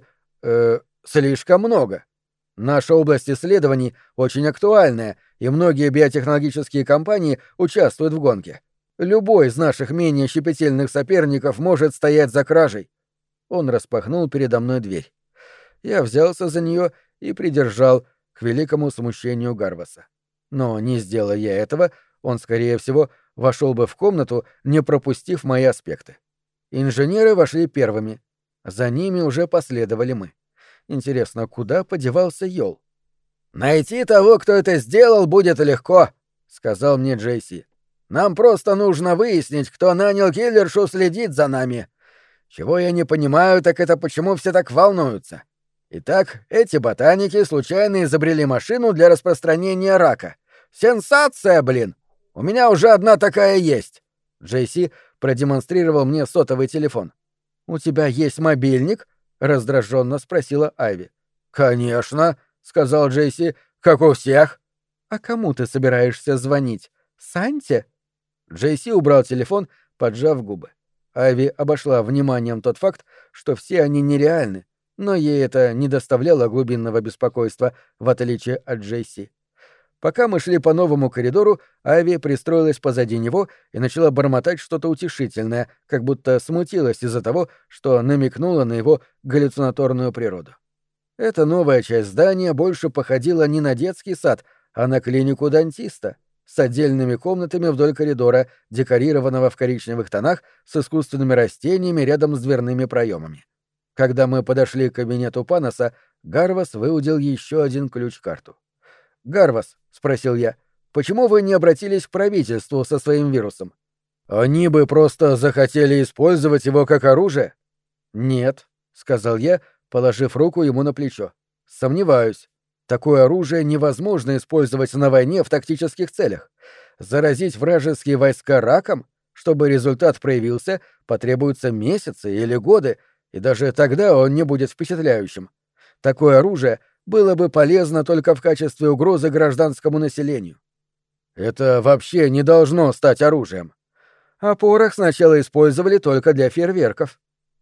слишком много. Наша область исследований очень актуальная, и многие биотехнологические компании участвуют в гонке. Любой из наших менее щепетильных соперников может стоять за кражей». Он распахнул передо мной дверь. Я взялся за нее и придержал, к великому смущению Гарваса. Но не сделая я этого, он, скорее всего, вошел бы в комнату, не пропустив мои аспекты. Инженеры вошли первыми. За ними уже последовали мы. Интересно, куда подевался Йол? «Найти того, кто это сделал, будет легко», — сказал мне Джейси. «Нам просто нужно выяснить, кто нанял киллершу следить за нами. Чего я не понимаю, так это почему все так волнуются. Итак, эти ботаники случайно изобрели машину для распространения рака. Сенсация, блин! У меня уже одна такая есть. Джейси продемонстрировал мне сотовый телефон. «У тебя есть мобильник?» — раздраженно спросила Айви. «Конечно», — сказал Джейси, — «как у всех». «А кому ты собираешься звонить? Санте?» Джейси убрал телефон, поджав губы. Айви обошла вниманием тот факт, что все они нереальны, но ей это не доставляло глубинного беспокойства, в отличие от Джейси. Пока мы шли по новому коридору, Айви пристроилась позади него и начала бормотать что-то утешительное, как будто смутилась из-за того, что намекнула на его галлюцинаторную природу. Эта новая часть здания больше походила не на детский сад, а на клинику дантиста, с отдельными комнатами вдоль коридора, декорированного в коричневых тонах, с искусственными растениями рядом с дверными проемами. Когда мы подошли к кабинету Паноса, Гарвас выудил еще один ключ-карту. «Гарвас», — спросил я, — «почему вы не обратились к правительству со своим вирусом?» «Они бы просто захотели использовать его как оружие?» «Нет», — сказал я, положив руку ему на плечо. «Сомневаюсь. Такое оружие невозможно использовать на войне в тактических целях. Заразить вражеские войска раком, чтобы результат проявился, потребуются месяцы или годы, и даже тогда он не будет впечатляющим. Такое оружие было бы полезно только в качестве угрозы гражданскому населению. Это вообще не должно стать оружием. А порох сначала использовали только для фейерверков.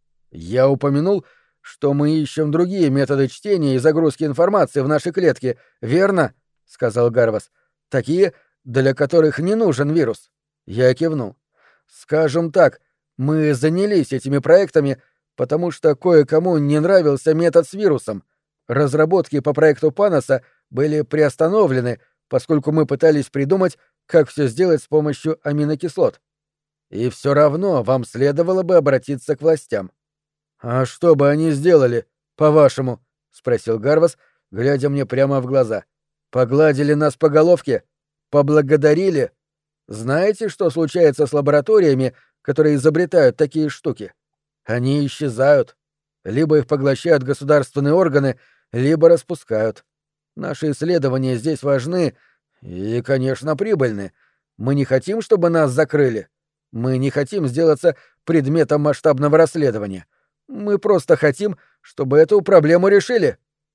Я упомянул, что мы ищем другие методы чтения и загрузки информации в наши клетки, верно? — сказал Гарвас. — Такие, для которых не нужен вирус. Я кивнул. Скажем так, мы занялись этими проектами, потому что кое-кому не нравился метод с вирусом. Разработки по проекту Паноса были приостановлены, поскольку мы пытались придумать, как все сделать с помощью аминокислот. И все равно вам следовало бы обратиться к властям. «А что бы они сделали, по-вашему?» — спросил Гарвас, глядя мне прямо в глаза. «Погладили нас по головке? Поблагодарили? Знаете, что случается с лабораториями, которые изобретают такие штуки? Они исчезают. Либо их поглощают государственные органы, либо распускают. Наши исследования здесь важны и, конечно, прибыльны. Мы не хотим, чтобы нас закрыли. Мы не хотим сделаться предметом масштабного расследования. Мы просто хотим, чтобы эту проблему решили».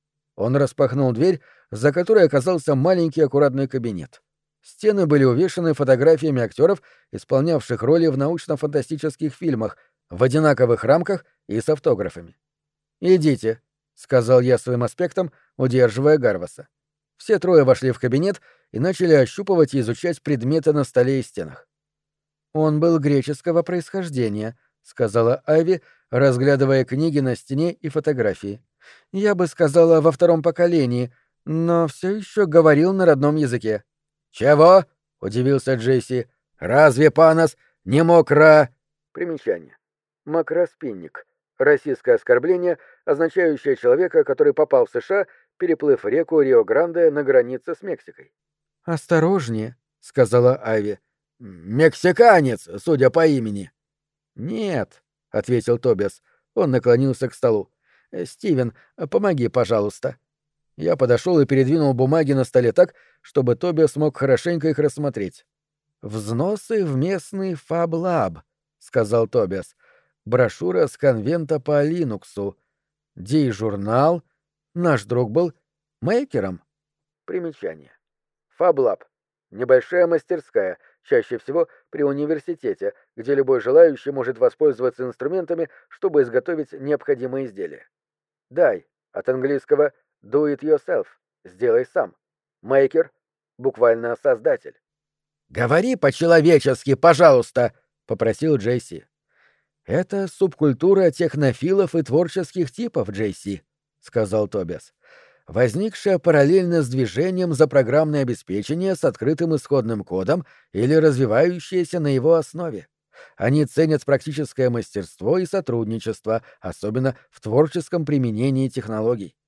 Он распахнул дверь, за которой оказался маленький аккуратный кабинет. Стены были увешаны фотографиями актеров, исполнявших роли в научно-фантастических фильмах, в одинаковых рамках и с автографами. «Идите», — сказал я своим аспектом, удерживая Гарваса. Все трое вошли в кабинет и начали ощупывать и изучать предметы на столе и стенах. «Он был греческого происхождения», — сказала Айви, разглядывая книги на стене и фотографии. «Я бы сказала, во втором поколении, но все еще говорил на родном языке». «Чего?» — удивился Джейси. «Разве Панос не мокро...» Примечание. Макроспинник. Российское оскорбление, означающее человека, который попал в США, переплыв реку Рио-Гранде на границе с Мексикой. «Осторожнее», — сказала Айви. «Мексиканец, судя по имени». «Нет», — ответил Тобиас. Он наклонился к столу. «Стивен, помоги, пожалуйста». Я подошел и передвинул бумаги на столе так, чтобы Тобиас смог хорошенько их рассмотреть. «Взносы в местный Фаблаб», — сказал Тобиас. «Брошюра с конвента по Линуксу. Дей-журнал. Наш друг был мейкером». Примечание. Фаблаб. Небольшая мастерская, чаще всего при университете, где любой желающий может воспользоваться инструментами, чтобы изготовить необходимые изделия. Дай, от английского do it yourself, сделай сам. Мейкер, буквально создатель. «Говори по-человечески, пожалуйста», — попросил Джейси. «Это субкультура технофилов и творческих типов, Джейси», — сказал Тобиас, возникшая параллельно с движением за программное обеспечение с открытым исходным кодом или развивающаяся на его основе. Они ценят практическое мастерство и сотрудничество, особенно в творческом применении технологий.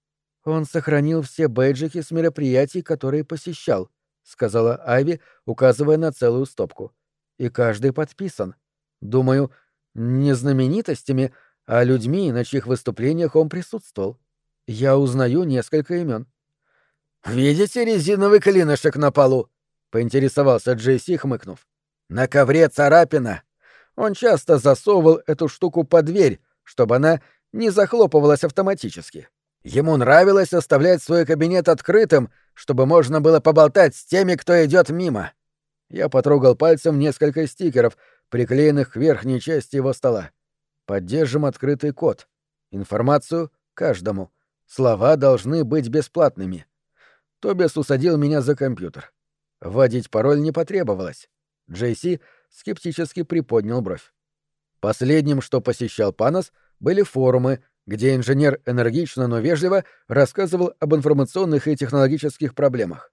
«Он сохранил все бейджики с мероприятий, которые посещал», — сказала Айви, указывая на целую стопку. «И каждый подписан. Думаю, не знаменитостями, а людьми, на чьих выступлениях он присутствовал. Я узнаю несколько имен». «Видите резиновый клинышек на полу?» — поинтересовался Джейси, хмыкнув. «На ковре царапина. Он часто засовывал эту штуку под дверь, чтобы она не захлопывалась автоматически. Ему нравилось оставлять свой кабинет открытым, чтобы можно было поболтать с теми, кто идет мимо». Я потрогал пальцем несколько стикеров, приклеенных к верхней части его стола. «Поддержим открытый код. Информацию каждому. Слова должны быть бесплатными». Тобиас усадил меня за компьютер. Вводить пароль не потребовалось. Джейси скептически приподнял бровь. Последним, что посещал Панос, были форумы, где инженер энергично, но вежливо рассказывал об информационных и технологических проблемах.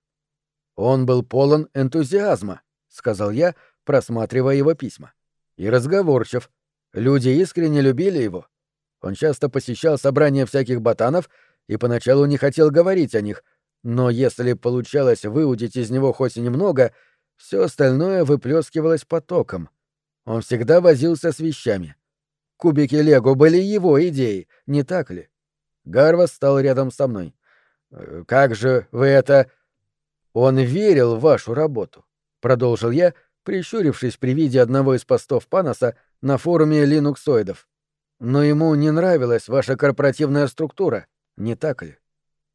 «Он был полон энтузиазма», — сказал я, просматривая его письма. «И разговорчив. Люди искренне любили его. Он часто посещал собрания всяких ботанов и поначалу не хотел говорить о них, но если получалось выудить из него хоть и немного, все остальное выплескивалось потоком. Он всегда возился с вещами. Кубики Лего были его идеей, не так ли?» Гарвас стал рядом со мной. «Как же вы это...» «Он верил в вашу работу», — продолжил я, прищурившись при виде одного из постов Паноса на форуме линуксоидов. «Но ему не нравилась ваша корпоративная структура, не так ли?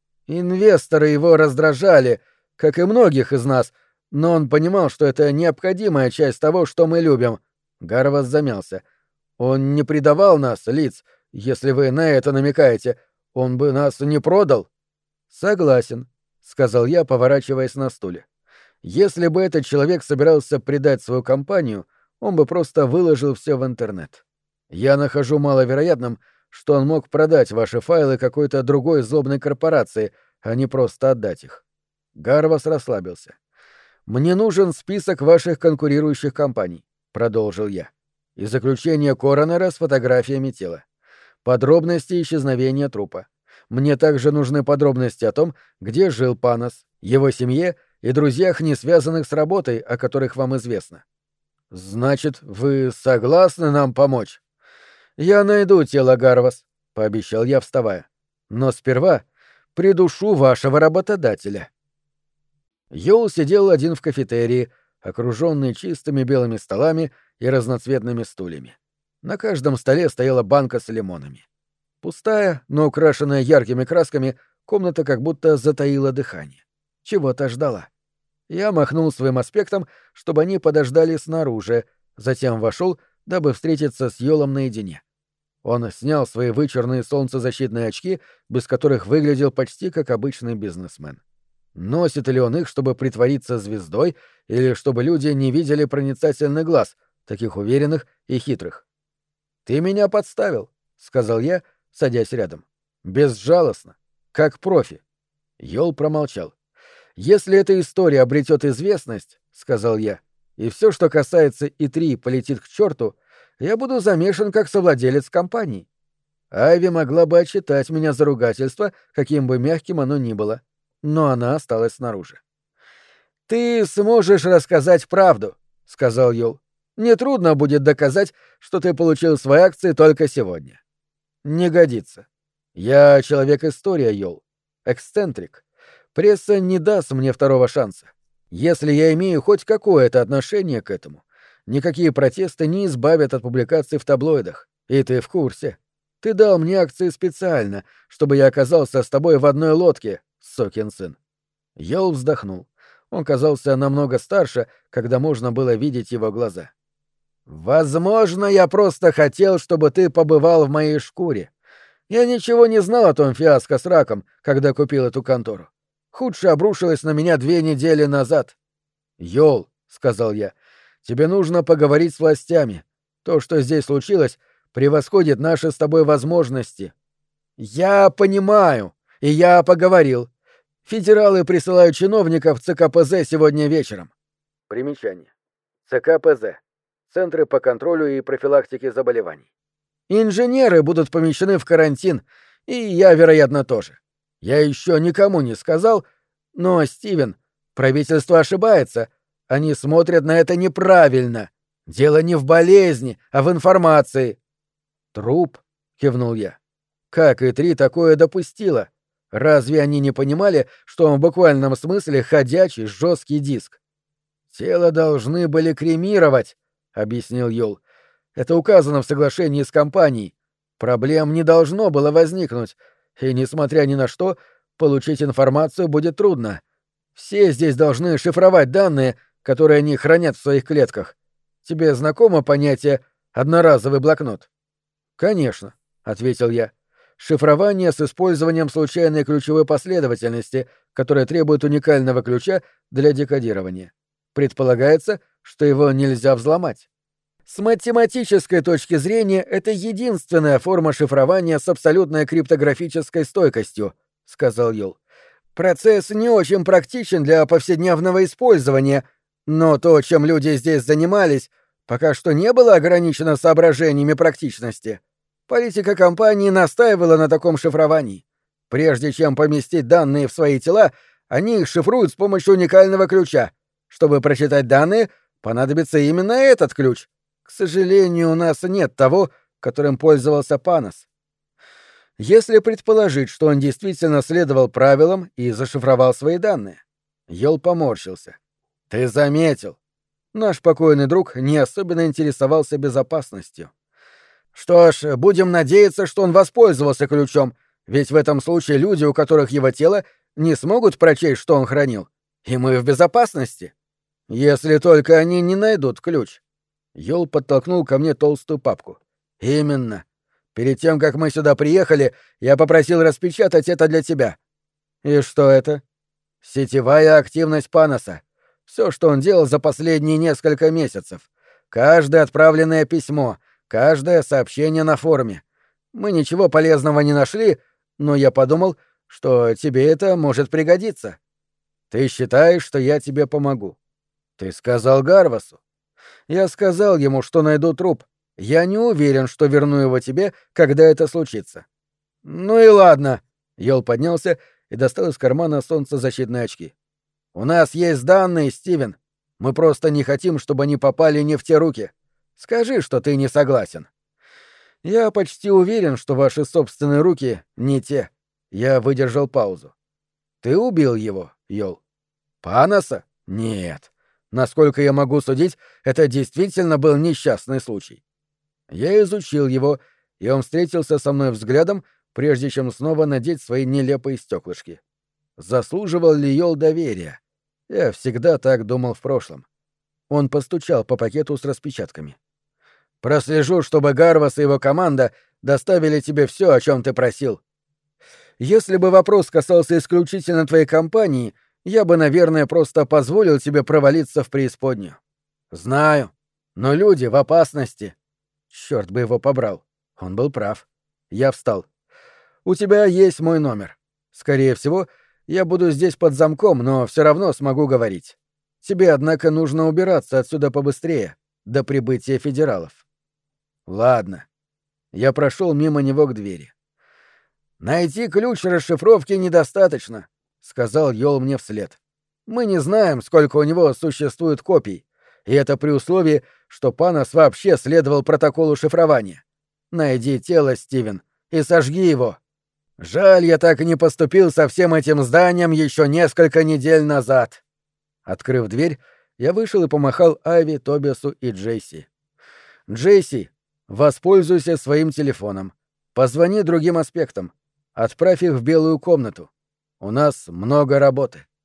Инвесторы его раздражали, как и многих из нас, но он понимал, что это необходимая часть того, что мы любим». Гарвас замялся. «Он не предавал нас, Лиц, если вы на это намекаете. Он бы нас не продал». «Согласен», — сказал я, поворачиваясь на стуле. «Если бы этот человек собирался предать свою компанию, он бы просто выложил все в интернет. Я нахожу маловероятным, что он мог продать ваши файлы какой-то другой злобной корпорации, а не просто отдать их». Гарвас расслабился. «Мне нужен список ваших конкурирующих компаний», — продолжил я. «И заключение коронера с фотографиями тела. Подробности исчезновения трупа. Мне также нужны подробности о том, где жил Панос, его семье и друзьях, не связанных с работой, о которых вам известно». «Значит, вы согласны нам помочь?» «Я найду тело, Гарвас», — пообещал я, вставая. «Но сперва придушу вашего работодателя». Йоул сидел один в кафетерии, окруженный чистыми белыми столами и разноцветными стульями. На каждом столе стояла банка с лимонами. Пустая, но украшенная яркими красками, комната как будто затаила дыхание. Чего-то ждала. Я махнул своим аспектом, чтобы они подождали снаружи, затем вошел, дабы встретиться с Йолом наедине. Он снял свои вычурные солнцезащитные очки, без которых выглядел почти как обычный бизнесмен. Носит ли он их, чтобы притвориться звездой, или чтобы люди не видели проницательный глаз, таких уверенных и хитрых? «Ты меня подставил», — сказал я, садясь рядом. «Безжалостно, как профи». Йол промолчал. «Если эта история обретет известность, — сказал я, — и все, что касается И-3, полетит к черту, я буду замешан как совладелец компании. Айви могла бы отчитать меня за ругательство, каким бы мягким оно ни было, но она осталась снаружи». «Ты сможешь рассказать правду», — сказал Йол. «Нетрудно будет доказать, что ты получил свои акции только сегодня». «Не годится. Я человек-история, Йол. Эксцентрик. Пресса не даст мне второго шанса. Если я имею хоть какое-то отношение к этому, никакие протесты не избавят от публикаций в таблоидах. И ты в курсе. Ты дал мне акции специально, чтобы я оказался с тобой в одной лодке, сукин сын». Йол вздохнул. Он казался намного старше, когда можно было видеть его глаза. «Возможно, я просто хотел, чтобы ты побывал в моей шкуре. Я ничего не знал о том фиаско с раком, когда купил эту контору. Худшее обрушилось на меня 2 недели назад». «Йол», — сказал я, — «тебе нужно поговорить с властями. То, что здесь случилось, превосходит наши с тобой возможности». «Я понимаю, и я поговорил. Федералы присылают чиновников в ЦКПЗ сегодня вечером». Примечание. ЦКПЗ. Центры по контролю и профилактике заболеваний. «Инженеры будут помещены в карантин, и я, вероятно, тоже. Я еще никому не сказал, но, Стивен, правительство ошибается. Они смотрят на это неправильно. Дело не в болезни, а в информации». «Труп», — кивнул я. «Как И-3 такое допустило? Разве они не понимали, что он в буквальном смысле ходячий жесткий диск?» «Тело должны были кремировать», — объяснил Йол. «Это указано в соглашении с компанией. Проблем не должно было возникнуть, и, несмотря ни на что, получить информацию будет трудно. Все здесь должны шифровать данные, которые они хранят в своих клетках. Тебе знакомо понятие «одноразовый блокнот»?» «Конечно», — ответил я. «Шифрование с использованием случайной ключевой последовательности, которая требует уникального ключа для декодирования. Предполагается, что его нельзя взломать. С математической точки зрения это единственная форма шифрования с абсолютной криптографической стойкостью», — сказал Йол. «Процесс не очень практичен для повседневного использования, но то, чем люди здесь занимались, пока что не было ограничено соображениями практичности. Политика компании настаивала на таком шифровании. Прежде чем поместить данные в свои тела, они их шифруют с помощью уникального ключа. Чтобы прочитать данные, понадобится именно этот ключ. К сожалению, у нас нет того, которым пользовался Панос. Если предположить, что он действительно следовал правилам и зашифровал свои данные». Йол поморщился. «Ты заметил. Наш покойный друг не особенно интересовался безопасностью. Что ж, будем надеяться, что он воспользовался ключом, ведь в этом случае люди, у которых его тело, не смогут прочесть, что он хранил. И мы в безопасности. Если только они не найдут ключ». Йол подтолкнул ко мне толстую папку. «Именно. Перед тем, как мы сюда приехали, я попросил распечатать это для тебя». «И что это?» «Сетевая активность Паноса. Все, что он делал за последние несколько месяцев. Каждое отправленное письмо, каждое сообщение на форуме. Мы ничего полезного не нашли, но я подумал, что тебе это может пригодиться. Ты считаешь, что я тебе помогу? Ты сказал Гарвасу. Я сказал ему, что найду труп. Я не уверен, что верну его тебе, когда это случится». «Ну и ладно». Йол поднялся и достал из кармана солнцезащитные очки. «У нас есть данные, Стивен. Мы просто не хотим, чтобы они попали не в те руки. Скажи, что ты не согласен». «Я почти уверен, что ваши собственные руки не те». Я выдержал паузу. «Ты убил его, Йол?» «Паноса? Нет. Насколько я могу судить, это действительно был несчастный случай». Я изучил его, и он встретился со мной взглядом, прежде чем снова надеть свои нелепые стеклышки. Заслуживал ли Йол доверия? Я всегда так думал в прошлом. Он постучал по пакету с распечатками. «Прослежу, чтобы Гарвас и его команда доставили тебе все, о чем ты просил. Если бы вопрос касался исключительно твоей компании, я бы, наверное, просто позволил тебе провалиться в преисподнюю. Знаю, но люди в опасности». Черт бы его побрал. Он был прав. Я встал. «У тебя есть мой номер. Скорее всего, я буду здесь под замком, но все равно смогу говорить. Тебе, однако, нужно убираться отсюда побыстрее, до прибытия федералов». «Ладно». Я прошел мимо него к двери. «Найти ключ расшифровки недостаточно», — сказал Йол мне вслед. «Мы не знаем, сколько у него существует копий, и это при условии, что Панос вообще следовал протоколу шифрования. Найди тело, Стивен, и сожги его. Жаль, я так и не поступил со всем этим зданием еще несколько недель назад». Открыв дверь, я вышел и помахал Айви, Тобиасу и Джейси. «Джейси, воспользуйся своим телефоном. Позвони другим аспектам. Отправь их в белую комнату. У нас много работы».